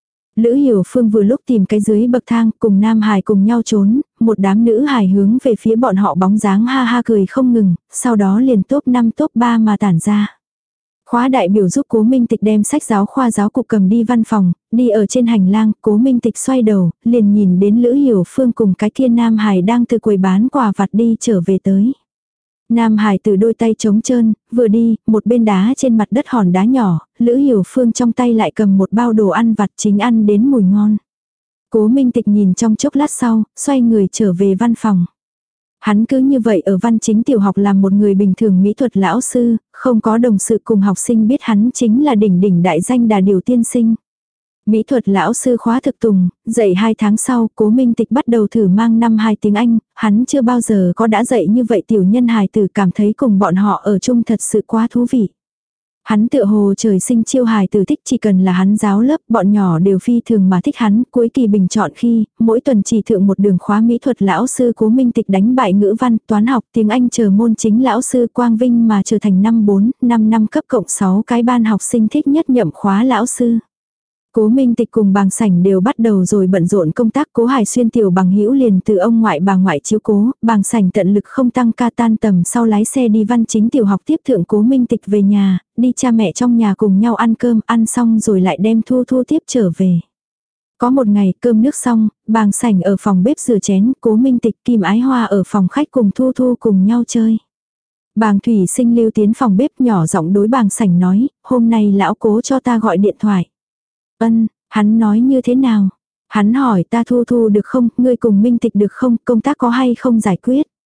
[SPEAKER 1] Lữ Hiểu Phương vừa lúc tìm cái dưới bậc thang, cùng nam hài cùng nhau trốn, một đám nữ hài hướng về phía bọn họ bóng dáng ha ha cười không ngừng, sau đó liền top năm top ba mà tản ra. Khóa đại biểu giúp Cố Minh Tịch đem sách giáo khoa giáo cục cầm đi văn phòng, đi ở trên hành lang, Cố Minh Tịch xoay đầu, liền nhìn đến Lữ Hiểu Phương cùng cái kia nam hài đang từ quầy bán quà vặt đi trở về tới. Nam hài từ đôi tay trống trơn, vừa đi, một bên đá trên mặt đất hòn đá nhỏ, Lữ Hiểu Phương trong tay lại cầm một bao đồ ăn vặt chính ăn đến mùi ngon. Cố Minh Tịch nhìn trong chốc lát sau, xoay người trở về văn phòng. Hắn cứ như vậy ở văn chính tiểu học làm một người bình thường mỹ thuật lão sư, không có đồng sự cùng học sinh biết hắn chính là đỉnh đỉnh đại danh Đà Điểu tiên sinh. Mỹ thuật lão sư khóa thực tùng, dạy hai tháng sau, Cố Minh Tịch bắt đầu thử mang năm hai tiếng Anh, hắn chưa bao giờ có đã dạy như vậy tiểu nhân hài tử, cảm thấy cùng bọn họ ở chung thật sự quá thú vị. Hắn tựa hồ trời sinh chiêu hài tử thích, chỉ cần là hắn giáo lớp, bọn nhỏ đều phi thường mà thích hắn. Cuối kỳ bình chọn khi, mỗi tuần chỉ thượng một đường khóa mỹ thuật lão sư Cố Minh Tịch đánh bại ngữ văn, toán học, tiếng Anh chờ môn chính lão sư quang vinh mà trở thành năm bốn, năm năm cấp cộng sáu cái ban học sinh thích nhất nhậm khóa lão sư. Cố Minh Tịch cùng Bàng Sảnh đều bắt đầu rồi bận rộn công tác. Cố Hải Xuyên tiểu bằng hữu liền từ ông ngoại bà ngoại chiếu cố, Bàng Sảnh tận lực không tăng ca, tan tầm sau lái xe đi văn chính tiểu học tiếp thượng Cố Minh Tịch về nhà, đi cha mẹ trong nhà cùng nhau ăn cơm, ăn xong rồi lại đem Thu Thu tiếp trở về. Có một ngày cơm nước xong, Bàng Sảnh ở phòng bếp rửa chén, Cố Minh Tịch, Kim Ái Hoa ở phòng khách cùng Thu Thu cùng nhau chơi. Bàng Thủy Sinh lưu tiến phòng bếp nhỏ giọng đối Bàng Sảnh nói, hôm nay lão Cố cho ta gọi điện thoại. Ân, hắn nói như thế nào? Hắn hỏi ta Thu Thu được không, ngươi cùng Minh Tịch được không, công tác có hay không giải quyết?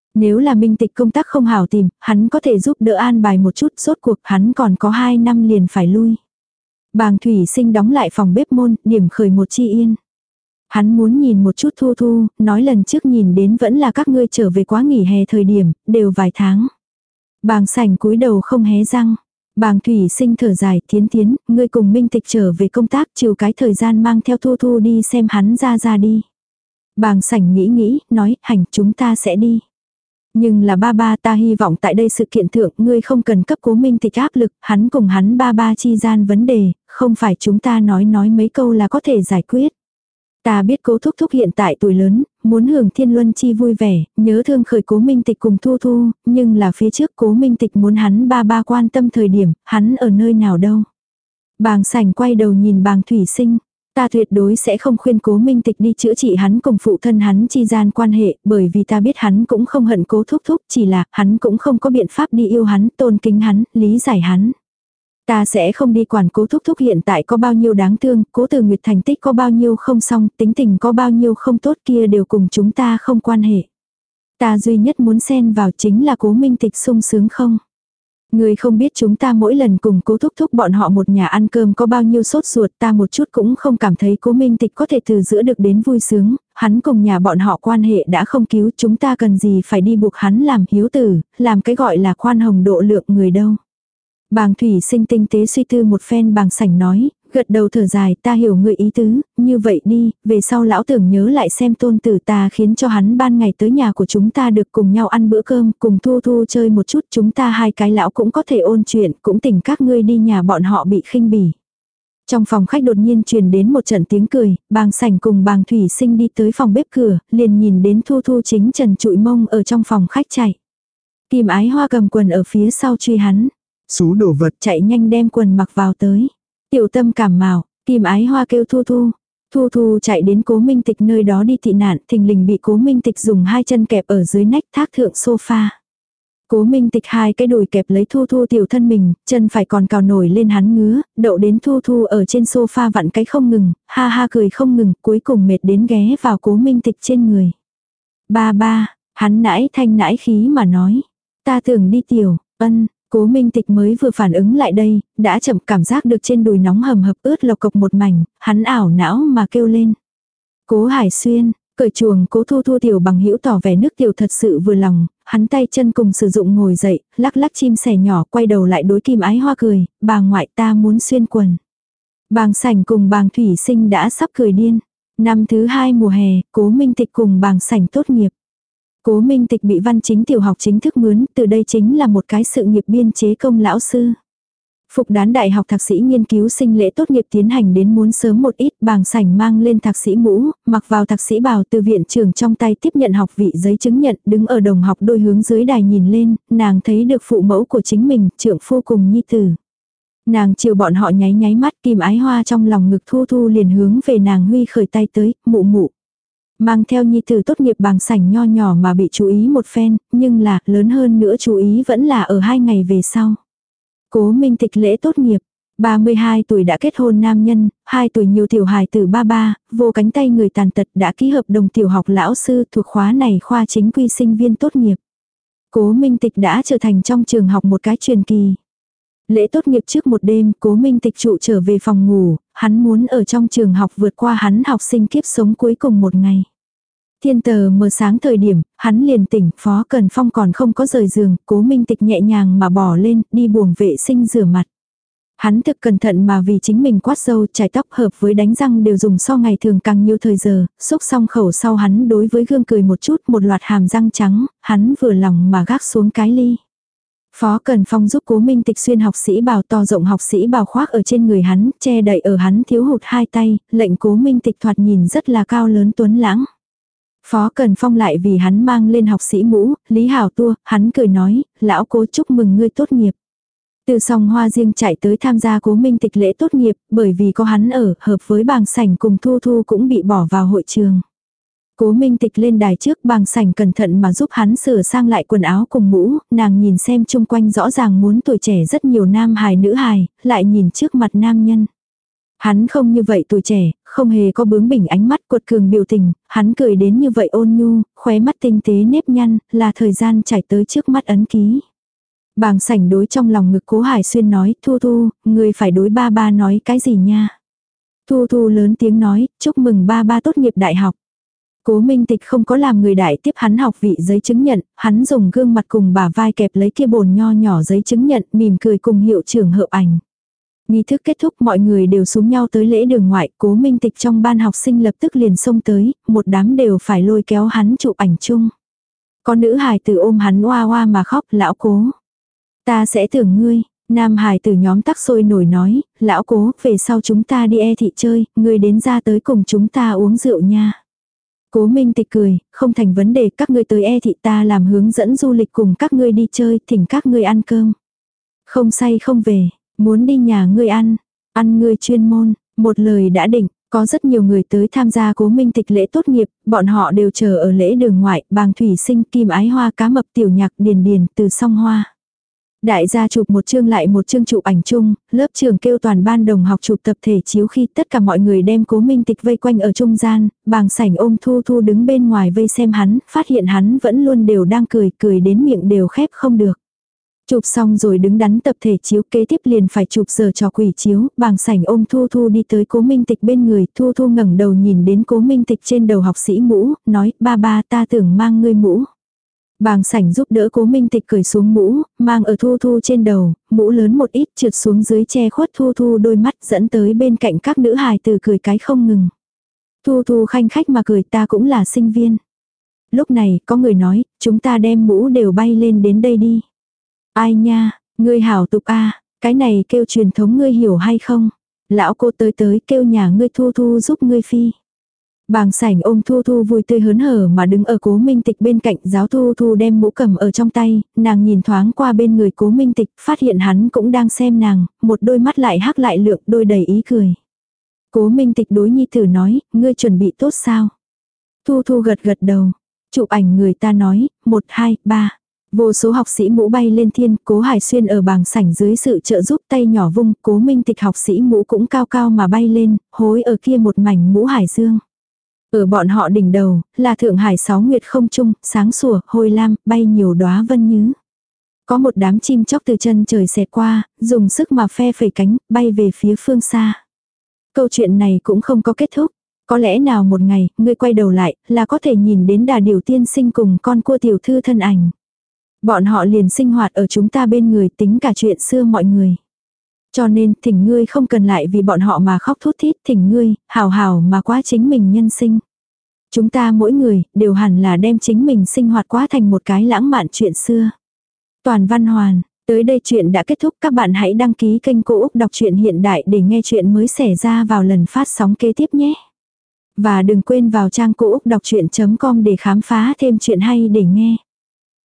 [SPEAKER 1] Nếu là Minh Tịch công tác không hảo tìm, hắn có thể giúp đỡ an bài một chút, rốt cuộc hắn còn có hai năm liền phải lui. Bàng Thủy Sinh đóng lại phòng bếp môn, điểm khởi một chi yên. Hắn muốn nhìn một chút Thu Thu, nói lần trước nhìn đến vẫn là các ngươi trở về quá nghỉ hè thời điểm, đều vài tháng. Bàng Sảnh cúi đầu không hé răng. Bàng Thủy Sinh thở dài, Thiến Thiến, ngươi cùng Minh Tịch trở về công tác, chiều cái thời gian mang theo Thu Thu đi xem hắn ra ra đi. Bàng Sảnh nghĩ nghĩ, nói, hành, chúng ta sẽ đi. Nhưng là ba ba, ta hy vọng tại đây sự kiện thượng ngươi không cần cấp Cố Minh Tịch áp lực, hắn cùng hắn ba ba chi gian vấn đề, không phải chúng ta nói nói mấy câu là có thể giải quyết. Ta biết Cố Thúc Thúc hiện tại tuổi lớn, muốn hưởng thiên luân chi vui vẻ, nhớ thương khởi Cố Minh Tịch cùng Thu Thu, nhưng là phía trước Cố Minh Tịch muốn hắn ba ba quan tâm thời điểm, hắn ở nơi nào đâu. Bàng Sảnh quay đầu nhìn Bàng Thủy Sinh. Ta tuyệt đối sẽ không khuyên Cố Minh Tịch đi chữa trị hắn cùng phụ thân hắn chi gian quan hệ, bởi vì ta biết hắn cũng không hận Cố Thúc Thúc, chỉ là hắn cũng không có biện pháp đi yêu hắn, tôn kính hắn, lý giải hắn. Ta sẽ không đi quản Cố Thúc Thúc hiện tại có bao nhiêu đáng thương, Cố Từ Nguyệt thành tích có bao nhiêu không xong, tính tình có bao nhiêu không tốt kia đều cùng chúng ta không quan hệ. Ta duy nhất muốn xen vào chính là Cố Minh Tịch sung sướng không. Người không biết chúng ta mỗi lần cùng Cố Thúc Thúc bọn họ một nhà ăn cơm có bao nhiêu sốt ruột, ta một chút cũng không cảm thấy Cố Minh Tịch có thể từ giữa được đến vui sướng, hắn cùng nhà bọn họ quan hệ đã không cứu, chúng ta cần gì phải đi buộc hắn làm hiếu tử, làm cái gọi là khoan hồng độ lượng người đâu. Bàng Thủy Sinh tinh tế suy tư một phen. Bàng Sảnh nói, gật đầu thở dài, ta hiểu người ý tứ, như vậy đi, về sau lão tưởng nhớ lại xem tôn tử ta, khiến cho hắn ban ngày tới nhà của chúng ta được cùng nhau ăn bữa cơm, cùng Thu Thu chơi một chút, chúng ta hai cái lão cũng có thể ôn chuyện, cũng tỉnh các ngươi đi nhà bọn họ bị khinh bỉ. Trong phòng khách đột nhiên truyền đến một trận tiếng cười, Bàng Sảnh cùng Bàng Thủy Sinh đi tới phòng bếp cửa, liền nhìn đến Thu Thu chính trần trụi mông ở trong phòng khách chạy. Kim Ái Hoa cầm quần ở phía sau truy hắn.
[SPEAKER 2] Xú đồ vật,
[SPEAKER 1] chạy nhanh đem quần mặc vào tới. Tiểu Tâm cảm mạo, Kim Ái Hoa kêu Thu Thu. Thu Thu chạy đến Cố Minh Tịch nơi đó đi tị nạn, thình lình bị Cố Minh Tịch dùng hai chân kẹp ở dưới nách thác thượng sofa. Cố Minh Tịch hai cái đùi kẹp lấy Thu Thu tiểu thân mình, chân phải còn cào nổi lên hắn ngứa, đậu đến Thu Thu ở trên sofa vặn cái không ngừng, ha ha cười không ngừng, cuối cùng mệt đến ghé vào Cố Minh Tịch trên người. Ba ba, hắn nãi thanh nãi khí mà nói. Ta tưởng đi tiểu, ân. Cố Minh Tịch mới vừa phản ứng lại đây, đã chậm cảm giác được trên đùi nóng hầm hập ướt lộc cộc một mảnh, hắn ảo não mà kêu lên. Cố Hải Xuyên, cởi chuồng Cố Thu Thu tiểu bằng hữu tỏ vẻ nước tiểu thật sự vừa lòng, hắn tay chân cùng sử dụng ngồi dậy, lắc lắc chim sẻ nhỏ quay đầu lại đối Kim Ái Hoa cười, bà ngoại ta muốn xuyên quần. Bàng Sảnh cùng Bàng Thủy Sinh đã sắp cười điên. Năm thứ hai mùa hè, Cố Minh Tịch cùng Bàng Sảnh tốt nghiệp. Cố Minh Tịch bị Văn Chính tiểu học chính thức mướn, từ đây chính là một cái sự nghiệp biên chế công lão sư. Phục đán đại học thạc sĩ nghiên cứu sinh lễ tốt nghiệp tiến hành đến muốn sớm một ít, Bàng Sảnh mang lên thạc sĩ mũ, mặc vào thạc sĩ bào, từ viện trưởng trong tay tiếp nhận học vị giấy chứng nhận, đứng ở đồng học đôi hướng dưới đài nhìn lên, nàng thấy được phụ mẫu của chính mình, trượng phu cùng nhi tử. Nàng chiều bọn họ nháy nháy mắt, Kim Ái Hoa trong lòng ngực Thu Thu liền hướng về nàng huy khởi tay tới, mụ mụ. Mang theo nhi tử tốt nghiệp. Bàng Sảnh nho nhỏ mà bị chú ý một phen, nhưng là, lớn hơn nữa chú ý vẫn là ở hai ngày về sau. Cố Minh Tịch lễ tốt nghiệp, ba mươi hai tuổi đã kết hôn nam nhân, hai tuổi nhiều tiểu hài tử ba ba, vô cánh tay người tàn tật đã ký hợp đồng tiểu học lão sư thuộc khóa này khoa chính quy sinh viên tốt nghiệp. Cố Minh Tịch đã trở thành trong trường học một cái truyền kỳ. Lễ tốt nghiệp trước một đêm, Cố Minh Tịch trụ trở về phòng ngủ, hắn muốn ở trong trường học vượt qua hắn học sinh kiếp sống cuối cùng một ngày. Thiên tờ mờ sáng thời điểm, hắn liền tỉnh, Phó Cần Phong còn không có rời giường, Cố Minh Tịch nhẹ nhàng mà bỏ lên, đi buồng vệ sinh rửa mặt. Hắn thực cẩn thận mà vì chính mình quát râu, chải tóc hợp với đánh răng đều dùng so ngày thường càng nhiều thời giờ, xúc xong khẩu sau hắn đối với gương cười một chút, một loạt hàm răng trắng, hắn vừa lòng mà gác xuống cái ly. Phó Cần Phong giúp Cố Minh Tịch xuyên học sĩ bào, to rộng học sĩ bào khoác ở trên người hắn, che đậy ở hắn thiếu hụt hai tay, lệnh Cố Minh Tịch thoạt nhìn rất là cao lớn tuấn lãng. Phó Cần Phong lại vì hắn mang lên học sĩ mũ, Lý Hảo tua, hắn cười nói, lão Cố chúc mừng ngươi tốt nghiệp. Từ Song Hoa riêng chạy tới tham gia Cố Minh Tịch lễ tốt nghiệp, bởi vì có hắn ở, hợp với Bàng Sảnh cùng Thu Thu cũng bị bỏ vào hội trường. Cố Minh Tịch lên đài trước, Bàng Sảnh cẩn thận mà giúp hắn sửa sang lại quần áo cùng mũ, nàng nhìn xem chung quanh rõ ràng muốn tuổi trẻ rất nhiều nam hài nữ hài, lại nhìn trước mặt nam nhân. Hắn không như vậy tuổi trẻ, không hề có bướng bỉnh ánh mắt cuột cường biểu tình, hắn cười đến như vậy ôn nhu, khóe mắt tinh tế nếp nhăn, là thời gian chảy tới trước mắt ấn ký. Bàng sảnh đối trong lòng ngực Cố Hải Xuyên nói, Thu Thu, người phải đối ba ba nói cái gì nha. Thu Thu lớn tiếng nói, chúc mừng ba ba tốt nghiệp đại học. Cố Minh Tịch không có làm người đại tiếp hắn học vị giấy chứng nhận, hắn dùng gương mặt cùng bả vai kẹp lấy kia bồn nho nhỏ giấy chứng nhận, mỉm cười cùng hiệu trưởng hợp ảnh. Nghi thức kết thúc mọi người đều xúm nhau tới lễ đường ngoại, Cố Minh Tịch trong ban học sinh lập tức liền xông tới, một đám đều phải lôi kéo hắn chụp ảnh chung. Có nữ hài tử ôm hắn oa oa mà khóc, lão Cố. Ta sẽ tưởng ngươi, nam hài tử nhóm tắc sôi nổi nói, lão Cố, về sau chúng ta đi e thị chơi, ngươi đến ra tới cùng chúng ta uống rượu nha. Cố Minh Tịch cười, không thành vấn đề, các ngươi tới e thị ta làm hướng dẫn du lịch cùng các ngươi đi chơi, thỉnh các ngươi ăn cơm. Không say không về, muốn đi nhà ngươi ăn, ăn ngươi chuyên môn, một lời đã định. Có rất nhiều người tới tham gia Cố Minh Tịch lễ tốt nghiệp, bọn họ đều chờ ở lễ đường ngoại, Bàng Thủy Sinh, Kim Ái Hoa, Cá Mập, Tiểu Nhạc, Điền Điền, Từ Song Hoa. Đại gia chụp một chương lại một chương chụp ảnh chung, lớp trưởng kêu toàn ban đồng học chụp tập thể chiếu khi tất cả mọi người đem Cố Minh Tịch vây quanh ở trung gian, Bàng sảnh ôm Thu Thu đứng bên ngoài vây xem hắn, phát hiện hắn vẫn luôn đều đang cười, cười đến miệng đều khép không được. Chụp xong rồi đứng đắn tập thể chiếu, kế tiếp liền phải chụp giờ trò quỷ chiếu, Bàng sảnh ôm Thu Thu đi tới Cố Minh Tịch bên người, Thu Thu ngẩng đầu nhìn đến Cố Minh Tịch trên đầu học sĩ mũ, nói, ba ba ta tưởng mang ngươi mũ. Bàng sảnh giúp đỡ Cố Minh Tịch cởi xuống mũ, mang ở Thu Thu trên đầu, mũ lớn một ít trượt xuống dưới che khuất Thu Thu đôi mắt dẫn tới bên cạnh các nữ hài từ cười cái không ngừng. Thu Thu khanh khách mà cười, ta cũng là sinh viên. Lúc này có người nói, chúng ta đem mũ đều bay lên đến đây đi. Ai nha, ngươi hảo tục a, cái này kêu truyền thống ngươi hiểu hay không? Lão cô tới tới kêu nhà ngươi Thu Thu giúp ngươi phi. Bàng sảnh ôm Thu Thu vui tươi hớn hở mà đứng ở Cố Minh Tịch bên cạnh, giáo Thu Thu đem mũ cầm ở trong tay, nàng nhìn thoáng qua bên người Cố Minh Tịch, phát hiện hắn cũng đang xem nàng, một đôi mắt lại hắc lại lượng, đôi đầy ý cười. Cố Minh Tịch đối nhi tử nói, ngươi chuẩn bị tốt sao? Thu Thu gật gật đầu, chụp ảnh người ta nói, một, hai, ba. Vô số học sĩ mũ bay lên thiên, Cố Hải Xuyên ở bàng sảnh dưới sự trợ giúp tay nhỏ vung, Cố Minh Tịch học sĩ mũ cũng cao cao mà bay lên, hối ở kia một mảnh mũ hải dương. Ở bọn họ đỉnh đầu, là Thượng Hải sáu nguyệt không trung, sáng sủa, hôi lam, bay nhiều đóa vân nhứ. Có một đám chim chóc từ chân trời xẹt qua, dùng sức mà phe phẩy cánh, bay về phía phương xa. Câu chuyện này cũng không có kết thúc. Có lẽ nào một ngày, ngươi quay đầu lại, là có thể nhìn đến Đà Điểu tiên sinh cùng con cua tiểu thư thân ảnh. Bọn họ liền sinh hoạt ở chúng ta bên người, tính cả chuyện xưa mọi người. Cho nên, thỉnh ngươi không cần lại vì bọn họ mà khóc thút thít, thỉnh ngươi, hào hào mà quá chính mình nhân sinh. Chúng ta mỗi người, đều hẳn là đem chính mình sinh hoạt quá thành một cái lãng mạn chuyện xưa. Toàn Văn Hoàn, tới đây chuyện đã kết thúc, các bạn hãy đăng ký kênh Cô Úc Đọc truyện Hiện Đại để nghe chuyện mới xảy ra vào lần phát sóng kế tiếp nhé. Và đừng quên vào trang cô úc đọc chuyện chấm com để khám phá thêm chuyện hay để nghe.